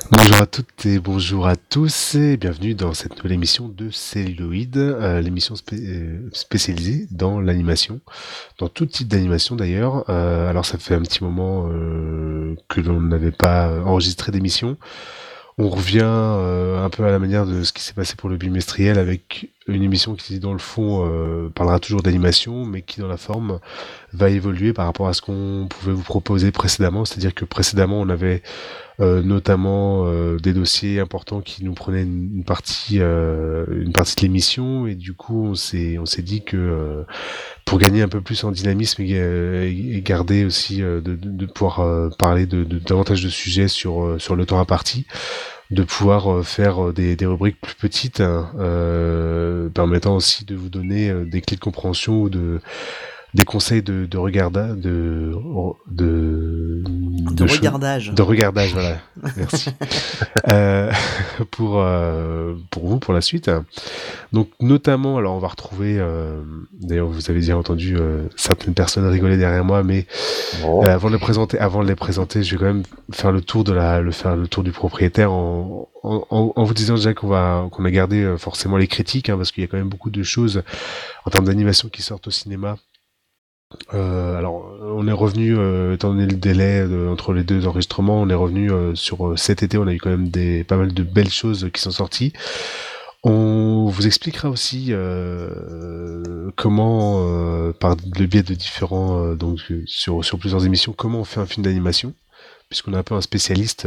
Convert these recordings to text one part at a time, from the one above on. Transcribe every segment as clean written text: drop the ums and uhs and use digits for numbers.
Bonjour à toutes et bonjour à tous et bienvenue dans cette nouvelle émission de Celluloid, l'émission spécialisée dans l'animation, dans tout type d'animation d'ailleurs. Alors ça fait un petit moment que l'on n'avait pas enregistré d'émission. On revient un peu à la manière de ce qui s'est passé pour le bimestriel avec une émission qui dans le fond parlera toujours d'animation mais qui dans la forme va évoluer par rapport à ce qu'on pouvait vous proposer précédemment. C'est-à-dire que précédemment on avait notamment des dossiers importants qui nous prenaient une partie de l'émission et du coup on s'est dit que pour gagner un peu plus en dynamisme et garder aussi de pouvoir parler de davantage de sujets sur le temps imparti, de pouvoir faire des rubriques plus petites, hein, permettant aussi de vous donner des clés de compréhension ou des conseils De de choses regardage. de regardage, voilà. Merci. Euh, pour vous, pour la suite. Donc notamment, alors on va retrouver, d'ailleurs vous avez déjà entendu certaines personnes rigoler derrière moi, mais Bon, avant de les présenter, je vais quand même faire le tour faire le tour du propriétaire en vous disant déjà qu'on a gardé forcément les critiques, hein, parce qu'il y a quand même beaucoup de choses en termes d'animation qui sortent au cinéma. Alors, on est revenu, étant donné le délai entre les deux enregistrements, on est revenu sur cet été, on a eu quand même pas mal de belles choses qui sont sorties. On vous expliquera aussi comment, par le biais de différents, sur plusieurs émissions, comment on fait un film d'animation, puisqu'on est un peu un spécialiste.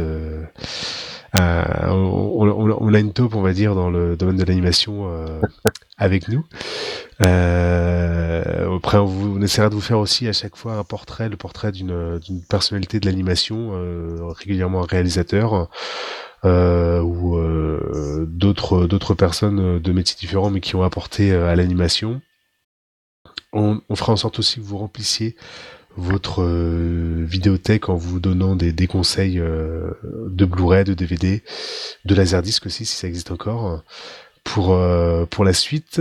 On a une taupe, on va dire, dans le domaine de l'animation avec nous. Après, on essaiera de vous faire aussi à chaque fois le portrait d'une personnalité de l'animation, régulièrement un réalisateur ou d'autres personnes de métiers différents, mais qui ont apporté à l'animation. On fera en sorte aussi que vous remplissiez votre vidéothèque en vous donnant des conseils de Blu-ray, de DVD, de Laserdisc aussi si ça existe encore pour la suite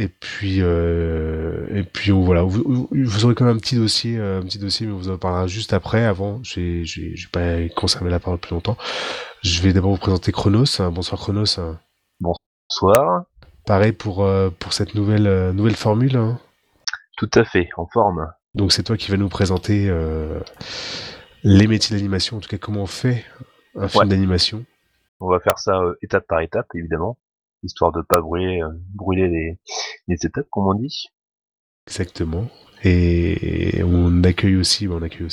et puis voilà vous aurez quand même un petit dossier mais on vous en parlera juste après. Avant je vais pas conserver la parole plus longtemps, je vais d'abord vous présenter Chronos. Bonsoir Chronos. bonsoir. Pareil pour cette nouvelle formule, hein. Tout à fait, en forme. Donc c'est toi qui vas nous présenter les métiers d'animation, en tout cas comment on fait un film Ouais, d'animation. on va faire ça étape par étape, évidemment, histoire de pas brûler les étapes, comme on dit. Exactement. Et on accueille aussi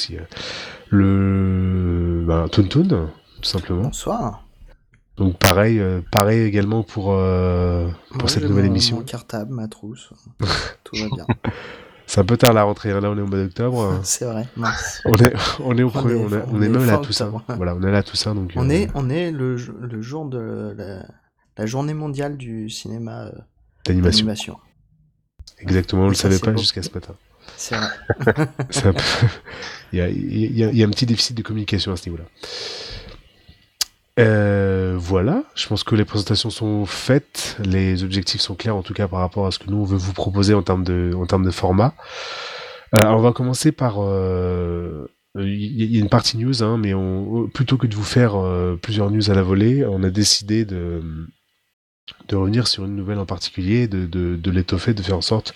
Toon, tout simplement. Bonsoir. Donc pareil également pour Moi cette j'ai nouvelle mon émission. cartable, ma trousse. Tout va bien. C'est un peu tard la rentrée, hein. Là on est au mois d'octobre. C'est vrai, mince. On est au premier, on est même là fin à Toussaint. octobre. Voilà, on est là à Toussaint donc. On est le jour de la journée mondiale du cinéma d'animation. d'animation. Exactement, on Et le ça, savait c'est pas beau. jusqu'à ce matin. C'est vrai. C'est un peu... il y a un petit déficit de communication à ce niveau-là. Voilà, je pense que les présentations sont faites, les objectifs sont clairs en tout cas par rapport à ce que nous on veut vous proposer en termes de format. Alors on va commencer par il y a une partie news, hein, mais plutôt que de vous faire plusieurs news à la volée, on a décidé de revenir sur une nouvelle en particulier, de l'étoffer, de faire en sorte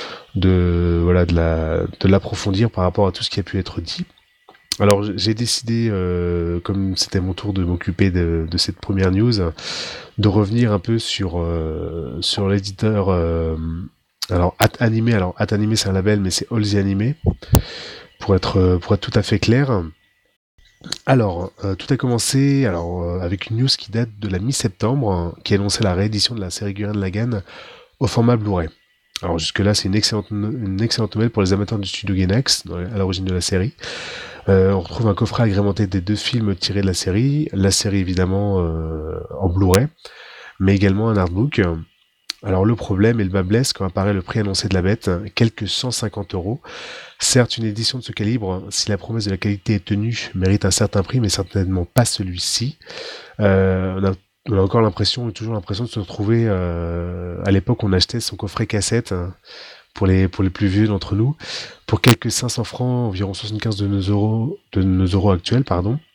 de l'approfondir par rapport à tout ce qui a pu être dit. Alors j'ai décidé, comme c'était mon tour de m'occuper de cette première news, de revenir un peu sur l'éditeur. Alors At Animé c'est un label, mais c'est All the Animé pour être tout à fait clair. Alors tout a commencé avec une news qui date de la mi-septembre, hein, qui annonçait la réédition de la série Gurren Lagann au format Blu-ray. Alors jusque-là, c'est une excellente nouvelle pour les amateurs du studio Gainax, à l'origine de la série. On retrouve un coffret agrémenté des 2 films tirés de la série évidemment en Blu-ray, mais également un artbook. Alors le problème et le bas blesse quand apparaît le prix annoncé de la bête, quelques 150€. Certes, une édition de ce calibre, si la promesse de la qualité est tenue, mérite un certain prix, mais certainement pas celui-ci. On a encore toujours l'impression de se retrouver à l'époque où on achetait son coffret cassette, hein, pour les plus vieux d'entre nous, pour quelques 500 francs, environ 75 de nos euros actuels, pardon.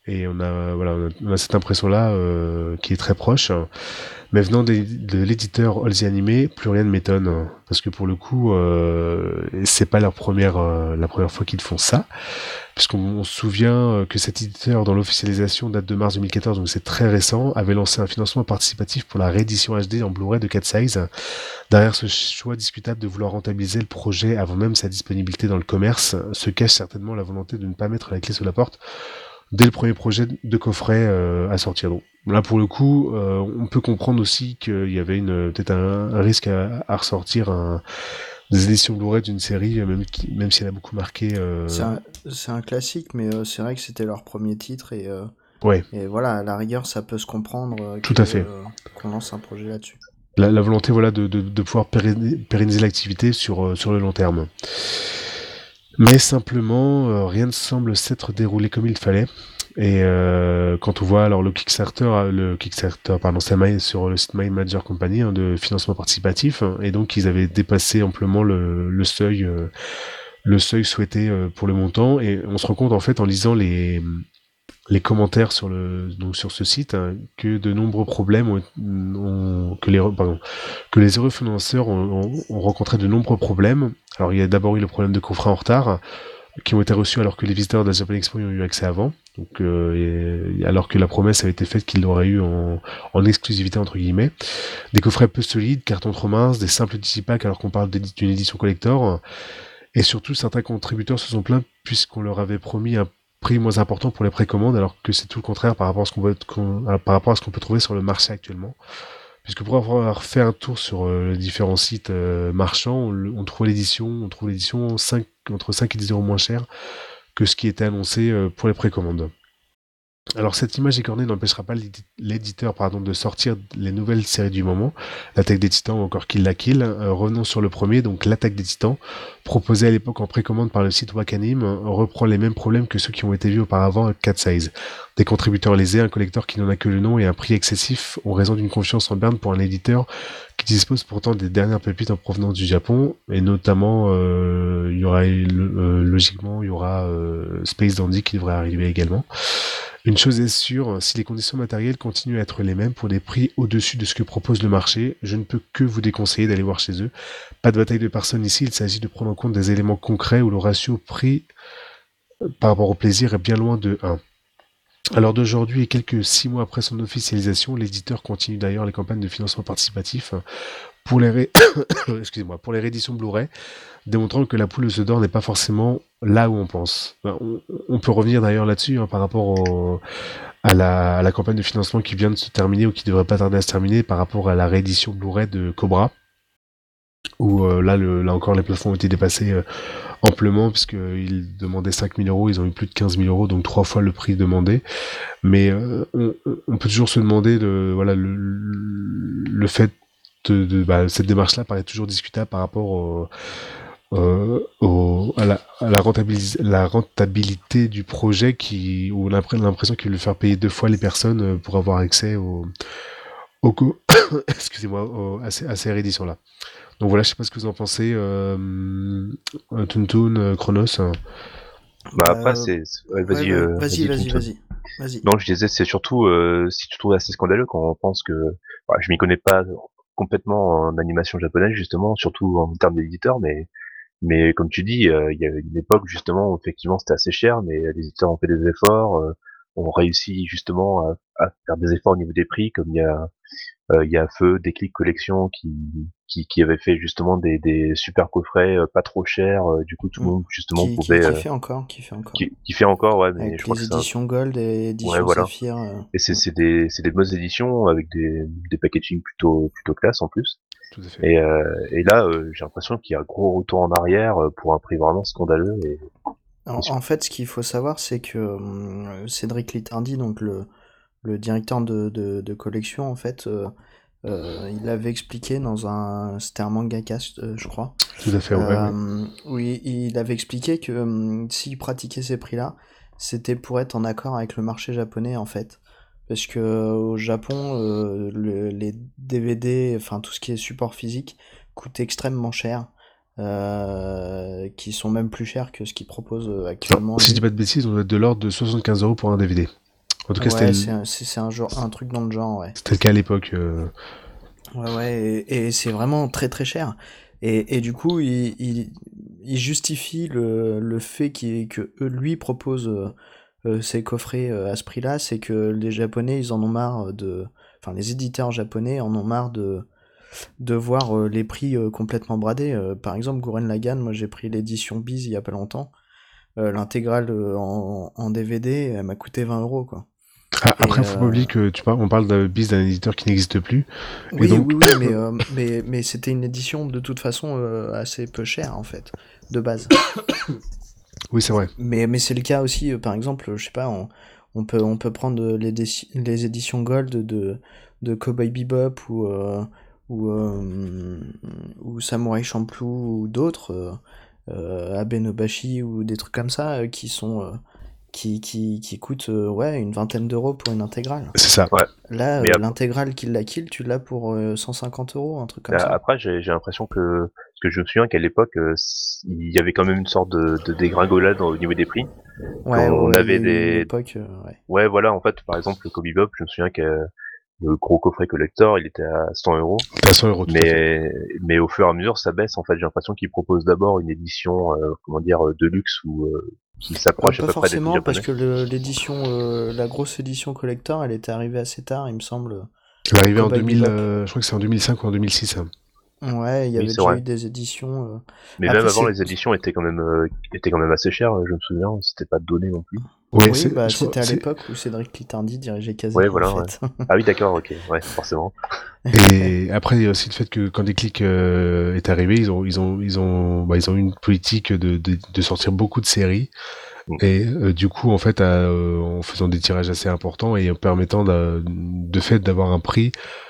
Et on a cette impression-là qui est très proche. Mais venant de l'éditeur All the Anime, plus rien ne m'étonne, parce que pour le coup, c'est pas la première fois qu'ils font ça, puisqu'on se souvient que cet éditeur, dans l'officialisation, date de mars 2014, donc c'est très récent, avait lancé un financement participatif pour la réédition HD en Blu-ray de 4 size. Derrière ce choix discutable de vouloir rentabiliser le projet avant même sa disponibilité dans le commerce, se cache certainement la volonté de ne pas mettre la clé sous la porte dès le premier projet de coffret à sortir. Donc là, pour le coup, on peut comprendre aussi qu'il y avait peut-être un risque à ressortir des éditions Blu-ray d'une série, même si elle a beaucoup marqué. C'est un classique, mais c'est vrai que c'était leur premier titre Ouais, et voilà, à la rigueur, ça peut se comprendre tout à fait. qu'on lance un projet là-dessus. La volonté, voilà, de pouvoir pérenniser l'activité sur le long terme. Mais simplement, rien ne semble s'être déroulé comme il fallait. Et quand on voit alors le Kickstarter, pardon, c'est sur le site My Major Company de financement participatif, et donc ils avaient dépassé amplement le seuil souhaité pour le montant. Et on se rend compte en fait en lisant les commentaires sur ce site que de nombreux problèmes que les heureux financeurs ont rencontré de nombreux problèmes. Alors il y a d'abord eu le problème de coffrets en retard qui ont été reçus alors que les visiteurs de la Japan Expo y ont eu accès avant. Donc, alors que la promesse avait été faite qu'ils l'auraient eu en exclusivité entre guillemets. Des coffrets peu solides, cartons trop minces, des simples digipacks alors qu'on parle d'une édition collector. Et surtout, certains contributeurs se sont plaints puisqu'on leur avait promis un prix moins important pour les précommandes, alors que c'est tout le contraire par rapport à ce qu'on peut trouver sur le marché actuellement. Puisque pour avoir fait un tour sur les différents sites marchands, on trouve l'édition entre 5 et 10 euros moins cher que ce qui était annoncé pour les précommandes. Alors cette image écornée n'empêchera pas l'éditeur de sortir les nouvelles séries du moment, l'Attaque des Titans ou encore Kill la Kill. Revenons sur le premier, donc l'Attaque des Titans, proposé à l'époque en précommande par le site Wakanim, reprend les mêmes problèmes que ceux qui ont été vus auparavant à 4 size. Des contributeurs lésés, un collecteur qui n'en a que le nom et un prix excessif en raison d'une confiance en berne pour un éditeur qui dispose pourtant des dernières pépites en provenance du Japon, et notamment logiquement il y aura Space Dandy qui devrait arriver également. Une chose est sûre, si les conditions matérielles continuent à être les mêmes pour des prix au-dessus de ce que propose le marché, je ne peux que vous déconseiller d'aller voir chez eux. Pas de bataille de personnes ici, il s'agit de prendre en compte des éléments concrets où le ratio prix par rapport au plaisir est bien loin de 1. Alors d'aujourd'hui et quelques 6 mois après son officialisation, l'éditeur continue d'ailleurs les campagnes de financement participatif pour les pour les rééditions Blu-ray, démontrant que la poule aux œufs d'or n'est pas forcément là où on pense. On peut revenir d'ailleurs là-dessus par rapport à la campagne de financement qui vient de se terminer ou qui devrait pas tarder à se terminer par rapport à la réédition Blu-ray de Cobra, où là encore les plafonds ont été dépassés amplement puisqu'ils demandaient 5 000 euros, ils ont eu plus de 15 000 euros, donc 3 fois le prix demandé. Mais on peut toujours se demander le fait cette démarche-là paraît toujours discutable par rapport à la rentabilité du projet où on a l'impression qu'il veut faire payer 2 fois les personnes pour avoir accès excusez-moi, à ces rééditions-là. Donc voilà, je sais pas ce que vous en pensez, Toontoon, Chronos. Après, vas-y, vas-y. Non, je disais, c'est surtout si tu trouves assez scandaleux quand on pense que je m'y connais pas complètement en animation japonaise justement, surtout en termes d'éditeur, mais comme tu dis, il y a une époque justement où effectivement c'était assez cher, mais les éditeurs ont fait des efforts, ont réussi justement à faire des efforts au niveau des prix, comme il y a Feu, Déclic Collection qui avait fait justement des super coffrets pas trop chers, du coup tout le monde justement pouvait qui fait encore qui fait encore, ouais, mais avec je crois que les ça, éditions Gold et ouais, éditions voilà. Saphir. Et c'est des bonnes éditions avec des packaging plutôt classe en plus. Tout à fait. Et là, j'ai l'impression qu'il y a un gros retour en arrière pour un prix vraiment scandaleux. En fait, ce qu'il faut savoir, c'est que Cédric Littardi, donc le directeur de collection, en fait, il avait expliqué c'était un mangaka, je crois. Tout à fait, ouais. Oui, il avait expliqué que s'il pratiquait ces prix-là, c'était pour être en accord avec le marché japonais, en fait. Parce que au Japon, les DVD, enfin tout ce qui est support physique, coûte extrêmement cher. Qui sont même plus chers que ce qu'ils proposent actuellement. Si je dis pas de bêtises, on doit être de l'ordre de 75 € pour un DVD. En tout cas, Ouais, c'est un genre, un truc dans le genre, ouais. c'était le cas à l'époque. Ouais, et c'est vraiment très très cher. Et du coup, il justifie le fait que lui propose ces coffrets à ce prix-là, c'est que les Japonais, ils en ont marre enfin, les éditeurs japonais en ont marre de voir les prix complètement bradés. Par exemple, Gurren Lagann, moi j'ai pris l'édition Biz il y a pas longtemps. L'intégrale en DVD, elle m'a coûté 20 €, quoi. Et Après, faut pas oublier que on parle d'un bis d'un éditeur qui n'existe plus. Et oui, donc, oui, oui, mais c'était une édition de toute façon assez peu chère en fait, de base. oui, c'est vrai. Mais c'est le cas aussi, par exemple, je sais pas, on peut prendre les éditions Gold de Cowboy Bebop ou, euh, ou Samurai Champloo ou d'autres, Abenobashi ou des trucs comme ça, qui sont qui coûtent ouais, une vingtaine d'euros pour une intégrale. C'est ça. Ouais. Là, Mais l'intégrale Kill la Kill, tu l'as pour 150 €, un truc comme ça. après, j'ai l'impression parce que je me souviens qu'à l'époque, il y avait quand même une sorte de dégringolade au niveau des prix. Ouais, ouais, Qu'on ouais, il y a avait eu une des, époque, ouais. ouais, voilà, en fait, par exemple, le Kobe Bebop, je me souviens que le gros coffret collector, il était à 100 €. À 100 € tout à fait. Mais au fur et à mesure, ça baisse. En fait, j'ai l'impression qu'ils proposent d'abord une édition, comment dire, de luxe ou qui s'approche à Pas peu près des prix forcément, parce japonais. que la grosse édition collector, elle était arrivée assez tard, il me semble, Elle est pour arrivée en Cowboy 2000, Bebop. je crois que c'est en 2005 ou en 2006. Hein. Ouais, il y Oui, avait c'est déjà vrai. eu des éditions. Mais même Après, avant, c'est. les éditions étaient quand même assez chères. Je me souviens, c'était pas donné non plus. Ouais, Oui, bah je crois, c'était à l'époque où Cédric Clitardi dirigeait Ouais, Kazé, en voilà. Ouais. fait. Ah oui, d'accord, ok, ouais, forcément. Et après, il y a aussi le fait que quand Déclic est arrivé, ils ont eu une politique de sortir beaucoup de séries. Mm. Et du coup, en fait, en faisant des tirages assez importants et en permettant de fait d'avoir un prix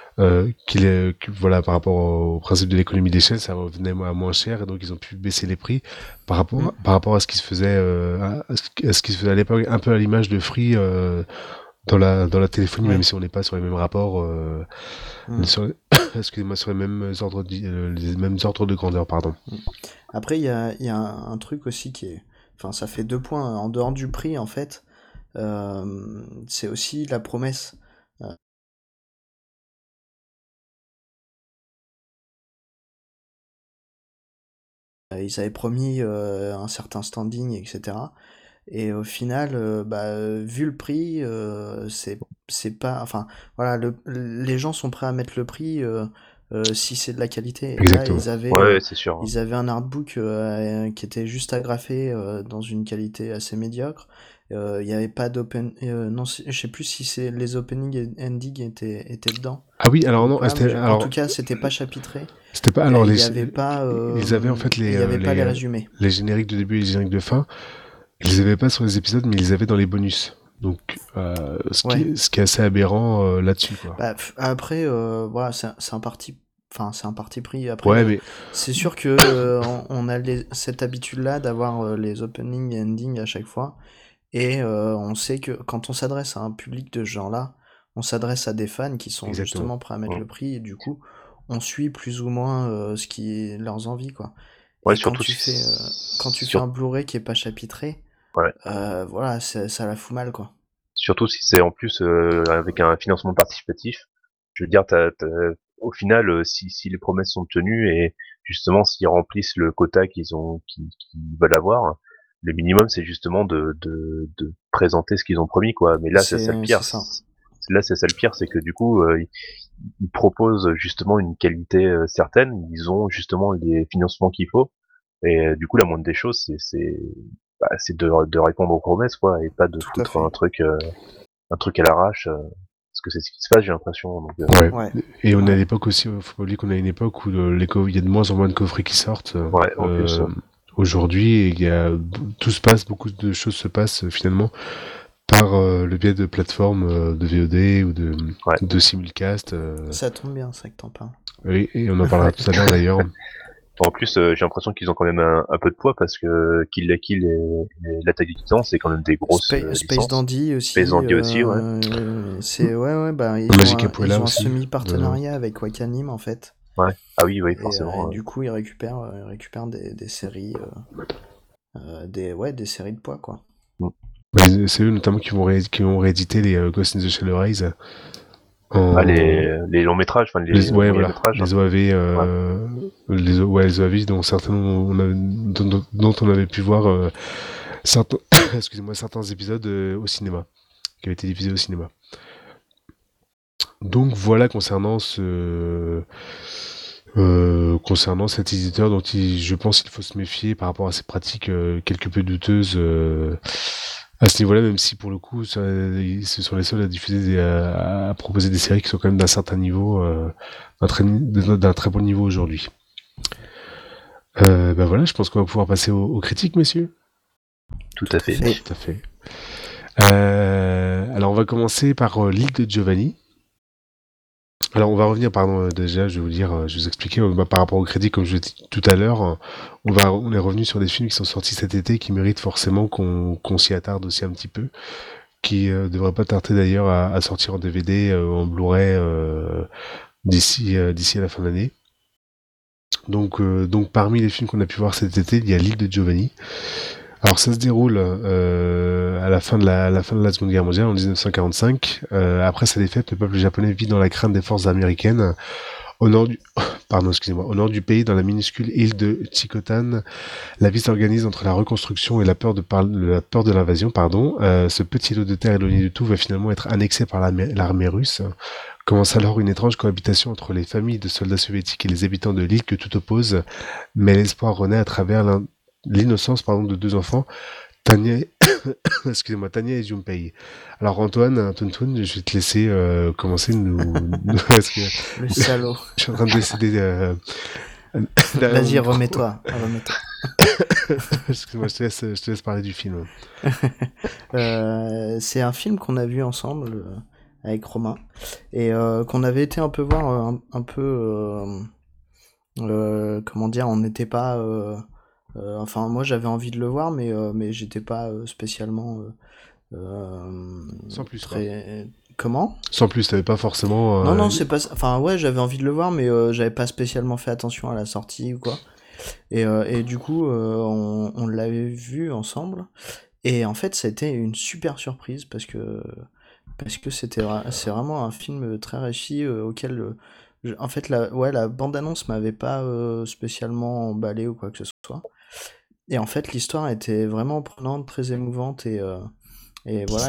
voilà, par rapport au principe de l'économie d'échelle, ça revenait à moins cher et donc ils ont pu baisser les prix par rapport à ce qui se faisait à ce qui se faisait à l'époque, un peu à l'image de Free dans la téléphonie, même Ouais. si on n'est pas sur les mêmes rapports, Mm. sur, excusez-moi, sur les mêmes ordres de grandeur, pardon. Mm. Après, il y a un truc aussi qui est. Enfin, ça fait deux points. En dehors du prix, en fait, c'est aussi la promesse. Euh, Ils avaient promis un certain standing, etc. Et au final, vu le prix, c'est pas. Enfin, voilà, les gens sont prêts à mettre le prix si c'est de la qualité. Et là, Exactement. Ouais, c'est sûr. ils avaient un artbook qui était juste agrafé dans une qualité assez médiocre. Il n'y avait pas d'open. Non, je sais plus si c'est les opening et ending étaient dedans Ah oui, alors ou non, pas, mais en tout cas, c'était pas chapitré. c'était pas, Et alors il n'y avait pas, ils avaient en fait il y avait pas les résumés. les génériques de début et les génériques de fin. Ils les avaient pas sur les épisodes, mais ils les avaient dans les bonus. Donc, Ouais. ce qui est assez aberrant là-dessus, quoi. Bah, après, voilà, c'est un parti, enfin, c'est un parti pris. Après, Ouais, mais c'est sûr que on a cette habitude-là d'avoir les opening et ending à chaque fois, et on sait que quand on s'adresse à un public de ce genre-là, on s'adresse à des fans qui sont exactement. justement prêts à mettre Mm. le prix, et du coup, on suit plus ou moins ce qui est leurs envies, quoi. Ouais, Et surtout quand tu fais sur, un Blu-ray qui est pas chapitré, ouais. voilà, ça la fout mal, quoi. Surtout si c'est en plus avec un financement participatif. Je veux dire, au final, si les promesses sont tenues et justement s'ils remplissent le quota qu'ils veulent avoir, le minimum c'est justement de présenter ce qu'ils ont promis, quoi. Mais là, c'est ça le pire. C'est ça. Là, c'est ça le pire, c'est que du coup, ils proposent justement une qualité certaine. Ils ont justement les financements qu'il faut. Et du coup, la moindre des choses, c'est de répondre aux promesses, quoi, et pas de Tout à foutre fait. un truc à l'arrache, parce que c'est ce qui se passe, j'ai l'impression. Donc, Ouais. Ouais. Et on est à Ouais. l'époque aussi, faut pas oublier qu'on a une époque où il y a de moins en moins de coffrets qui sortent. ouais, en plus, Aujourd'hui, tout se passe, beaucoup de choses se passent finalement par le biais de plateformes de VOD ouais. de simulcast. Ça tombe bien, ça que t'en parles. Et on en parlera Ouais. tout à l'heure d'ailleurs. En plus, j'ai l'impression qu'ils ont quand même un peu de poids parce que Kill la Kill et l'Attaque des Titans, c'est quand même des grosses Space licences. Dandy Space aussi, Dandy aussi, ouais. ouais, bah Magic Capoeira ils ont un aussi. semi-partenariat avec Wakanim en fait, Ouais. Ah oui, oui, et forcément. du coup ils récupèrent des séries, des séries de poids, quoi. Mm. C'est eux notamment qui ont réédité les Ghost in the Shell Rays Les longs métrages, enfin ouais, moyens voilà, métrages. les OAV, les OAV dont certains dont on avait pu voir certains, excusez-moi, certains épisodes au cinéma, qui avaient été diffusés au cinéma. Donc voilà concernant cet éditeur dont je pense qu'il faut se méfier par rapport à ses pratiques quelque peu douteuses à ce niveau-là, même si pour le coup, ce sont les seuls à diffuser, à proposer des séries qui sont quand même d'un certain niveau, d'un très bon niveau aujourd'hui. Ben voilà, je pense qu'on va pouvoir passer aux critiques, messieurs. Tout à fait. Tout à fait. Alors on va commencer par l'île de Giovanni. Alors on va revenir, pardon, déjà je vais vous expliquer par rapport aux crédits, comme je l'ai dit tout à l'heure, on est revenu sur des films qui sont sortis cet été qui méritent forcément qu'on s'y attarde aussi un petit peu, qui devraient pas tarder d'ailleurs à sortir en DVD, en Blu-ray d'ici à la fin de l'année. Donc parmi les films qu'on a pu voir cet été, il y a l'île de Giovanni. Alors ça se déroule à la fin de la Seconde Guerre mondiale en 1945. Après sa défaite, le peuple japonais vit dans la crainte des forces américaines. Au nord du pays, dans la minuscule île de Tikotan, la vie s'organise entre la reconstruction et la peur de l'invasion. Ce petit îlot de terre éloigné de tout va finalement être annexé par l'armée russe. Commence alors une étrange cohabitation entre les familles de soldats soviétiques et les habitants de l'île que tout oppose, mais l'espoir renaît à travers l'innocence de deux enfants, Tania, Tania et Junpei. Alors Antoine, je vais te laisser commencer parce que Le salaud. je suis en train de décider. Vas-y, remets-toi. Excuse-moi, je te laisse parler du film. C'est un film qu'on a vu ensemble avec Romain et qu'on avait été un peu voir comment dire, on n'était pas enfin moi j'avais envie de le voir mais j'étais pas spécialement Sans plus, très comment sans plus, t'avais pas forcément non c'est pas enfin ouais j'avais envie de le voir mais j'avais pas spécialement fait attention à la sortie ou quoi et du coup on l'avait vu ensemble et en fait ça a été une super surprise parce que c'est vraiment un film très réussi auquel en fait la bande-annonce m'avait pas spécialement emballé ou quoi que ce soit. Et en fait l'histoire était vraiment prenante, très émouvante et voilà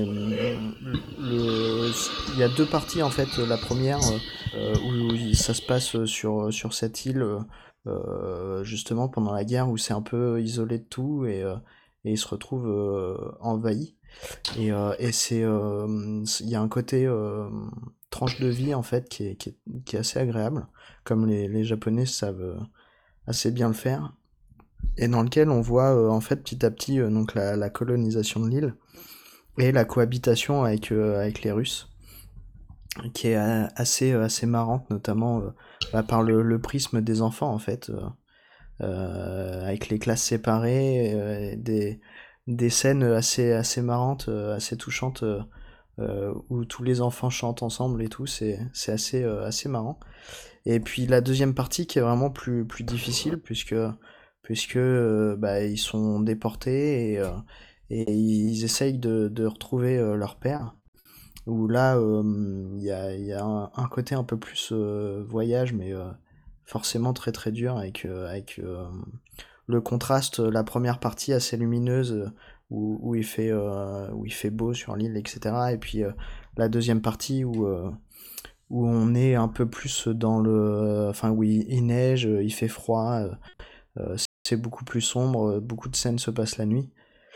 il y a deux parties en fait. La première où ça se passe sur cette île justement pendant la guerre où c'est un peu isolé de tout et il se retrouve envahi. Et il y a un côté tranche de vie en fait qui est assez agréable, comme les Japonais savent assez bien le faire, et dans lequel on voit en fait petit à petit donc la colonisation de l'île et la cohabitation avec les Russes, qui est assez marrante, notamment par le prisme des enfants en fait, avec les classes séparées, des scènes assez marrantes, assez touchantes, où tous les enfants chantent ensemble et tout, c'est assez marrant. Et puis la deuxième partie qui est vraiment plus difficile puisque bah, ils sont déportés et ils essayent de retrouver leur père. Où là, il y a un côté un peu plus voyage, mais forcément très très dur avec le contraste, la première partie assez lumineuse où il fait beau sur l'île, etc. Et puis la deuxième partie où on est un peu plus enfin où il neige, il fait froid, c'est beaucoup plus sombre, beaucoup de scènes se passent la nuit.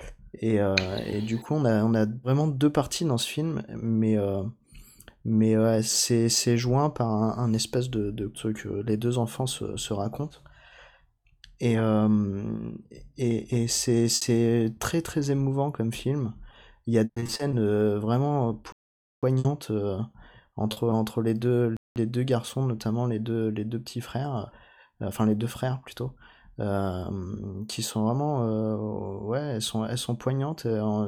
Et du coup, on a vraiment deux parties dans ce film, mais c'est joint par un espèce de truc. Les deux enfants se racontent. Et, et c'est très très émouvant comme film. Il y a des scènes vraiment poignantes entre les deux garçons, notamment les deux petits frères, enfin les deux frères plutôt, qui sont vraiment, ouais, elles sont poignantes.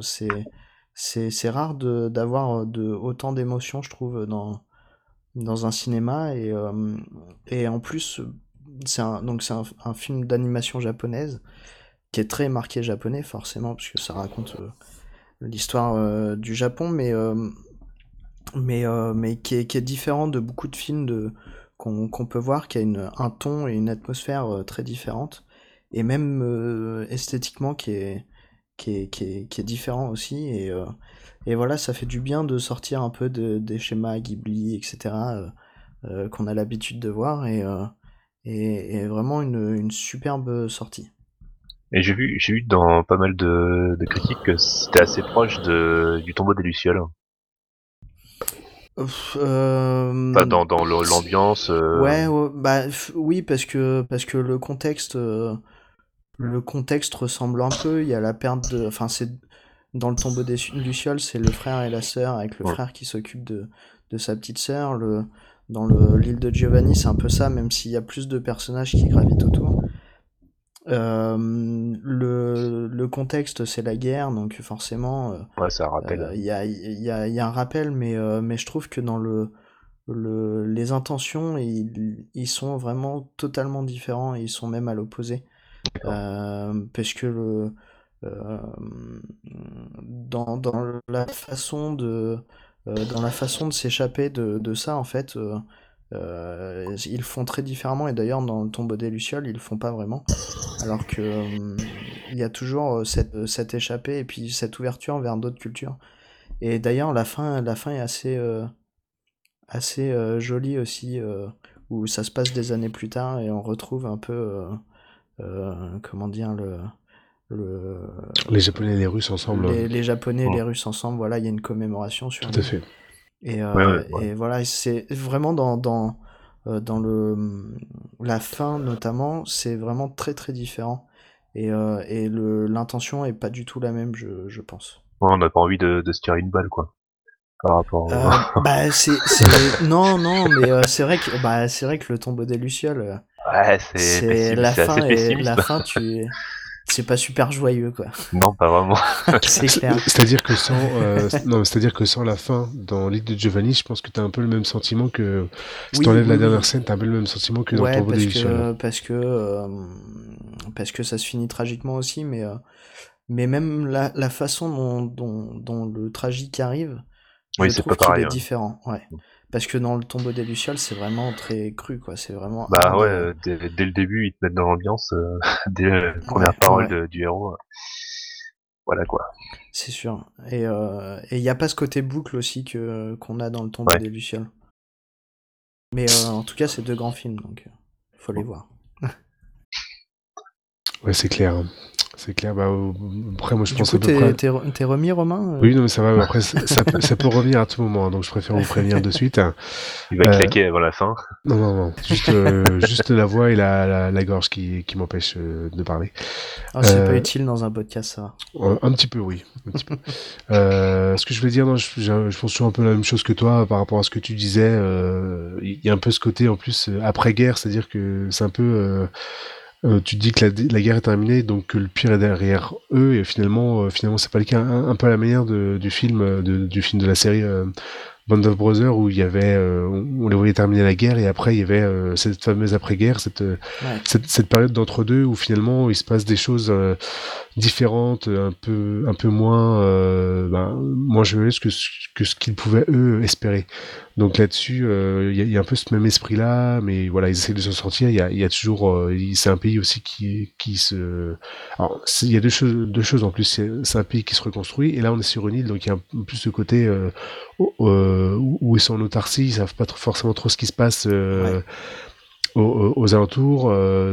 C'est rare d'avoir autant d'émotions, je trouve, dans un cinéma. Et en plus, c'est un film d'animation japonaise qui est très marqué japonais, forcément, parce que ça raconte l'histoire du Japon, mais qui est différent de beaucoup de films qu'on peut voir, qui a un ton et une atmosphère très différentes, et même esthétiquement qui est différent aussi, et voilà, ça fait du bien de sortir un peu des schémas Ghibli, etc., qu'on a l'habitude de voir, et vraiment une superbe sortie. Et j'ai vu dans pas mal de critiques que c'était assez proche du Tombeau des Lucioles. Pff, Pas dans l'ambiance. ouais, ouais, bah oui, parce que le contexte ressemble un peu. Il y a la perte de, enfin c'est dans le tombeau des lucioles, c'est le frère et la sœur, avec le Ouais. frère qui s'occupe de sa petite sœur. Dans l'île de Giovanni, c'est un peu ça, même s'il y a plus de personnages qui gravitent autour. Le contexte, c'est la guerre, donc forcément, Ouais, ça rappelle. il y a un rappel, mais je trouve que dans les intentions, ils sont vraiment totalement différents, et ils sont même à l'opposé. D'accord. Parce que euh, dans la façon de s'échapper de ça, en fait, ils le font très différemment, et d'ailleurs dans le tombeau des Lucioles, ils le font pas vraiment. Alors que il y a toujours cette échappée et puis cette ouverture vers d'autres cultures. Et d'ailleurs, la fin est assez jolie aussi, où ça se passe des années plus tard, et on retrouve un peu, comment dire, le, Les Japonais et les Russes ensemble, les Japonais et Mm. les Russes ensemble. Voilà, il y a une commémoration sur tout à l'île. fait. Et, Ouais, euh, ouais, ouais. et voilà, c'est vraiment dans la fin notamment, c'est vraiment très très différent. Et l'intention est pas du tout la même, je pense. Ouais, on n'a pas envie de se tirer une balle, quoi. Par rapport au... Bah non, non, mais c'est vrai que le tombeau des lucioles, Ouais, c'est la c'est assez fin, et la pessimiste. fin, c'est pas super joyeux, quoi. Non, pas vraiment. C'est clair. C'est-à-dire que non, c'est-à-dire que sans la fin dans l'île de Giovanni, je pense que t'as un peu le même sentiment que si Oui, t'enlèves oui, la dernière oui. scène, t'as un peu le même sentiment que dans le Ouais, tombeau des parce Lucioles. que parce que ça se finit tragiquement aussi, mais même la façon dont le tragique arrive, Oui, je c'est trouve pas qu'il est pareil. Ouais. différent, ouais. Parce que dans le tombeau des Lucioles, c'est vraiment très cru, quoi. C'est vraiment Bah hard. ouais, dès le début, ils te mettent dans l'ambiance, dès la Ouais, première ouais, parole ouais, du héros. Voilà, quoi. c'est sûr. Et il n'y a pas ce côté boucle aussi qu'on a dans le tombeau Ouais. des Lucioles. Mais en tout cas, c'est deux grands films, donc faut les voir. Ouais, c'est clair, hein. C'est clair. Bah, après, moi, je Du pense à coup, peu près. t'es remis, Romain? Oui, non, mais ça va. Après, ça peut revenir à tout moment, hein, donc je préfère vous prévenir de suite. Il va Euh, claquer avant la fin. non, non, non. Juste la voix et la gorge qui m'empêchent de parler. Oh, c'est pas Euh, utile dans un podcast, ça va. un petit peu, oui. Un petit peu. Ce que je voulais dire, non, je pense toujours un peu la même chose que toi par rapport à ce que tu disais. Il y a un peu ce côté en plus après-guerre, c'est-à-dire que c'est un peu. Tu te dis que la guerre est terminée, donc que le pire est derrière eux, et finalement, c'est pas le cas. Un peu à la manière du film, du film de la série Band of Brothers, où il y avait, on les voyait terminer la guerre, et après il y avait cette fameuse après-guerre, Ouais. cette période d'entre-deux où finalement il se passe des choses différentes, un peu moins, moins joyeuses que ce qu'ils pouvaient eux espérer. Donc là-dessus, il y a un peu ce même esprit-là, mais voilà, ils essaient de s'en sortir. Il y a toujours, c'est un pays aussi qui se. Alors, il y a deux choses en plus. C'est un pays qui se reconstruit, et là on est sur une île, donc il y a un peu plus ce côté où ils sont en autarcie, ils savent pas forcément trop ce qui se passe. Ouais. Aux alentours,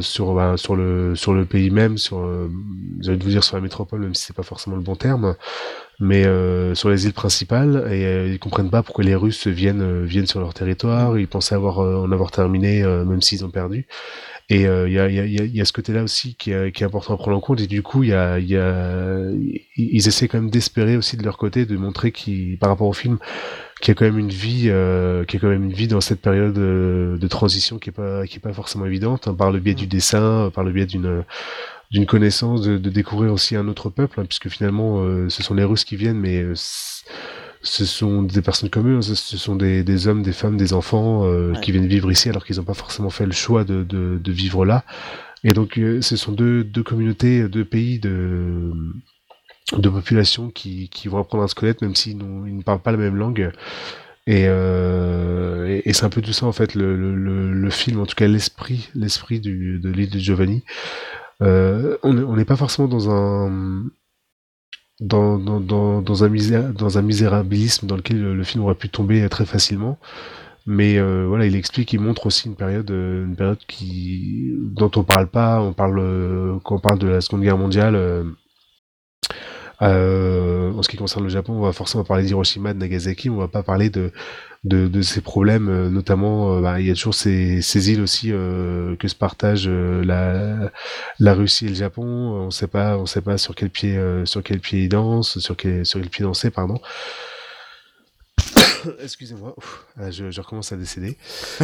sur le pays même, j'ai envie de vous dire sur la métropole, même si c'est pas forcément le bon terme, mais sur les îles principales, et ils comprennent pas pourquoi les Russes viennent sur leur Mm. territoire. Ils pensaient en avoir terminé, même s'ils ont perdu. Et il y a ce côté-là aussi qui est important à prendre en compte. Et du coup, ils essaient quand même d'espérer aussi de leur côté, de montrer par rapport au film, qu'il y a quand même une vie, dans cette période de transition qui est pas forcément évidente, hein, par le biais du Mm. dessin, par le biais d'une connaissance, de découvrir aussi un autre peuple, hein, puisque finalement, ce sont les Russes qui viennent, mais ce sont des personnes comme eux, hein, ce sont des hommes, des femmes, des enfants Ouais. qui viennent vivre ici alors qu'ils n'ont pas forcément fait le choix de vivre là. Et donc, ce sont deux communautés, deux pays de populations qui vont apprendre à se connaître, même s'ils ils ne parlent pas la même langue. Et c'est un peu tout ça en fait le film, en tout cas l'esprit de l'île de Giovanni. On n'est pas forcément dans un misérabilisme dans lequel le film aurait pu tomber très facilement. Mais voilà, il explique, il montre aussi une période dont on parle pas. On parle quand on parle de la Seconde Guerre mondiale. En ce qui concerne le Japon, on va forcément parler d'Hiroshima, de Nagasaki. On va pas parler de ces problèmes, notamment. Il y a toujours ces îles aussi que se partagent la Russie et le Japon. On sait pas sur quel pied ils dansent, sur quel pied danser, pardon. Excusez-moi, je recommence à décéder.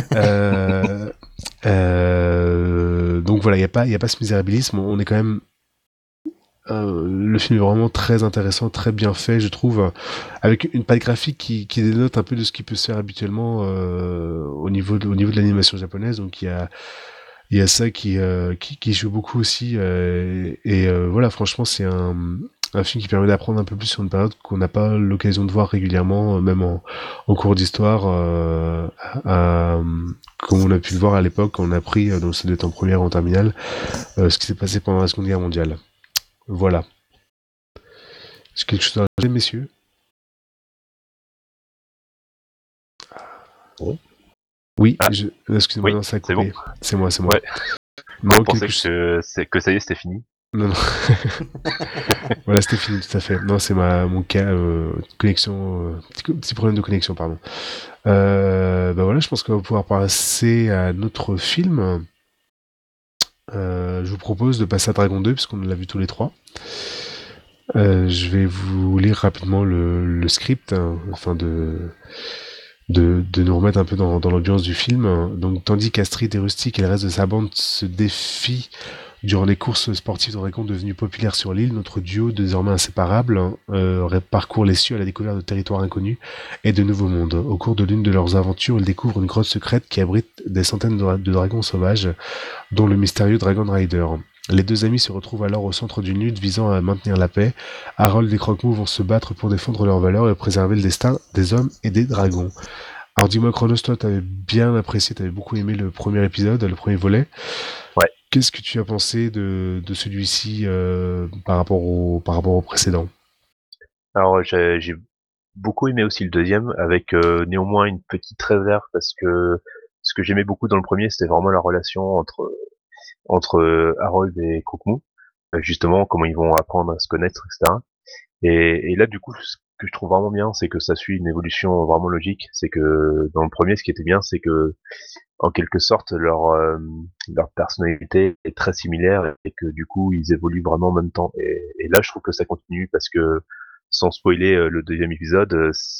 Donc voilà, il y a pas ce misérabilisme. On est quand même. Le film est vraiment très intéressant, très bien fait, je trouve, avec une patte graphique qui dénote un peu de ce qui peut se faire habituellement au niveau de l'animation japonaise. Donc il y a ça qui joue beaucoup aussi. Voilà, franchement, c'est un film qui permet d'apprendre un peu plus sur une période qu'on n'a pas l'occasion de voir régulièrement, même en cours d'histoire, comme on a pu le voir à l'époque quand on a appris, donc ça doit être en première ou en terminale, ce qui s'est passé pendant la Seconde Guerre mondiale. Voilà. Est-ce que quelque chose à rajouter, messieurs? Bon. Oui, Ah, excusez-moi, oui, non, ça a c'est coupé. bon. C'est moi, c'est moi. Ouais. Non, On pensait quelque chose. que ça y est, c'était fini. Non, non. Voilà, c'était fini, tout à fait. Non, c'est mon cas, connexion, petit problème de connexion, pardon. Bah voilà, je pense qu'on va pouvoir passer à notre film. Je vous propose de passer à Dragon 2, puisqu'on l'a vu tous les trois. Je vais vous lire rapidement le script, hein, afin de nous remettre un peu dans l'ambiance du film. Donc, tandis qu'Astrid et Rustic et le reste de sa bande se défient durant les courses sportives de Dragon devenues populaires sur l'île, notre duo, désormais inséparable, parcourt les cieux à la découverte de territoires inconnus et de nouveaux mondes. Au cours de l'une de leurs aventures, ils découvrent une grotte secrète qui abrite des centaines de dragons sauvages, dont le mystérieux Dragon Rider. Les deux amis se retrouvent alors au centre d'une lutte visant à maintenir la paix. Harold et Croque-Mou vont se battre pour défendre leurs valeurs et préserver le destin des hommes et des dragons. Alors dis-moi, Chronos, toi, t'avais bien apprécié, t'avais beaucoup aimé le premier épisode, le premier volet. Ouais. Qu'est-ce que tu as pensé de celui-ci par rapport au précédent? Alors, j'ai beaucoup aimé aussi le deuxième, avec néanmoins une petite réserve, parce que ce que j'aimais beaucoup dans le premier, c'était vraiment la relation entre Harold et Croque-Mou. Justement, comment ils vont apprendre à se connaître, etc. Et là, du coup, ce que je trouve vraiment bien, c'est que ça suit une évolution vraiment logique. C'est que dans le premier, ce qui était bien, c'est que en quelque sorte leur personnalité est très similaire et que du coup ils évoluent vraiment en même temps. Et là, je trouve que ça continue parce que sans spoiler le deuxième épisode,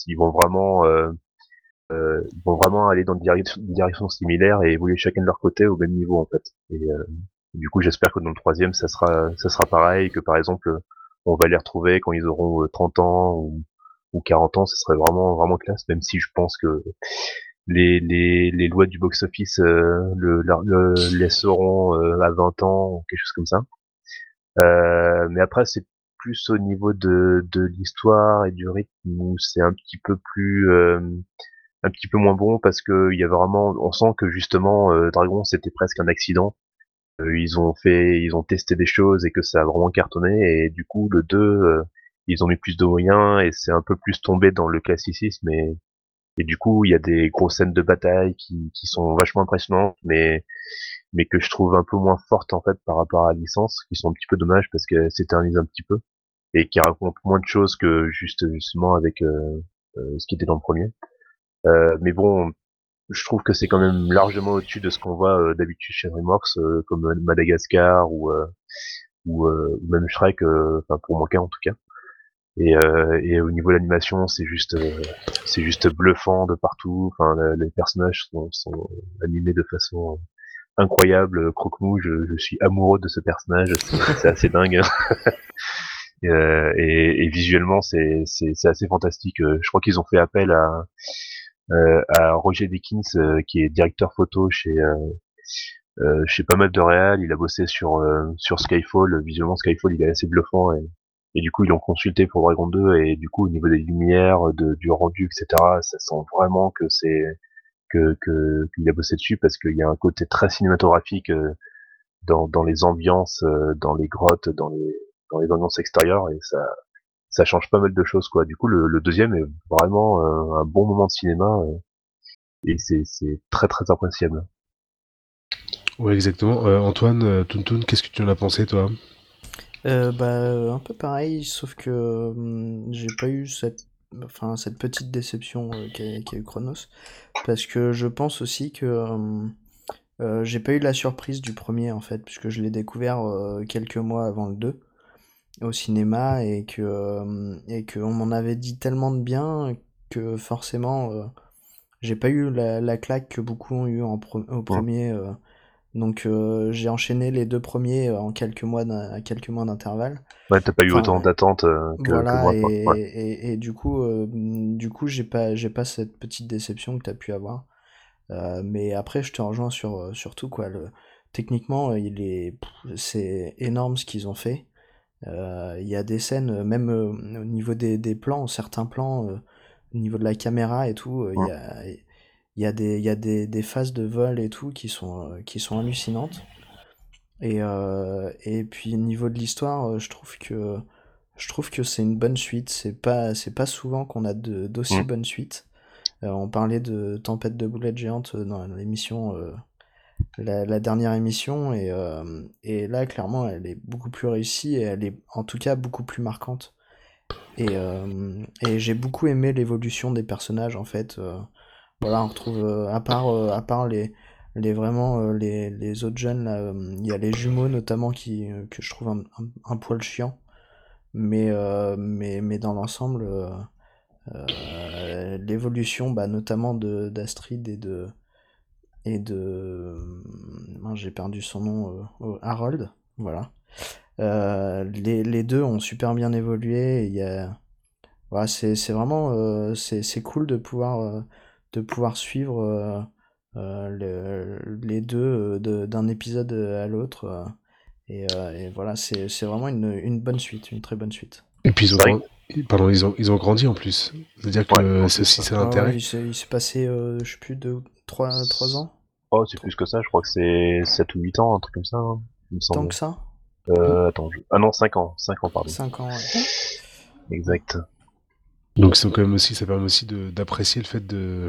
ils vont vraiment aller dans une direction similaire et évoluer chacun de leur côté au même niveau en fait. Du coup, j'espère que dans le troisième, ça sera pareil, que par exemple, on va les retrouver quand ils auront 30 ans ou 40 ans, ce serait vraiment, vraiment classe, même si je pense que les lois du box-office le laisseront à 20 ans, ou quelque chose comme ça. Mais après, c'est plus au niveau de l'histoire et du rythme où c'est un petit peu moins bon parce que il y a vraiment, on sent que justement Dragon c'était presque un accident. Ils ont testé des choses et que ça a vraiment cartonné et du coup le 2 ils ont mis plus de moyens et c'est un peu plus tombé dans le classicisme et du coup il y a des grosses scènes de bataille qui sont vachement impressionnantes mais que je trouve un peu moins fortes en fait par rapport à la licence, qui sont un petit peu dommages parce qu'elles s'éternisent un petit peu et qui racontent moins de choses que justement avec ce qui était dans le premier. Mais bon, je trouve que c'est quand même largement au-dessus de ce qu'on voit d'habitude chez DreamWorks, comme Madagascar ou même Shrek, enfin pour mon cas en tout cas. Et au niveau de l'animation, c'est juste bluffant de partout. Enfin, les personnages sont animés de façon incroyable. Croque-Mou, je suis amoureux de ce personnage, c'est assez dingue. Et visuellement, c'est assez fantastique. Je crois qu'ils ont fait appel à Roger Deakins, qui est directeur photo chez pas mal de réal. Il a bossé sur Skyfall. Visuellement, Skyfall, il est assez bluffant et du coup ils l'ont consulté pour Dragon 2 et du coup au niveau des lumières, du rendu, etc. Ça sent vraiment que qu'il a bossé dessus parce qu'il y a un côté très cinématographique dans les ambiances, dans les grottes, dans les ambiances extérieures et ça change pas mal de choses quoi. Du coup le deuxième est vraiment un bon moment de cinéma et c'est très très appréciable. Ouais, exactement. Antoine, Tountoun, qu'est-ce que tu en as pensé, toi? Un peu pareil, sauf que j'ai pas eu cette petite déception qu'a eu Chronos, parce que je pense aussi que j'ai pas eu la surprise du premier en fait, puisque je l'ai découvert quelques mois avant le 2 au cinéma et que on m'en avait dit tellement de bien que forcément j'ai pas eu la claque que beaucoup ont eu au Mmh. premier. Donc j'ai enchaîné les deux premiers en à quelques mois d'intervalle. Ouais, t'as pas eu autant Enfin, d'attentes que voilà, moi quoi. Ouais. et du coup, j'ai pas cette petite déception que t'as pu avoir. Mais après, je te rejoins sur tout, quoi. Techniquement, c'est énorme ce qu'ils ont fait. Il y a des scènes, même au niveau des plans, certains plans, au niveau de la caméra et tout, Mmh. il y a des phases de vol et tout qui sont hallucinantes. Et puis, au niveau de l'histoire, je trouve que c'est une bonne suite. C'est pas souvent qu'on a d'aussi Mmh. bonnes suites. On parlait de Tempête de boulettes géantes dans l'émission, la dernière émission, et là, clairement, elle est beaucoup plus réussie et elle est en tout cas beaucoup plus marquante. Et j'ai beaucoup aimé l'évolution des personnages en fait. Voilà, on retrouve, à part vraiment les autres jeunes là, il y a les jumeaux notamment que je trouve un poil chiant, mais dans l'ensemble, l'évolution bah, notamment d'Astrid mince, j'ai perdu son nom, Harold, voilà. Les deux ont super bien évolué. Voilà, c'est vraiment c'est cool de pouvoir suivre les deux d'un épisode à l'autre. Et voilà, c'est vraiment une bonne suite, une très bonne suite. Et puis C'est vrai que pardon, ils ont grandi en plus. C'est-à-dire ouais, que en c'est plus, aussi ouais. ça Ah ouais, l'intérêt. il s'est passé, je sais plus, trois ans? Oh, c'est Tro- plus que ça, je crois que c'est 7 ou 8 ans, un truc comme ça, hein, il me Tant semble. que ça? Attends, ah non, 5 ans, pardon. 5 ans, ouais. Ouais. Exact. Donc c'est quand même aussi, ça permet aussi d'apprécier le fait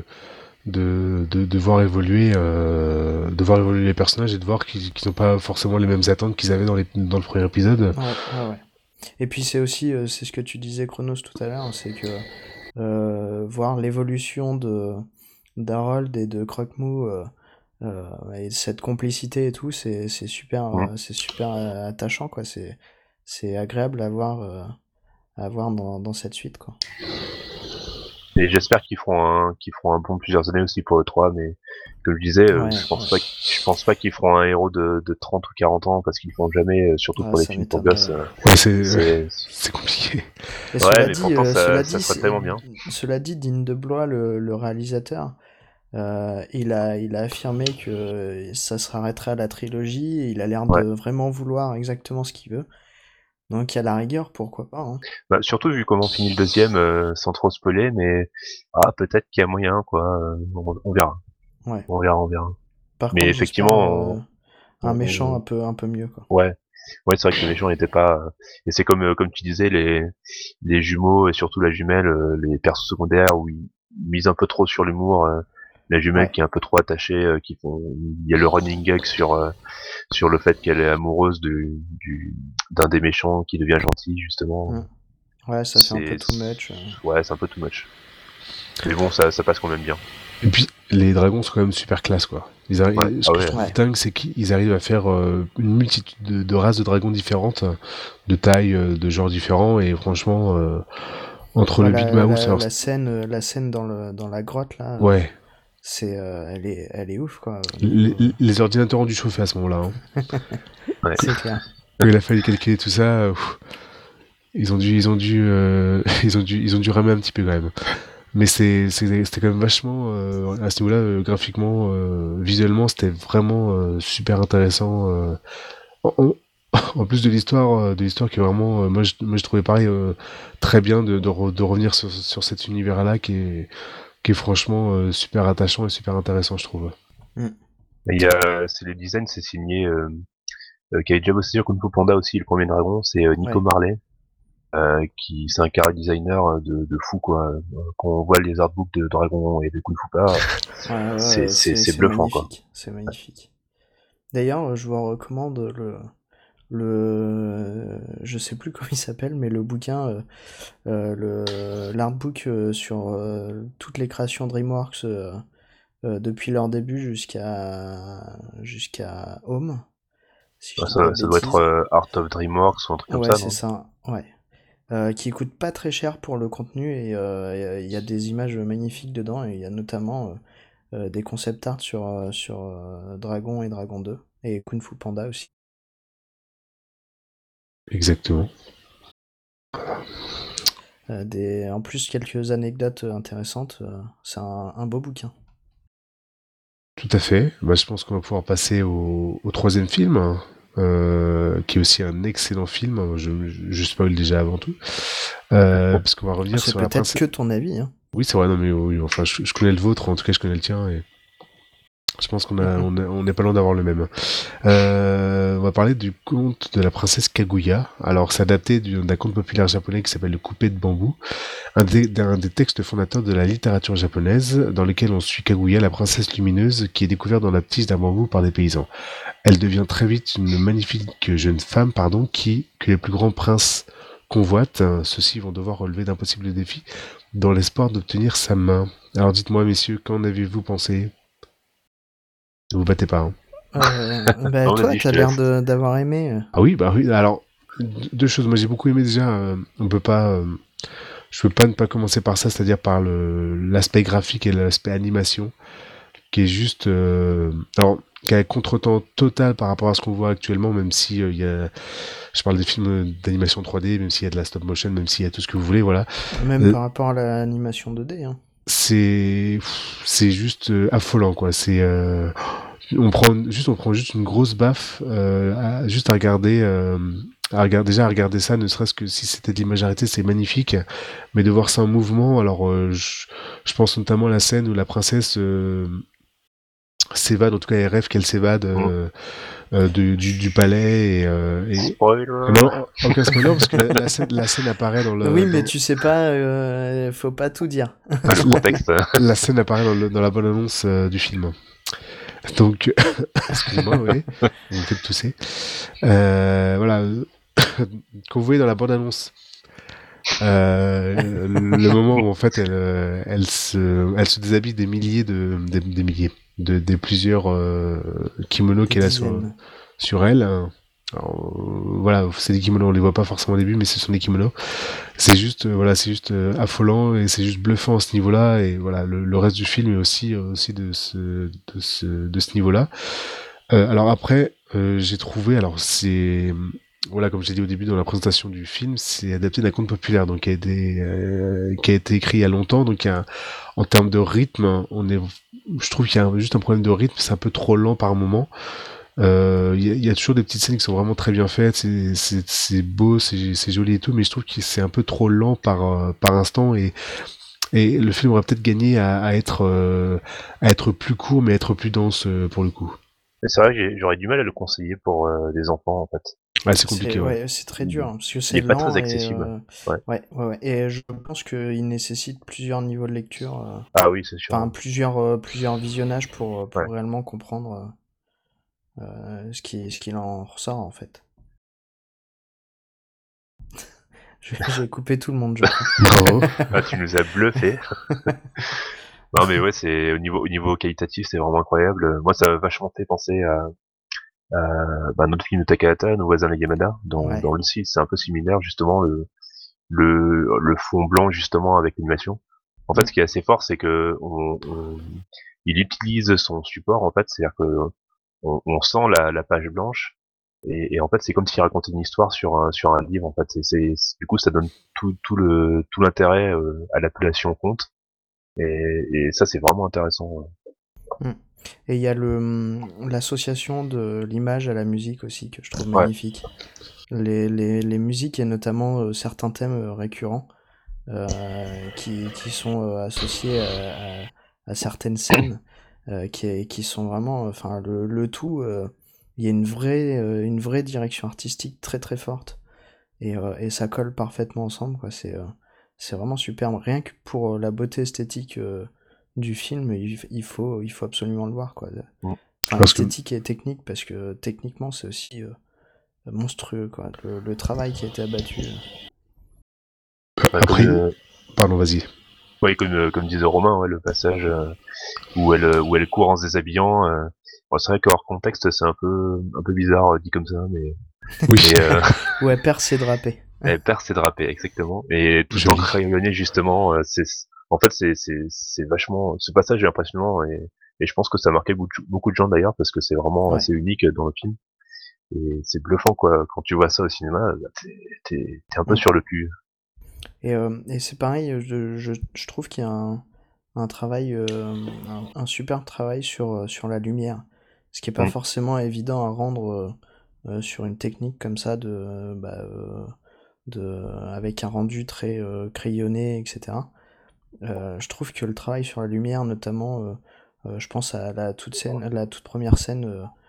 de voir de voir évoluer les personnages et de voir qu'ils n'ont pas forcément les mêmes attentes qu'ils avaient dans le premier épisode. Ouais, ouais, ouais. Et puis c'est aussi, c'est ce que tu disais Chronos tout à l'heure, c'est que voir l'évolution de d'Harold et de Croque-Mou, et cette complicité et tout, Mmh. c'est super attachant quoi. C'est agréable à voir dans cette suite quoi. Et j'espère qu'ils feront un bon plusieurs années aussi pour le 3, mais comme je disais, Ouais, ouais. je pense pas qu'ils feront un héros de 30 ou 40 ans parce qu'ils font jamais, surtout Ah, pour les ça films pour m'étonnerait, gosses. ouais. Ouais, C'est c'est compliqué. Et ouais, mais pourtant ça serait tellement bien. cela dit, Dean DeBlois, le réalisateur, il a affirmé que ça se arrêterait à la trilogie, et il a l'air de Ouais. vraiment vouloir exactement ce qu'il veut. Donc à la rigueur, pourquoi pas, hein. Bah, surtout vu comment finit le deuxième, sans trop spoiler, mais peut-être qu'il y a moyen quoi. On verra, Ouais. on verra. Par Mais contre, j'espère effectivement, un méchant on- un peu mieux, quoi. ouais, ouais, c'est vrai que le méchant n'était pas. Et c'est comme tu disais les jumeaux et surtout la jumelle, les persos secondaires où ils misent un peu trop sur l'humour. La jumelle Ouais. qui est un peu trop attachée, il y a le running gag sur le fait qu'elle est amoureuse d'un des méchants qui devient gentil justement. Mm. Ouais, ça fait un peu C'est too much. ouais, c'est un peu too much. Mais bon, ça passe quand même bien. Et puis les dragons sont quand même super classe quoi. Ouais, Ce ah que je ouais, trouve Ouais. dingue, c'est qu'ils arrivent à faire une multitude de races de dragons différentes, de tailles, de genres différents, et franchement, entre Ouais, le Big Mouse, alors la scène dans la grotte, là, ouais, elle est ouf, quoi. Au les, niveau, les ordinateurs ont dû chauffer à ce moment-là, hein. ouais. c'est clair. Quand il a fallu calculer tout ça, ils ont dû ramer un petit peu quand même. Mais c'était quand même vachement, à ce niveau-là, graphiquement, visuellement, c'était vraiment super intéressant. On, en plus de l'histoire qui est vraiment, moi je trouvais pareil très bien de revenir sur cet univers-là qui est franchement super attachant et super intéressant, je trouve. Mm. Et il y a, c'est le design, c'est signé, qui avait déjà bossé sur Kung Fu Panda aussi, le premier dragon, c'est Nico Ouais. Marley, qui c'est un character designer de fou quoi. Quand on voit les artbooks de Dragon et de Kung Fu Panda, c'est C'est bluffant quoi. magnifique. C'est magnifique. D'ailleurs, je vous recommande je sais plus comment il s'appelle, mais le bouquin, l'artbook sur toutes les créations DreamWorks depuis leur début jusqu'à Home, si je dis pas de Ça doit être bêtises. Art of DreamWorks ou un truc comme Ouais, ça, c'est non? ça. Ouais. Qui coûte pas très cher pour le contenu et il y a des images magnifiques dedans et il y a notamment des concept art sur Dragon et Dragon 2 et Kung Fu Panda aussi. Exactement. En plus, quelques anecdotes intéressantes. C'est un beau bouquin. Tout à fait. Bah, je pense qu'on va pouvoir passer au troisième film, qui est aussi un excellent film. Je spoil déjà avant tout, parce qu'on va revenir C'est sur la peut-être princesse. que ton avis, hein. Oui, c'est vrai. Non, mais oui, enfin, je connais le vôtre. En tout cas, je connais le tien et je pense on n'est pas loin d'avoir le même. On va parler du conte de la princesse Kaguya. Alors, c'est adapté d'un conte populaire japonais qui s'appelle Le coupé de bambou, d'un des textes fondateurs de la littérature japonaise, dans lequel on suit Kaguya, la princesse lumineuse, qui est découverte dans la tige d'un bambou par des paysans. Elle devient très vite une magnifique jeune femme, que les plus grands princes convoitent. Ceux-ci vont devoir relever d'impossibles défis dans l'espoir d'obtenir sa main. Alors dites-moi, messieurs, qu'en avez-vous pensé? Ne vous battez pas, hein. Bah Non, toi, vas-y, je t'as te l'air laisse. d'avoir aimé. Ah oui, bah oui. Alors, deux choses. Moi, j'ai beaucoup aimé déjà. On peut pas. Je peux pas ne pas commencer par ça, c'est-à-dire par l'aspect graphique et l'aspect animation, qui est juste, alors, qui a un contretemps total par rapport à ce qu'on voit actuellement, même si je parle des films d'animation 3D, même s'il y a de la stop motion, même s'il y a tout ce que vous voulez, voilà. Même Euh, par rapport à l'animation 2D, hein. c'est juste affolant, quoi. On prend juste une grosse baffe, juste déjà à regarder ça, ne serait-ce que si c'était de l'image arrêtée, c'est magnifique, mais de voir ça en mouvement, alors je pense notamment à la scène où la princesse s'évade, en tout cas elle rêve qu'elle s'évade du palais Spoiler. non, aucun spoiler parce que la scène apparaît Oui, mais tu sais pas, faut pas tout dire. Le contexte. la scène apparaît dans la bande-annonce du film. Donc, excusez-moi, oui, vous me faites tousser. Voilà, quand vous voyez dans la bande-annonce le moment où en fait elle se déshabille des milliers des milliers des plusieurs kimonos Des qu'elle a dizaines. sur elle. Alors, voilà, c'est des kimonos, on les voit pas forcément au début, mais ce sont des kimonos. C'est juste, voilà, c'est juste affolant et c'est juste bluffant à ce niveau-là. Et voilà, le reste du film est aussi de ce niveau-là. Alors après, j'ai trouvé, alors c'est voilà, comme j'ai dit au début dans la présentation du film, c'est adapté d'un conte populaire, donc qui a été écrit il y a longtemps, donc en termes de rythme, je trouve qu'il y a juste un problème de rythme, c'est un peu trop lent par moment. Il y a toujours des petites scènes qui sont vraiment très bien faites, c'est beau, c'est joli et tout, mais je trouve que c'est un peu trop lent par instant et le film aurait peut-être gagné à être plus court, mais à être plus dense pour le coup. Mais c'est vrai que j'aurais du mal à le conseiller pour des enfants en fait. Ouais, c'est compliqué, ouais. Ouais, c'est très dur, hein, parce que Il est c'est pas très lent et accessible. Ouais. ouais. Et je pense qu'il nécessite plusieurs niveaux de lecture, Ah oui, c'est enfin sûr. plusieurs visionnages Ouais. pour réellement comprendre ce qu'il en ressort en fait. J'ai coupé tout le monde, je crois. Bravo. Ah, tu nous as bluffé. Non mais ouais, c'est au niveau qualitatif, c'est vraiment incroyable. Moi, ça m'a vachement fait penser à un autre film de Takahata, Nos voisins les Yamada, Ouais. dans le style, c'est un peu similaire justement le fond blanc justement avec l'animation. En fait, Mm. ce qui est assez fort, c'est que il utilise son support en fait, c'est-à-dire que on sent la page blanche et en fait c'est comme s'il racontait une histoire sur un livre en fait. Du coup ça donne tout l'intérêt à l'appellation conte et ça c'est vraiment intéressant. Mm. Et il y a l'association de l'image à la musique aussi que je trouve Ouais. magnifique. Les musiques et notamment certains thèmes récurrents qui sont associés à certaines scènes qui sont vraiment, enfin le tout, il y a une vraie direction artistique très très forte et ça colle parfaitement ensemble quoi. C'est vraiment superbe. Rien que pour la beauté esthétique du film, il faut absolument le voir quoi. Mm. Enfin Parce que esthétique et technique parce que techniquement c'est aussi monstrueux quoi. Le travail qui a été abattu. Ouais, après, pardon, vas-y. comme disait Romain, ouais, le passage où elle court en se déshabillant. Bon, c'est vrai qu'hors contexte, c'est un peu bizarre dit comme ça, Oui, mais Ouais, père s'est drapé. elle perd ses drapés exactement. Et tout en joli. crayonné justement, en fait c'est vachement. Ce passage est impressionnant et je pense que ça a marqué beaucoup de gens d'ailleurs parce que c'est vraiment Ouais. assez unique dans le film. Et c'est bluffant quoi. Quand tu vois ça au cinéma, bah, t'es un peu Mm. sur le cul. Et c'est pareil, je trouve qu'il y a un travail, un super travail sur la lumière. Ce qui est pas Mm. forcément évident à rendre sur une technique comme ça avec un rendu très crayonné, etc. Je trouve que le travail sur la lumière, notamment, je pense à la toute première scène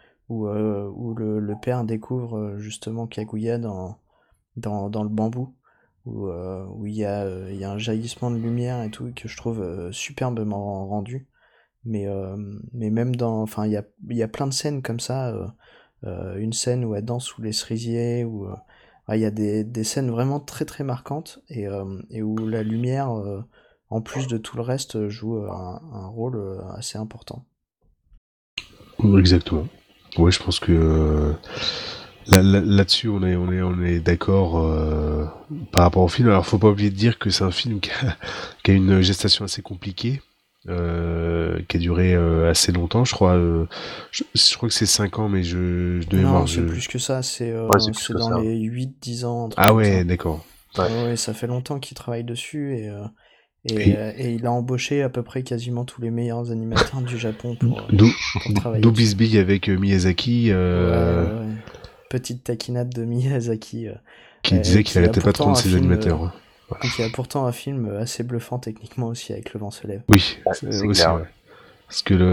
où le père découvre justement Kaguya dans le bambou, où il y a un jaillissement de lumière et tout, que je trouve superbement rendu. Mais même enfin, il y a plein de scènes comme ça, une scène où elle danse sous les cerisiers, il y a des scènes vraiment très très marquantes, et où la lumière, en plus de tout le reste, joue un rôle assez important. Exactement. Ouais, je pense que là-dessus, on est d'accord par rapport au film. Alors, faut pas oublier de dire que c'est un film qui a une gestation assez compliquée, qui a duré assez longtemps, je crois. Je crois que c'est 5 ans, mais de Non, mémoire, c'est plus que ça, Ouais, c'est plus c'est que dans ça. les 8 10 ans, un truc Ah comme ouais, ça. d'accord. Ouais. Ouais, ouais, ça fait longtemps qu'il travaille dessus Et et il a embauché à peu près quasiment tous les meilleurs animateurs du Japon d'où pour travailler d'où dessus. Bisbee avec Miyazaki, Ouais, ouais, ouais. Petite taquinade de Miyazaki, qui disait qu'il qui a arrêtait pas de pourtant prendre un ses film, animateurs. Voilà. qui a pourtant un film assez bluffant techniquement aussi avec Le Vent se lève. Oui, Ouais, c'est c'est aussi, clair. ouais. Ouais. Parce que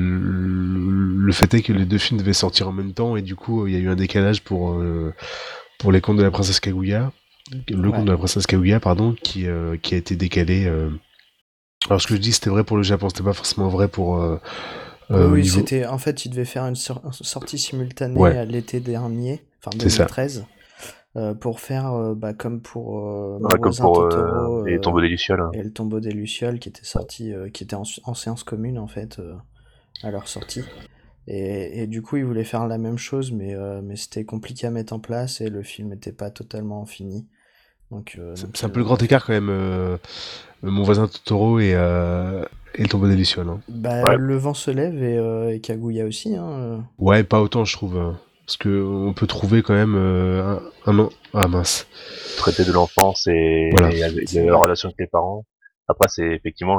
le fait est que les deux films devaient sortir en même temps et du coup il y a eu un décalage pour les contes de la princesse Kaguya, le conte Ouais. de la princesse Kaguya pardon, qui a été décalé. Alors ce que je dis c'était vrai pour le Japon, c'était pas forcément vrai pour Oui, au oui, niveau. c'était. En fait, il devait faire une sortie simultanée Ouais, à l'été dernier, enfin c'est ça. 2013, pour faire comme pour Mon Ouais, comme voisin pour Totoro les tombeaux des Lucioles. Hein. et Le tombeau des Lucioles, qui était sorti, qui était en séance commune en fait à leur sortie. Et du coup, ils voulaient faire la même chose, mais c'était compliqué à mettre en place et le film n'était pas totalement fini. Donc C'est un ils peu le l'ont grand pas fait. écart quand même. Mon voisin Totoro et le tombeau des Lucioles. Hein. Bah, Ouais. Le vent se lève et Kaguya aussi, hein. Ouais, pas autant je trouve. Parce que on peut trouver quand même un an. Ah mince. Traiter de l'enfance Voilà. et avec C'est la vrai. relation avec les parents. Après, c'est effectivement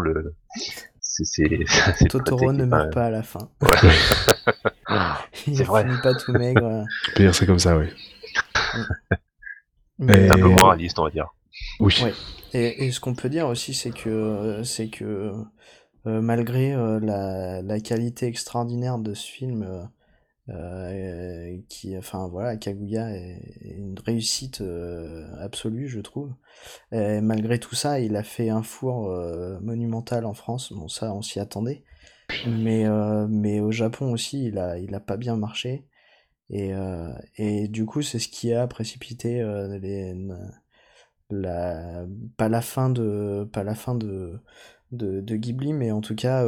c'est traité Totoro qui ne est meurt pas. pas à la fin. Ouais. Ouais, C'est Il vrai. finit pas tout maigre. on peut dire ça comme ça, oui. Mm. Mais C'est un peu moins Et réaliste, on va dire. oui. ouais. Et ce qu'on peut dire aussi, c'est que malgré la qualité extraordinaire de ce film, enfin voilà, Kaguya est une réussite absolue, je trouve. Et malgré tout ça, il a fait un four monumental en France. Bon, ça, on s'y attendait. Mais au Japon aussi, il a pas bien marché. Et du coup, c'est ce qui a précipité la, pas la fin de Ghibli, mais en tout cas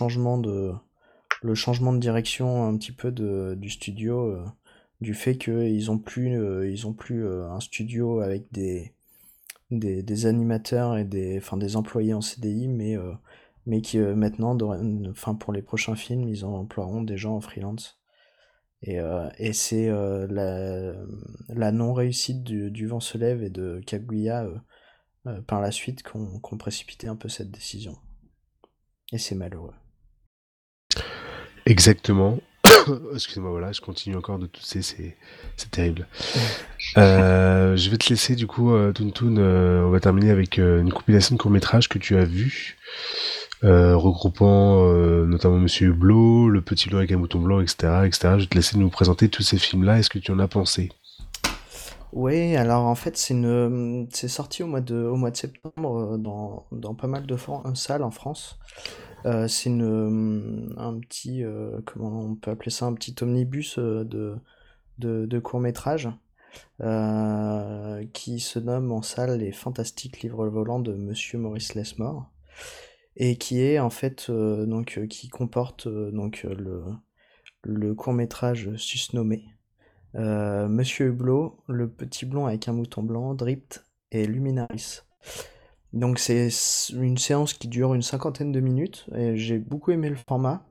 le changement de direction un petit peu du studio, du fait ils ont plus un studio avec des animateurs et enfin, des employés en CDI, mais qui maintenant, enfin, pour les prochains films, ils en emploieront des gens en freelance. Et c'est la non-réussite du Vent se lève et de Kaguya par la suite qu'on précipité un peu cette décision. Et c'est malheureux. Exactement. Excuse-moi, voilà, je continue encore de tousser, c'est terrible. Je vais te laisser du coup, Toon, on va terminer avec une compilation de courts-métrages que tu as vu, regroupant notamment Monsieur Hublot, Le Petit Loup avec un mouton blanc, etc., etc. Je vais te laisser nous présenter tous ces films-là. Est-ce que tu en as pensé? Oui, alors en fait, c'est sorti au mois de septembre dans pas mal de salles en France. C'est un petit, comment on peut appeler ça, un petit omnibus de courts-métrages qui se nomme en salle Les Fantastiques Livres Volants de Monsieur Maurice Lesmore et qui est en fait qui comporte le court-métrage susnommé Monsieur Hublot, Le Petit Blond avec un mouton blanc, Dript et Luminaris. Donc c'est une séance qui dure une cinquantaine de minutes et j'ai beaucoup aimé le format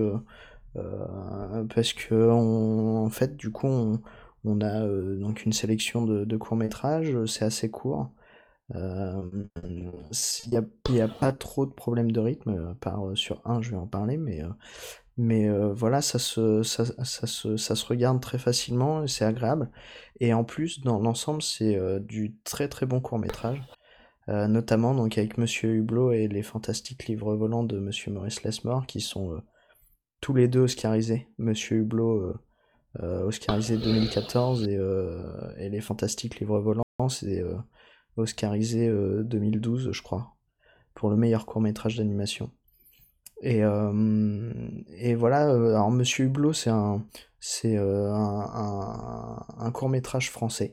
parce que en fait du coup on a donc une sélection de courts-métrages, c'est assez court. Euh, il y a pas trop de problèmes de rythme, à part sur un, je vais en parler, mais voilà, ça se regarde très facilement, et c'est agréable. Et en plus, dans l'ensemble, c'est du très très bon court-métrage, notamment donc avec Monsieur Hublot et les fantastiques livres volants de Monsieur Maurice Lesmore, qui sont tous les deux oscarisés. Monsieur Hublot, oscarisé 2014, et les fantastiques livres volants, c'est oscarisé 2012, je crois, pour le meilleur court-métrage d'animation. Et, euh, et voilà, alors Monsieur Hublot, c'est un court-métrage français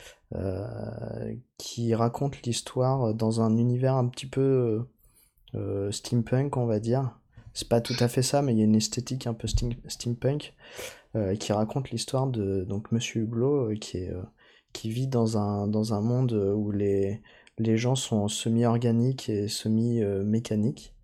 qui raconte l'histoire dans un univers un petit peu steampunk, on va dire. C'est pas tout à fait ça, mais il y a une esthétique un peu steampunk qui raconte l'histoire de donc Monsieur Hublot qui vit dans un monde où les gens sont semi-organiques et semi-mécaniques.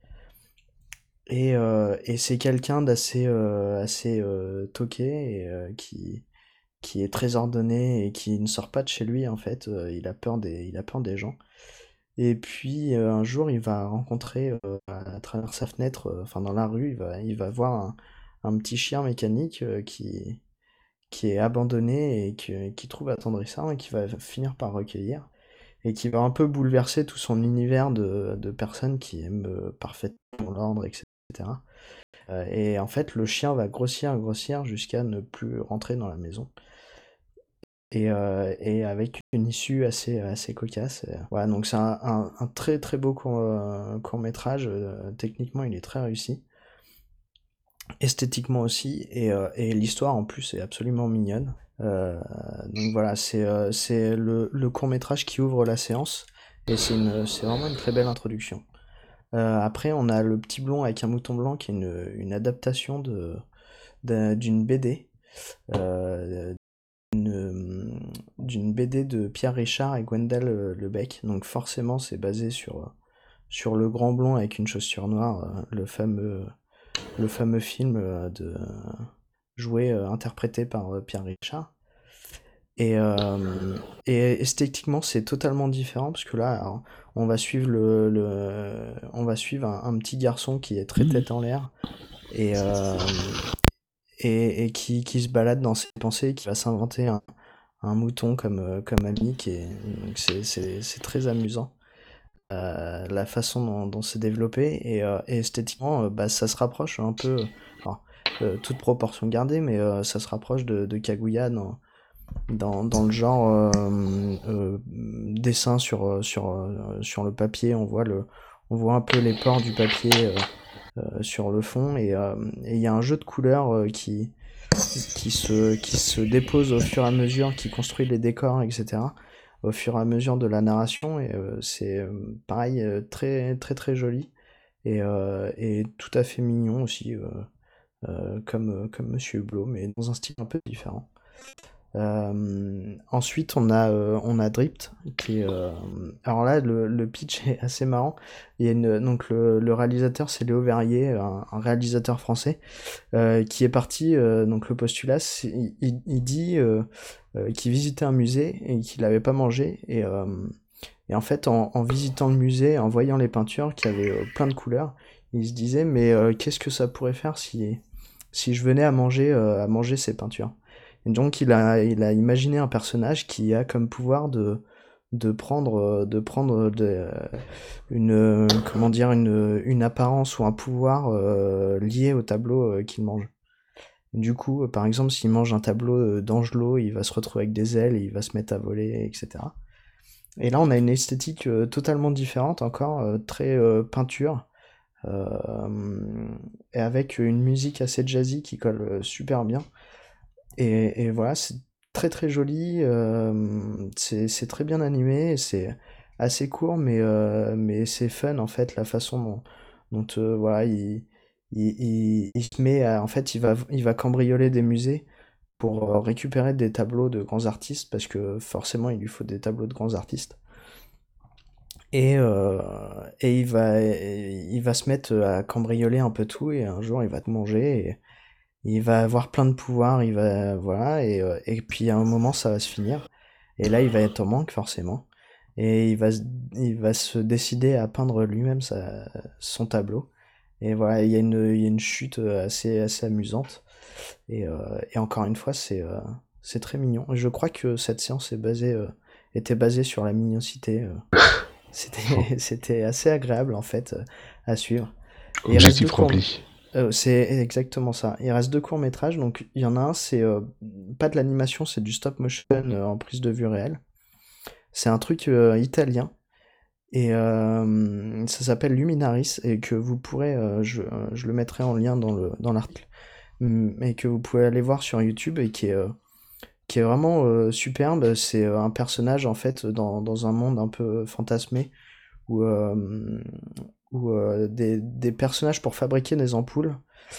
Et c'est quelqu'un assez toqué et qui est très ordonné et qui ne sort pas de chez lui en fait. Il a peur des gens. Et puis un jour, il va rencontrer à travers sa fenêtre, enfin dans la rue, il va voir un petit chien mécanique qui est abandonné et qui trouve attendrissant et qui va finir par recueillir et qui va un peu bouleverser tout son univers de personnes qui aiment parfaitement l'ordre, etc. Et en fait, le chien va grossir jusqu'à ne plus rentrer dans la maison. Et avec une issue assez cocasse. Voilà, donc c'est un très très beau court-métrage. Techniquement, il est très réussi. Esthétiquement aussi. Et l'histoire en plus est absolument mignonne. Donc voilà, c'est le court-métrage qui ouvre la séance. Et c'est vraiment une très belle introduction. Après, on a Le Petit Blond avec un mouton blanc qui est une adaptation d'une BD. euh, d'une BD de Pierre Richard et Gwendal Lebec. Donc forcément, c'est basé sur Le Grand Blond avec une chaussure noire, le fameux film interprété par Pierre Richard. Et, euh, et esthétiquement, c'est totalement différent parce que là, alors, on va suivre on va suivre un petit garçon qui est très tête en l'air et, et qui se balade dans ses pensées, qui va s'inventer un mouton comme ami, donc c'est très amusant. La façon dont c'est développé et esthétiquement, bah, ça se rapproche un peu, alors, toute proportion gardée, mais ça se rapproche de Kaguya dans le genre dessin sur le papier. On voit un peu les pores du papier sur le fond et il y a un jeu de couleurs qui se dépose au fur et à mesure, qui construit les décors, etc. Au fur et à mesure de la narration et c'est pareil très très très joli et tout à fait mignon aussi comme Monsieur Hublot mais dans un style un peu différent. Ensuite, on a Dript, alors là, le pitch est assez marrant. Donc, le réalisateur, c'est Léo Verrier, un réalisateur français, qui est parti. Donc, le postulat, il dit qu'il visitait un musée et qu'il n'avait pas mangé. Et en fait, en visitant le musée, en voyant les peintures qui avaient plein de couleurs, il se disait, mais qu'est-ce que ça pourrait faire si je venais à manger ses peintures. Et donc il a imaginé un personnage qui a comme pouvoir de prendre comment dire, une apparence ou un pouvoir lié au tableau qu'il mange. Du coup, par exemple, s'il mange un tableau d'Angelo, il va se retrouver avec des ailes et il va se mettre à voler, etc. Et là, on a une esthétique totalement différente, encore très peinture, et avec une musique assez jazzy qui colle super bien. Et voilà, c'est très très joli, c'est très bien animé, c'est assez court, mais c'est fun en fait, la façon dont voilà, il se met à, en fait, il va cambrioler des musées pour récupérer des tableaux de grands artistes, parce que forcément il lui faut des tableaux de grands artistes. Et, euh, et il va se mettre à cambrioler un peu tout, et un jour il va te manger, et il va avoir plein de pouvoirs, il va, voilà, et puis à un moment ça va se finir, et là il va être en manque forcément, et il va se décider à peindre lui-même son tableau, et voilà, il y a une chute assez amusante, et encore une fois c'est très mignon. Je crois que cette séance était basée sur la mignoncité, c'était assez agréable en fait à suivre. Et il reste deux Objectif courts, rempli. c'est exactement ça. Il reste deux courts-métrages, donc il y en a un, c'est pas de l'animation, c'est du stop motion en prise de vue réelle. C'est un truc italien, et ça s'appelle Luminaris, et que vous pourrez, je le mettrai en lien dans l'article, mais que vous pouvez aller voir sur YouTube, et qui est vraiment superbe. C'est un personnage en fait dans un monde un peu fantasmé, où, des personnages pour fabriquer des ampoules.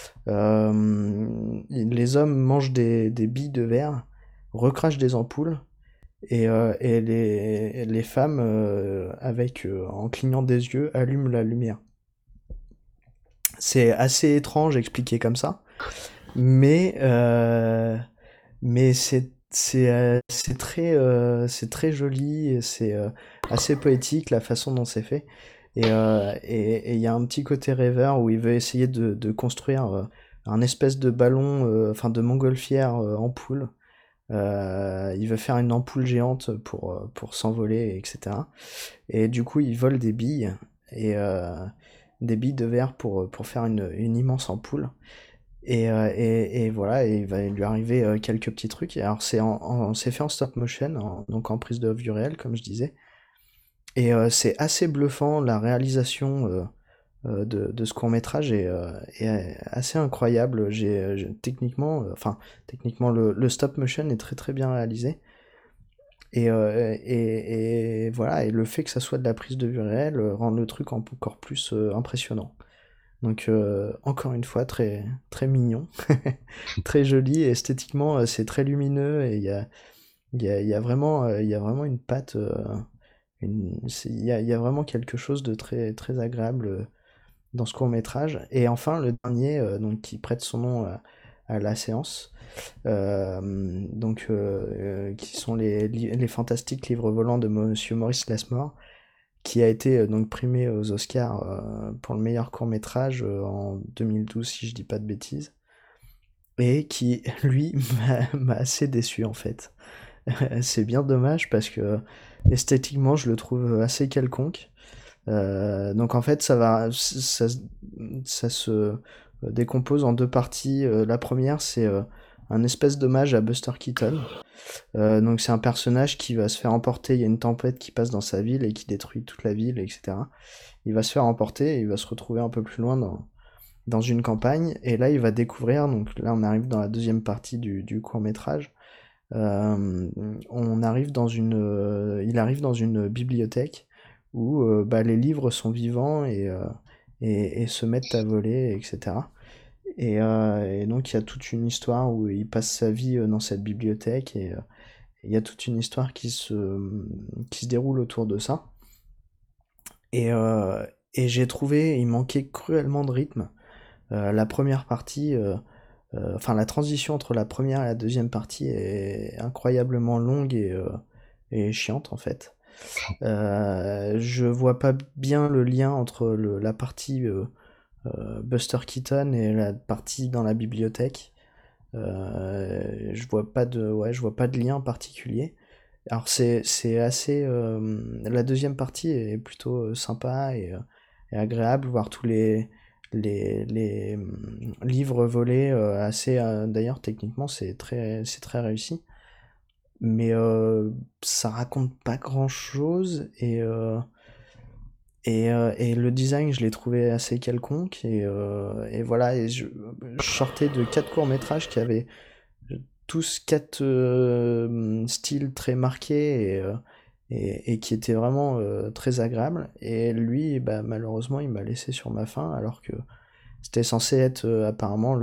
Les hommes mangent des billes de verre, recrachent des ampoules, et les femmes, en clignant des yeux, allument la lumière. C'est assez étrange expliqué comme ça, mais, c'est très joli, et c'est assez poétique la façon dont c'est fait. Et il y a un petit côté rêveur où il veut essayer de construire un espèce de ballon, enfin de montgolfière ampoule. Il veut faire une ampoule géante pour s'envoler, etc. Et du coup, il vole et des billes de verre pour faire une immense ampoule. Et voilà, et il va lui arriver quelques petits trucs. Et alors, c'est fait en stop motion, donc en prise de vue réelle, comme je disais. Et c'est assez bluffant, la réalisation de ce court-métrage est assez incroyable. Techniquement, le stop motion est très très bien réalisé. Et voilà, et le fait que ça soit de la prise de vue réelle rend le truc encore plus impressionnant. Donc encore une fois, très très mignon, très joli, et esthétiquement c'est très lumineux, et il y a vraiment une patte, il y a vraiment quelque chose de très très agréable dans ce court métrage. Et enfin le dernier, donc qui prête son nom à la séance, qui sont les fantastiques livres volants de Monsieur Maurice Lasmore, qui a été donc primé aux Oscars pour le meilleur court-métrage en 2012, si je dis pas de bêtises, et qui, lui, m'a assez déçu en fait. C'est bien dommage, parce que esthétiquement, je le trouve assez quelconque. Donc en fait, ça se décompose en deux parties. La première, c'est un espèce d'hommage à Buster Keaton. Donc c'est un personnage qui va se faire emporter, il y a une tempête qui passe dans sa ville et qui détruit toute la ville, etc. Il va se faire emporter, et il va se retrouver un peu plus loin dans une campagne, et là il va découvrir, donc là on arrive dans la deuxième partie du court-métrage, il arrive dans une bibliothèque où les livres sont vivants, et se mettent à voler, etc. Et donc il y a toute une histoire où il passe sa vie dans cette bibliothèque, et il y a toute une histoire qui se déroule autour de ça. Et j'ai trouvé, il manquait cruellement de rythme. La première partie, enfin la transition entre la première et la deuxième partie est incroyablement longue et chiante en fait. Je vois pas bien le lien entre la partie Buster Keaton et la partie dans la bibliothèque. Je vois pas de lien particulier. Alors c'est assez, la deuxième partie est plutôt sympa et agréable, voir tous les livres volés, assez, d'ailleurs techniquement c'est très réussi, mais ça raconte pas grand-chose et le design je l'ai trouvé assez quelconque et voilà et je sortais de quatre courts-métrages qui avaient tous quatre styles très marqués et qui étaient vraiment très agréables. Et lui, bah, malheureusement, il m'a laissé sur ma faim alors que c'était censé être apparemment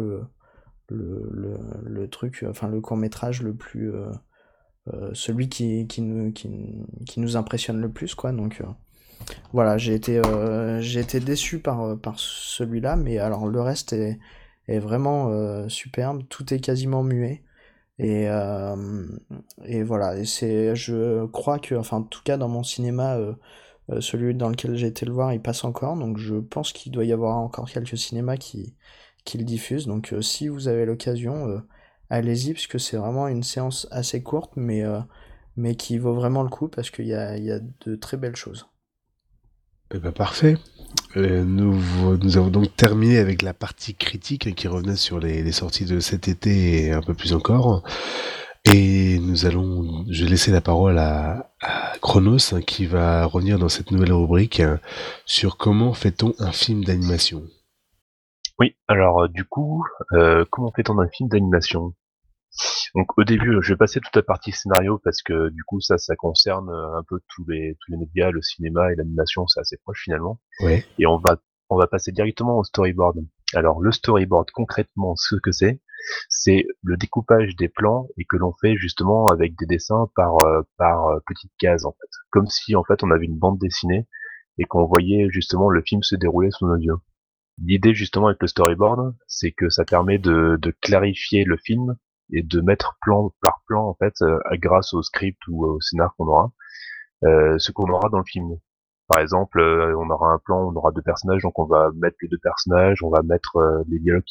le truc, enfin le court-métrage le plus. Celui qui nous impressionne le plus, quoi. Donc voilà, j'ai été déçu par celui-là, mais alors le reste est vraiment superbe, tout est quasiment muet. Et, euh, et voilà, je crois que, enfin, en tout cas, dans mon cinéma, celui dans lequel j'ai été le voir, il passe encore. Donc, je pense qu'il doit y avoir encore quelques cinémas qui le diffusent. Donc, si vous avez l'occasion, allez-y, puisque c'est vraiment une séance assez courte, mais qui vaut vraiment le coup parce il y a de très belles choses. Eh ben parfait. Nous avons donc terminé avec la partie critique qui revenait sur les sorties de cet été et un peu plus encore. Et je vais laisser la parole à Chronos qui va revenir dans cette nouvelle rubrique sur comment fait-on un film d'animation. Oui, alors du coup, comment fait-on un film d'animation? Donc au début, je vais passer toute la partie scénario parce que du coup ça concerne un peu tous les médias, le cinéma et l'animation, c'est assez proche finalement. Ouais. Et on va passer directement au storyboard. Alors le storyboard concrètement, ce que c'est le découpage des plans et que l'on fait justement avec des dessins par petites cases en fait, comme si en fait on avait une bande dessinée et qu'on voyait justement le film se dérouler sous nos yeux. L'idée justement avec le storyboard, c'est que ça permet de clarifier le film et de mettre plan par plan en fait, grâce au script ou au scénar qu'on aura, ce qu'on aura dans le film. Par exemple, on aura un plan, on aura deux personnages, donc on va mettre les deux personnages, on va mettre les dialogues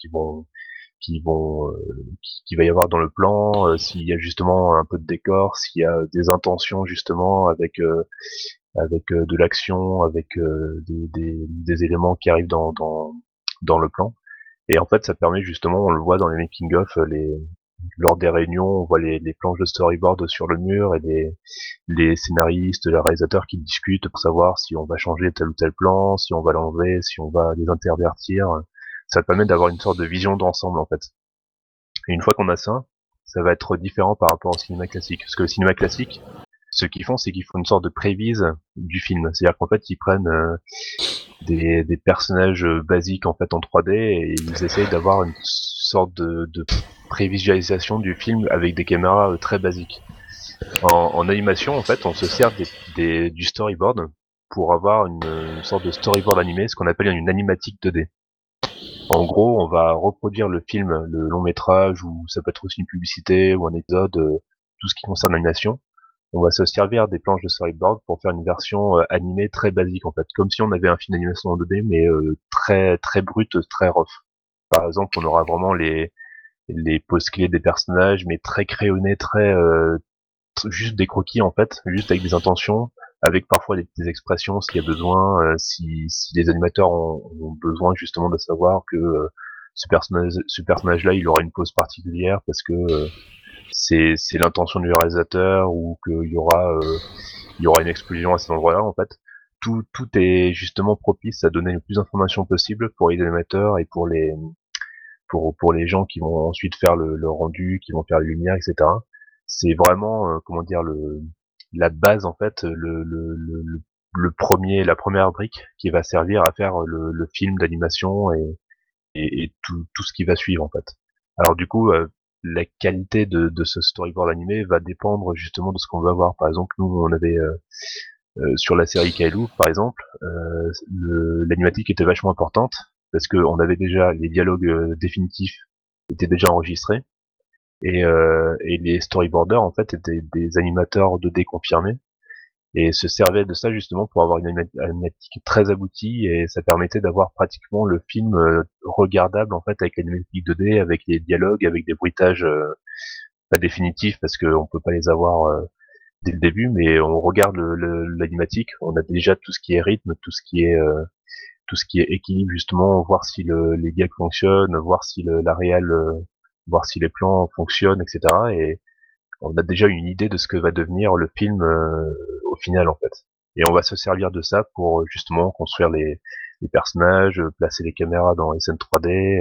qui va y avoir dans le plan, s'il y a justement un peu de décor, s'il y a des intentions justement avec de l'action, avec des éléments qui arrivent dans le plan. Et en fait, ça permet justement, on le voit dans les making of, lors des réunions, on voit les planches de storyboard sur le mur et les scénaristes, les réalisateurs qui discutent pour savoir si on va changer tel ou tel plan, si on va l'enlever, si on va les intervertir. Ça permet d'avoir une sorte de vision d'ensemble en fait. Et une fois qu'on a ça, ça va être différent par rapport au cinéma classique. Parce que le cinéma classique, ce qu'ils font, c'est qu'ils font une sorte de prévise du film. C'est-à-dire qu'en fait, ils prennent des personnages basiques en fait en 3D et ils essayent d'avoir une sorte de prévisualisation du film avec des caméras très basiques. En animation, en fait, on se sert du storyboard pour avoir une sorte de storyboard animé, ce qu'on appelle une animatique 2D. En gros, on va reproduire le film, le long métrage, ou ça peut être aussi une publicité ou un épisode, tout ce qui concerne l'animation. On va se servir des planches de storyboard pour faire une version animée très basique en fait, comme si on avait un film d'animation en 2D mais très très brut, très rough. Par exemple, on aura vraiment les poses clés des personnages, mais très crayonnés, très juste des croquis en fait, juste avec des intentions, avec parfois des expressions s'il y a besoin, si les animateurs ont besoin justement de savoir que ce personnage-là, il aura une pose particulière parce que c'est l'intention du réalisateur ou qu'il y aura une explosion à cet endroit-là en fait. Tout est justement propice à donner le plus d'informations possible pour les animateurs et pour les gens qui vont ensuite faire le rendu, qui vont faire les lumières, etc. C'est vraiment comment dire la base en fait, la première brique qui va servir à faire le film d'animation et tout ce qui va suivre en fait. Alors du coup, la qualité de ce storyboard animé va dépendre justement de ce qu'on va voir. Par exemple, nous on avait sur la série Kailou, par exemple, l'animatique était vachement importante parce qu'on avait déjà les dialogues définitifs étaient déjà enregistrés et les storyboarders en fait étaient des animateurs 2D confirmés et se servait de ça justement pour avoir une animatique très aboutie, et ça permettait d'avoir pratiquement le film regardable en fait avec l'animatique 2D, avec les dialogues, avec des bruitages pas définitifs parce qu'on peut pas les avoir dès le début, mais on regarde l'animatique, on a déjà tout ce qui est rythme, tout ce qui est équilibre justement, voir si les gags fonctionnent, voir si la réal, voir si les plans fonctionnent, etc. Et on a déjà une idée de ce que va devenir le film au final en fait. Et on va se servir de ça pour justement construire les personnages, placer les caméras dans les scènes 3D,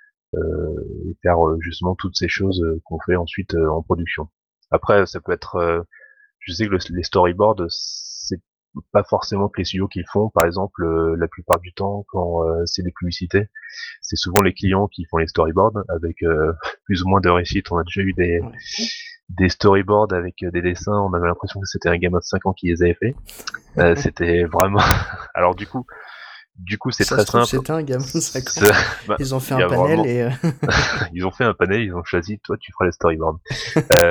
et faire justement toutes ces choses qu'on fait ensuite en production. Après, ça peut être, je sais que les storyboards, c'est pas forcément que les studios qui le font. Par exemple, la plupart du temps, quand c'est des publicités, c'est souvent les clients qui font les storyboards avec plus ou moins de réussite. On a déjà eu Ouais. des storyboards avec des dessins, on avait l'impression que c'était un gamin de 5 ans qui les avait fait. C'était vraiment... Alors du coup c'est Ça se très trouve, simple. c'était un gamin de 5 ans. Bah, Ils ont fait il y un a panel vraiment... et. Ils ont fait un panel, ils ont choisi, toi tu feras les storyboards. Euh,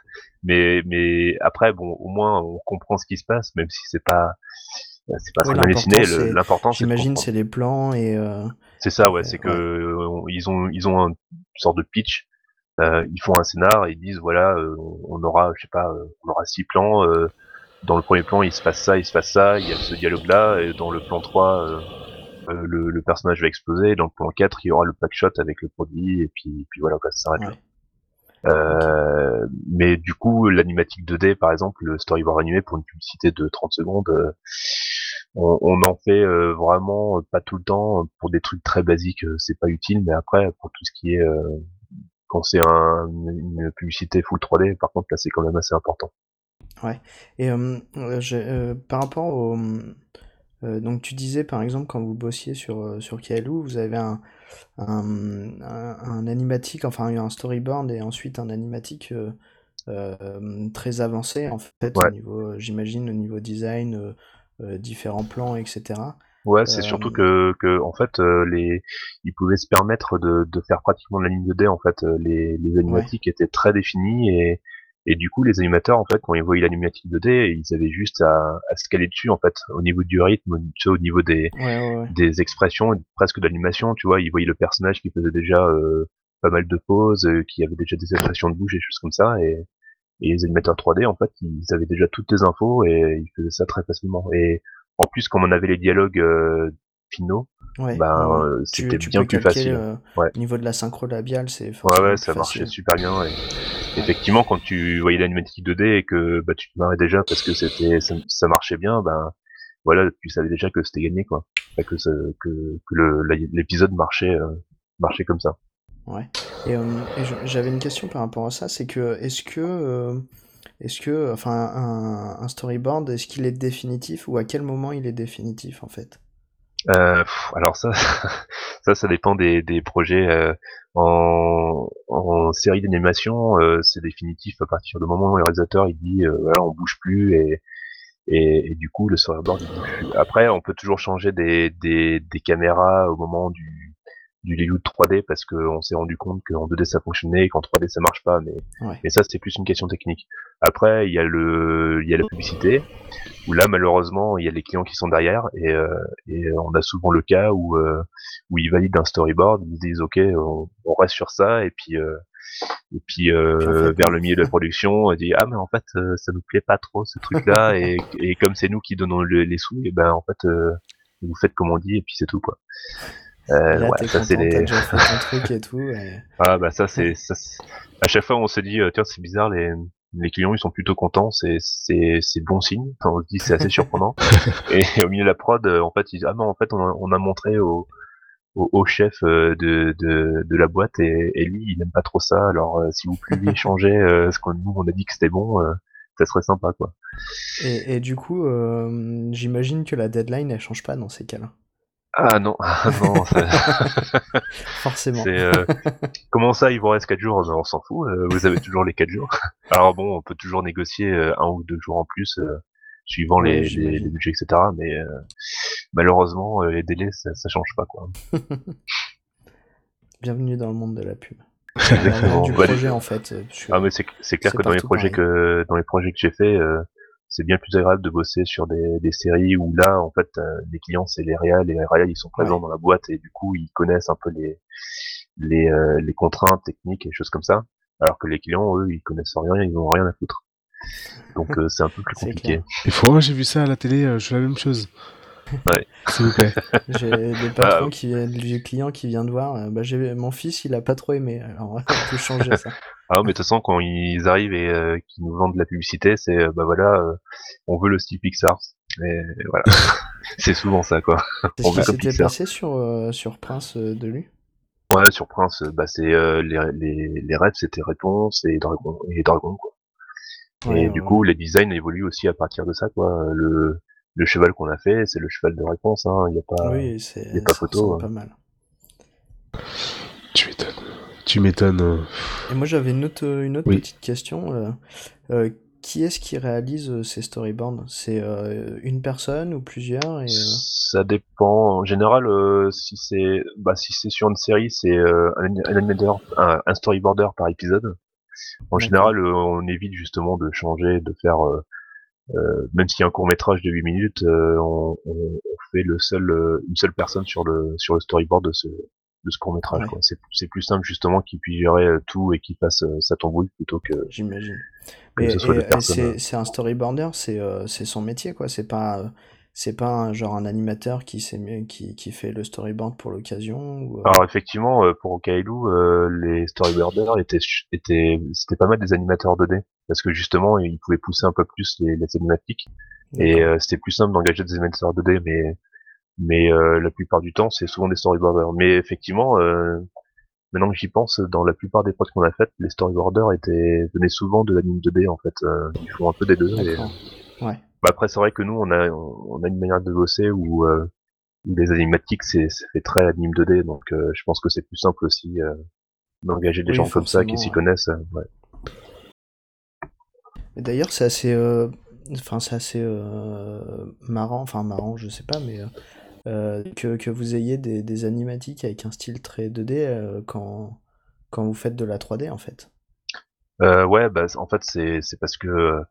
mais après, bon, au moins on comprend ce qui se passe, même si c'est pas Oui, très bien l'important, dessiné. c'est. L'important c'est de J'imagine, comprendre. c'est les plans et. C'est ça, ouais, c'est que Ouais. ils ont une sorte de pitch. Ils font un scénar et ils disent voilà, on aura, je sais pas, on aura 6 plans. Dans le premier plan, il se passe ça, il se passe ça. Il y a ce dialogue-là. Et dans le plan 3, le personnage va exploser. Dans le plan 4, il y aura le pack shot avec le produit. Et puis voilà, quoi, ça s'arrête là. Ouais. Ok. Mais du coup, l'animatique 2D, par exemple, le storyboard animé pour une publicité de 30 secondes, on en fait vraiment pas tout le temps. Pour des trucs très basiques, c'est pas utile. Mais après, pour tout ce qui est quand c'est une publicité full 3D, par contre, là, c'est quand même assez important. Ouais. Et par rapport au. Donc, tu disais, par exemple, quand vous bossiez sur Kaelou, vous avez un animatique, enfin un storyboard et ensuite un animatique très avancé, en fait, au Ouais. niveau, j'imagine, au niveau design, différents plans, etc. Ouais, c'est Euh, surtout que en fait ils pouvaient se permettre de faire pratiquement de la ligne 2D en fait. Les ouais, animatiques étaient très définies et du coup les animateurs en fait quand ils voyaient l'animatique 2D ils avaient juste à se caler dessus en fait au niveau du rythme, tu sais, au niveau ouais, ouais, ouais. des expressions et presque de l'animation, tu vois, ils voyaient le personnage qui faisait déjà pas mal de poses, qui avait déjà des expressions de bouche et des choses comme ça et les animateurs 3D, en fait, ils avaient déjà toutes les infos et ils faisaient ça très facilement. Et en plus, comme on avait les dialogues finaux, Ouais, ouais, ben ouais. c'était Tu bien peux plus calquer facile. Ouais, au niveau de la synchro labiale, c'est ouais, ouais, forcément plus ça marchait facile. super bien. Et Ouais, effectivement, quand tu voyais l'animatique 2D et que bah, tu te marrais déjà parce que ça marchait bien, ben voilà, tu savais déjà que c'était gagné, quoi. Enfin, l'épisode marchait comme ça. ouais. Et j'avais une question par rapport à ça, c'est que enfin, un storyboard, est-ce qu'il est définitif ou à quel moment il est définitif en fait? Alors ça, ça dépend des projets. En série d'animation, c'est définitif à partir du moment où le réalisateur il dit voilà, on bouge plus et du coup le storyboard il bouge plus. Après, on peut toujours changer des caméras au moment du layout 3D parce qu'on s'est rendu compte qu'en 2D ça fonctionnait et qu'en 3D ça marche pas. Ouais, Mais ça c'est plus une question technique. Après, il y a la publicité où là malheureusement il y a les clients qui sont derrière et on a souvent le cas où ils valident un storyboard, ils disent ok on reste sur ça puis en fait vers non. le milieu de la production on dit ah mais en fait ça nous plaît pas trop ce truc là et comme c'est nous qui donnons les sous et ben en fait vous faites comme on dit et puis c'est tout quoi. Et là, Voilà t'es ça c'est content, t'as les déjà fait ton truc et tout. Et... ah bah à chaque fois on se dit tiens c'est bizarre les clients ils sont plutôt contents, c'est bon signe. Enfin, on se dit c'est assez surprenant. Et au milieu de la prod, en fait, ils disent ah non, en fait, on a montré au chef de la boîte et lui, il aime pas trop ça. Alors, si vous pouviez changer ce qu'on nous on a dit que c'était bon, ça serait sympa quoi. Et du coup, j'imagine que la deadline, elle change pas dans ces cas-là. Ah non, ah non, Forcément. c'est comment ça, il vous reste 4 jours? Ben, on s'en fout, vous avez toujours les 4 jours. Alors bon, on peut toujours négocier 1 ou 2 jours en plus, suivant Ouais, les j'imagine. budgets, etc. Mais malheureusement, les délais, ça change pas quoi. Bienvenue dans le monde de la pub. Enfin, dans le monde Exactement. du Bah, projet, en fait, parce ah que mais c'est clair c'est que partout pareil. dans les projets que j'ai fait, c'est bien plus agréable de bosser sur des séries où là, en fait, les clients c'est les réals, et les réals ils sont présents Ouais. dans la boîte et du coup ils connaissent un peu les contraintes techniques et choses comme ça. Alors que les clients, eux, ils connaissent rien, ils ont rien à foutre. Donc c'est un peu plus C'est compliqué. clair. Il faut, moi j'ai vu ça à la télé, je fais la même chose. Ouais. S'il vous plaît. J'ai des Bah, patrons du client qui vient de voir. Bah, mon fils, il a pas trop aimé. Alors, on peut changer ça. ah mais de toute façon quand ils arrivent et qu'ils nous vendent de la publicité, c'est bah voilà, on veut le style Pixar. Et voilà, c'est souvent ça quoi. C'est ce On qui veut comme s'était Pixar. passé sur Prince de Lu. Ouais, sur Prince, bah c'est les rêves c'était réponse et dragon quoi. Ouais, Et ouais, du ouais. coup les designs évoluent aussi à partir de ça quoi. Le cheval qu'on a fait, c'est le cheval de réponse, hein. Oui, Il y a pas ça photo. ressemble Hein. pas mal. Tu m'étonnes. Tu m'étonnes. Et moi, j'avais une autre Oui. petite question. Euh, qui est-ce qui réalise ces storyboards? C'est une personne ou plusieurs Ça dépend. En général, si c'est sur une série, c'est un animateur, un storyboarder par épisode. En D'accord. général, on évite justement de changer, de faire même s'il y a un court métrage de 8 minutes, on fait une seule personne sur le storyboard de ce court métrage. Ouais, Quoi. C'est plus simple justement qu'il puisse gérer tout et qu'il fasse sa tambouille plutôt j'imagine. que Mais ce soit des personnes. c'est un storyboarder, c'est son métier, quoi. C'est pas genre un animateur qui fait le storyboard pour l'occasion ou Alors effectivement, pour Okailu, les storyboarders c'était pas mal des animateurs 2D parce que justement ils pouvaient pousser un peu plus les cinématiques et D'accord. c'était plus simple d'engager des animateurs 2D, mais la plupart du temps c'est souvent des storyboarders. Mais effectivement, maintenant que j'y pense, dans la plupart des prods qu'on a faites, les storyboarders venaient souvent de l'anime 2D en fait. Ils font un peu des deux. Et, D'accord. Ouais. bah après c'est vrai que nous on a une manière de bosser où les animatiques c'est fait très anime 2D, donc je pense que c'est plus simple aussi d'engager des Oui, gens comme ça qui forcément, s'y ouais. connaissent. Ouais. Et d'ailleurs, enfin, c'est assez marrant, enfin marrant, je sais pas, mais que vous ayez des animatiques avec un style très 2D quand vous faites de la 3D en fait. Ouais, bah en fait c'est parce que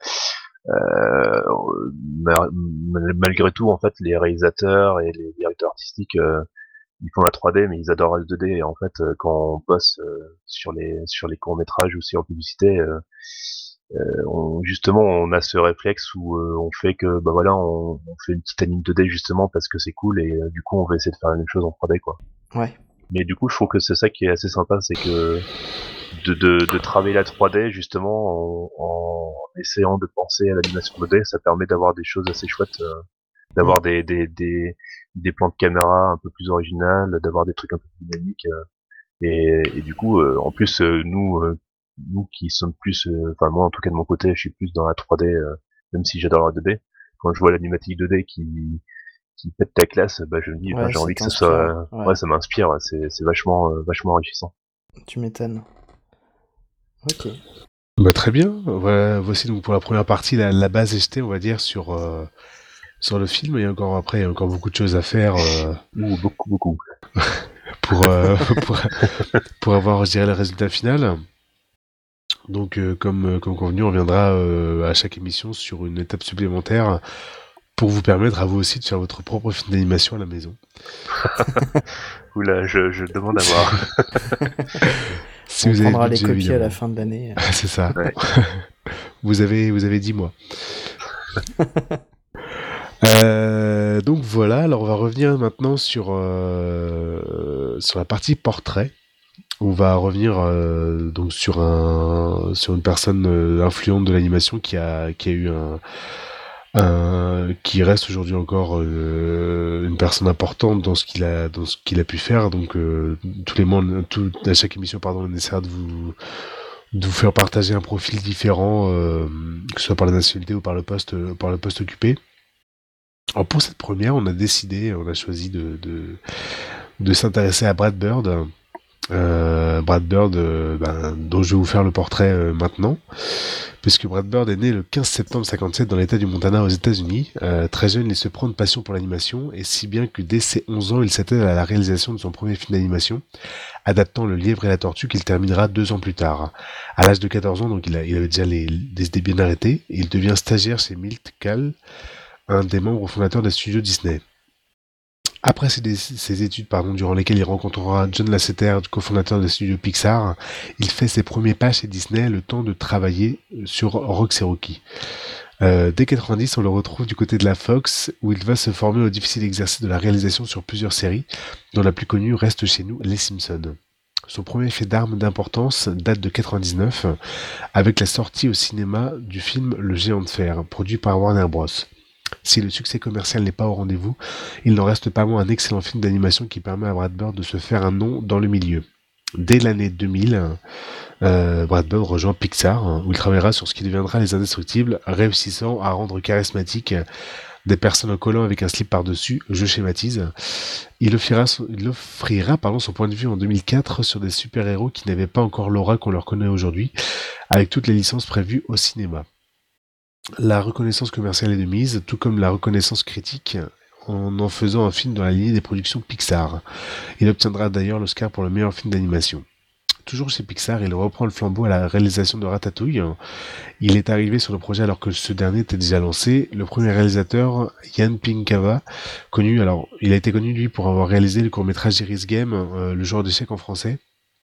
malgré tout en fait les réalisateurs et les directeurs artistiques ils font la 3D mais ils adorent la 2D et en fait quand on bosse sur les courts métrages ou sur la publicité justement on a ce réflexe où on fait que bah voilà on fait une petite anime 2D justement parce que c'est cool et du coup on va essayer de faire la même chose en 3D quoi. Ouais, Mais du coup je trouve que c'est ça qui est assez sympa, c'est que de travailler la 3D justement en essayant de penser à l'animation 2D, ça permet d'avoir des choses assez chouettes, mm, d'avoir des plans de caméra un peu plus originales, d'avoir des trucs un peu plus dynamiques. Et du coup, en plus, nous qui sommes plus, enfin moi en tout cas de mon côté, je suis plus dans la 3D, même si j'adore la 2D. Quand je vois l'animatique 2D qui pète ta classe, bah je me dis, enfin ouais, j'ai ça envie que ça t'inspire, soit, ouais, ouais, ça m'inspire, ouais, c'est vachement, vachement enrichissant. tu m'étonnes. Ok, Bah, très bien. Voilà, voici donc pour la première partie la base ST, on va dire, sur le film. Et encore après, il y a encore beaucoup de choses à faire Ouh, beaucoup, beaucoup. pour, pour, pour avoir, je dirais, le résultat final. Donc, comme convenu, on reviendra à chaque émission sur une étape supplémentaire pour vous permettre à vous aussi de faire votre propre film d'animation à la maison. Oula, je demande à voir. Si on vous avez le prendra les budget, copies à la évidemment. fin de l'année. C'est ça. Ouais. Vous avez 10 mois. Donc voilà, alors on va revenir maintenant sur la partie portrait. On va revenir donc sur une personne influente de l'animation qui a eu qui reste aujourd'hui encore une personne importante dans ce qu'il a pu faire. Donc tous les mois, à chaque émission, pardon, on essaiera de vous faire partager un profil différent, que ce soit par la nationalité ou par le poste occupé. Alors pour cette première, on a choisi de s'intéresser à Brad Bird. Brad Bird, dont je vais vous faire le portrait maintenant, puisque Brad Bird est né le 15 septembre 57 dans l'état du Montana aux États-Unis. Très jeune, il se prend une passion pour l'animation, et si bien que dès ses 11 ans, il s'attelle à la réalisation de son premier film d'animation, adaptant Le Lièvre et la Tortue, qu'il terminera 2 ans plus tard. À l'âge de 14 ans, donc il avait déjà des idées bien arrêtées, et il devient stagiaire chez Milt Kahl, un des membres fondateurs des studios Disney. Après ses études, durant lesquelles il rencontrera John Lasseter, cofondateur des studios Pixar, il fait ses premiers pas chez Disney, le temps de travailler sur Rox et Rocky. Dès 90, on le retrouve du côté de la Fox, où il va se former au difficile exercice de la réalisation sur plusieurs séries, dont la plus connue reste chez nous Les Simpsons. Son premier fait d'armes d'importance date de 99, avec la sortie au cinéma du film Le Géant de Fer, produit par Warner Bros. Si le succès commercial n'est pas au rendez-vous, il n'en reste pas moins un excellent film d'animation qui permet à Brad Bird de se faire un nom dans le milieu. Dès l'année 2000, Brad Bird rejoint Pixar, où il travaillera sur ce qui deviendra Les Indestructibles, réussissant à rendre charismatique des personnes en collant avec un slip par-dessus, je schématise. Il offrira son point de vue en 2004 sur des super-héros qui n'avaient pas encore l'aura qu'on leur connaît aujourd'hui, avec toutes les licences prévues au cinéma. La reconnaissance commerciale est de mise, tout comme la reconnaissance critique, en faisant un film dans la lignée des productions Pixar. Il obtiendra d'ailleurs l'Oscar pour le meilleur film d'animation. Toujours chez Pixar, il reprend le flambeau à la réalisation de Ratatouille. Il est arrivé sur le projet alors que ce dernier était déjà lancé. Le premier réalisateur, Jan Pinkava, il a été connu lui pour avoir réalisé le court-métrage Iris Game, Le joueur d'échecs en français,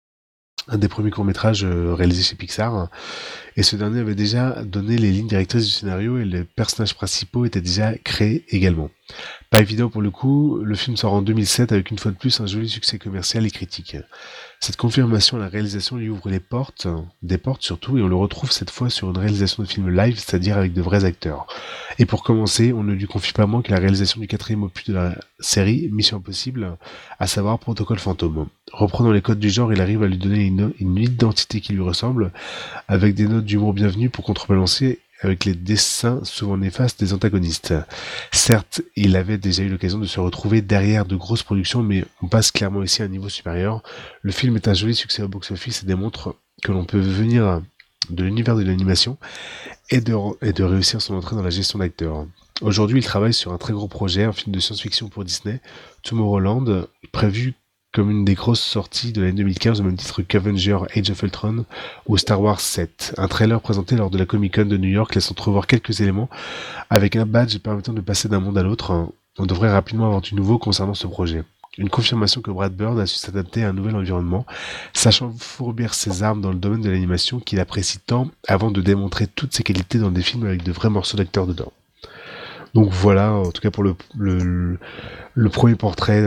un des premiers courts-métrages réalisés chez Pixar. Et ce dernier avait déjà donné les lignes directrices du scénario et les personnages principaux étaient déjà créés également. Pas évident pour le coup, le film sort en 2007 avec une fois de plus un joli succès commercial et critique. Cette confirmation à la réalisation lui ouvre des portes surtout, et on le retrouve cette fois sur une réalisation de film live, c'est-à-dire avec de vrais acteurs. Et pour commencer, on ne lui confie pas moins que la réalisation du 4e opus de la série, Mission Impossible, à savoir Protocole Fantôme. Reprenant les codes du genre, il arrive à lui donner une identité qui lui ressemble, avec des notes d'humour bienvenues pour contrebalancer avec les dessins souvent néfastes des antagonistes. Certes, il avait déjà eu l'occasion de se retrouver derrière de grosses productions, mais on passe clairement ici à un niveau supérieur. Le film est un joli succès au box-office et démontre que l'on peut venir de l'univers de l'animation et de réussir son entrée dans la gestion d'acteurs. Aujourd'hui, il travaille sur un très gros projet, un film de science-fiction pour Disney, Tomorrowland, prévu comme une des grosses sorties de l'année 2015 au même titre qu'Avenger Age of Ultron ou Star Wars 7. Un trailer présenté lors de la Comic-Con de New York laisse entrevoir quelques éléments avec un badge permettant de passer d'un monde à l'autre. On devrait rapidement avoir du nouveau concernant ce projet. Une confirmation que Brad Bird a su s'adapter à un nouvel environnement, sachant fourbir ses armes dans le domaine de l'animation qu'il apprécie tant avant de démontrer toutes ses qualités dans des films avec de vrais morceaux d'acteurs dedans. Donc voilà, en tout cas pour le premier portrait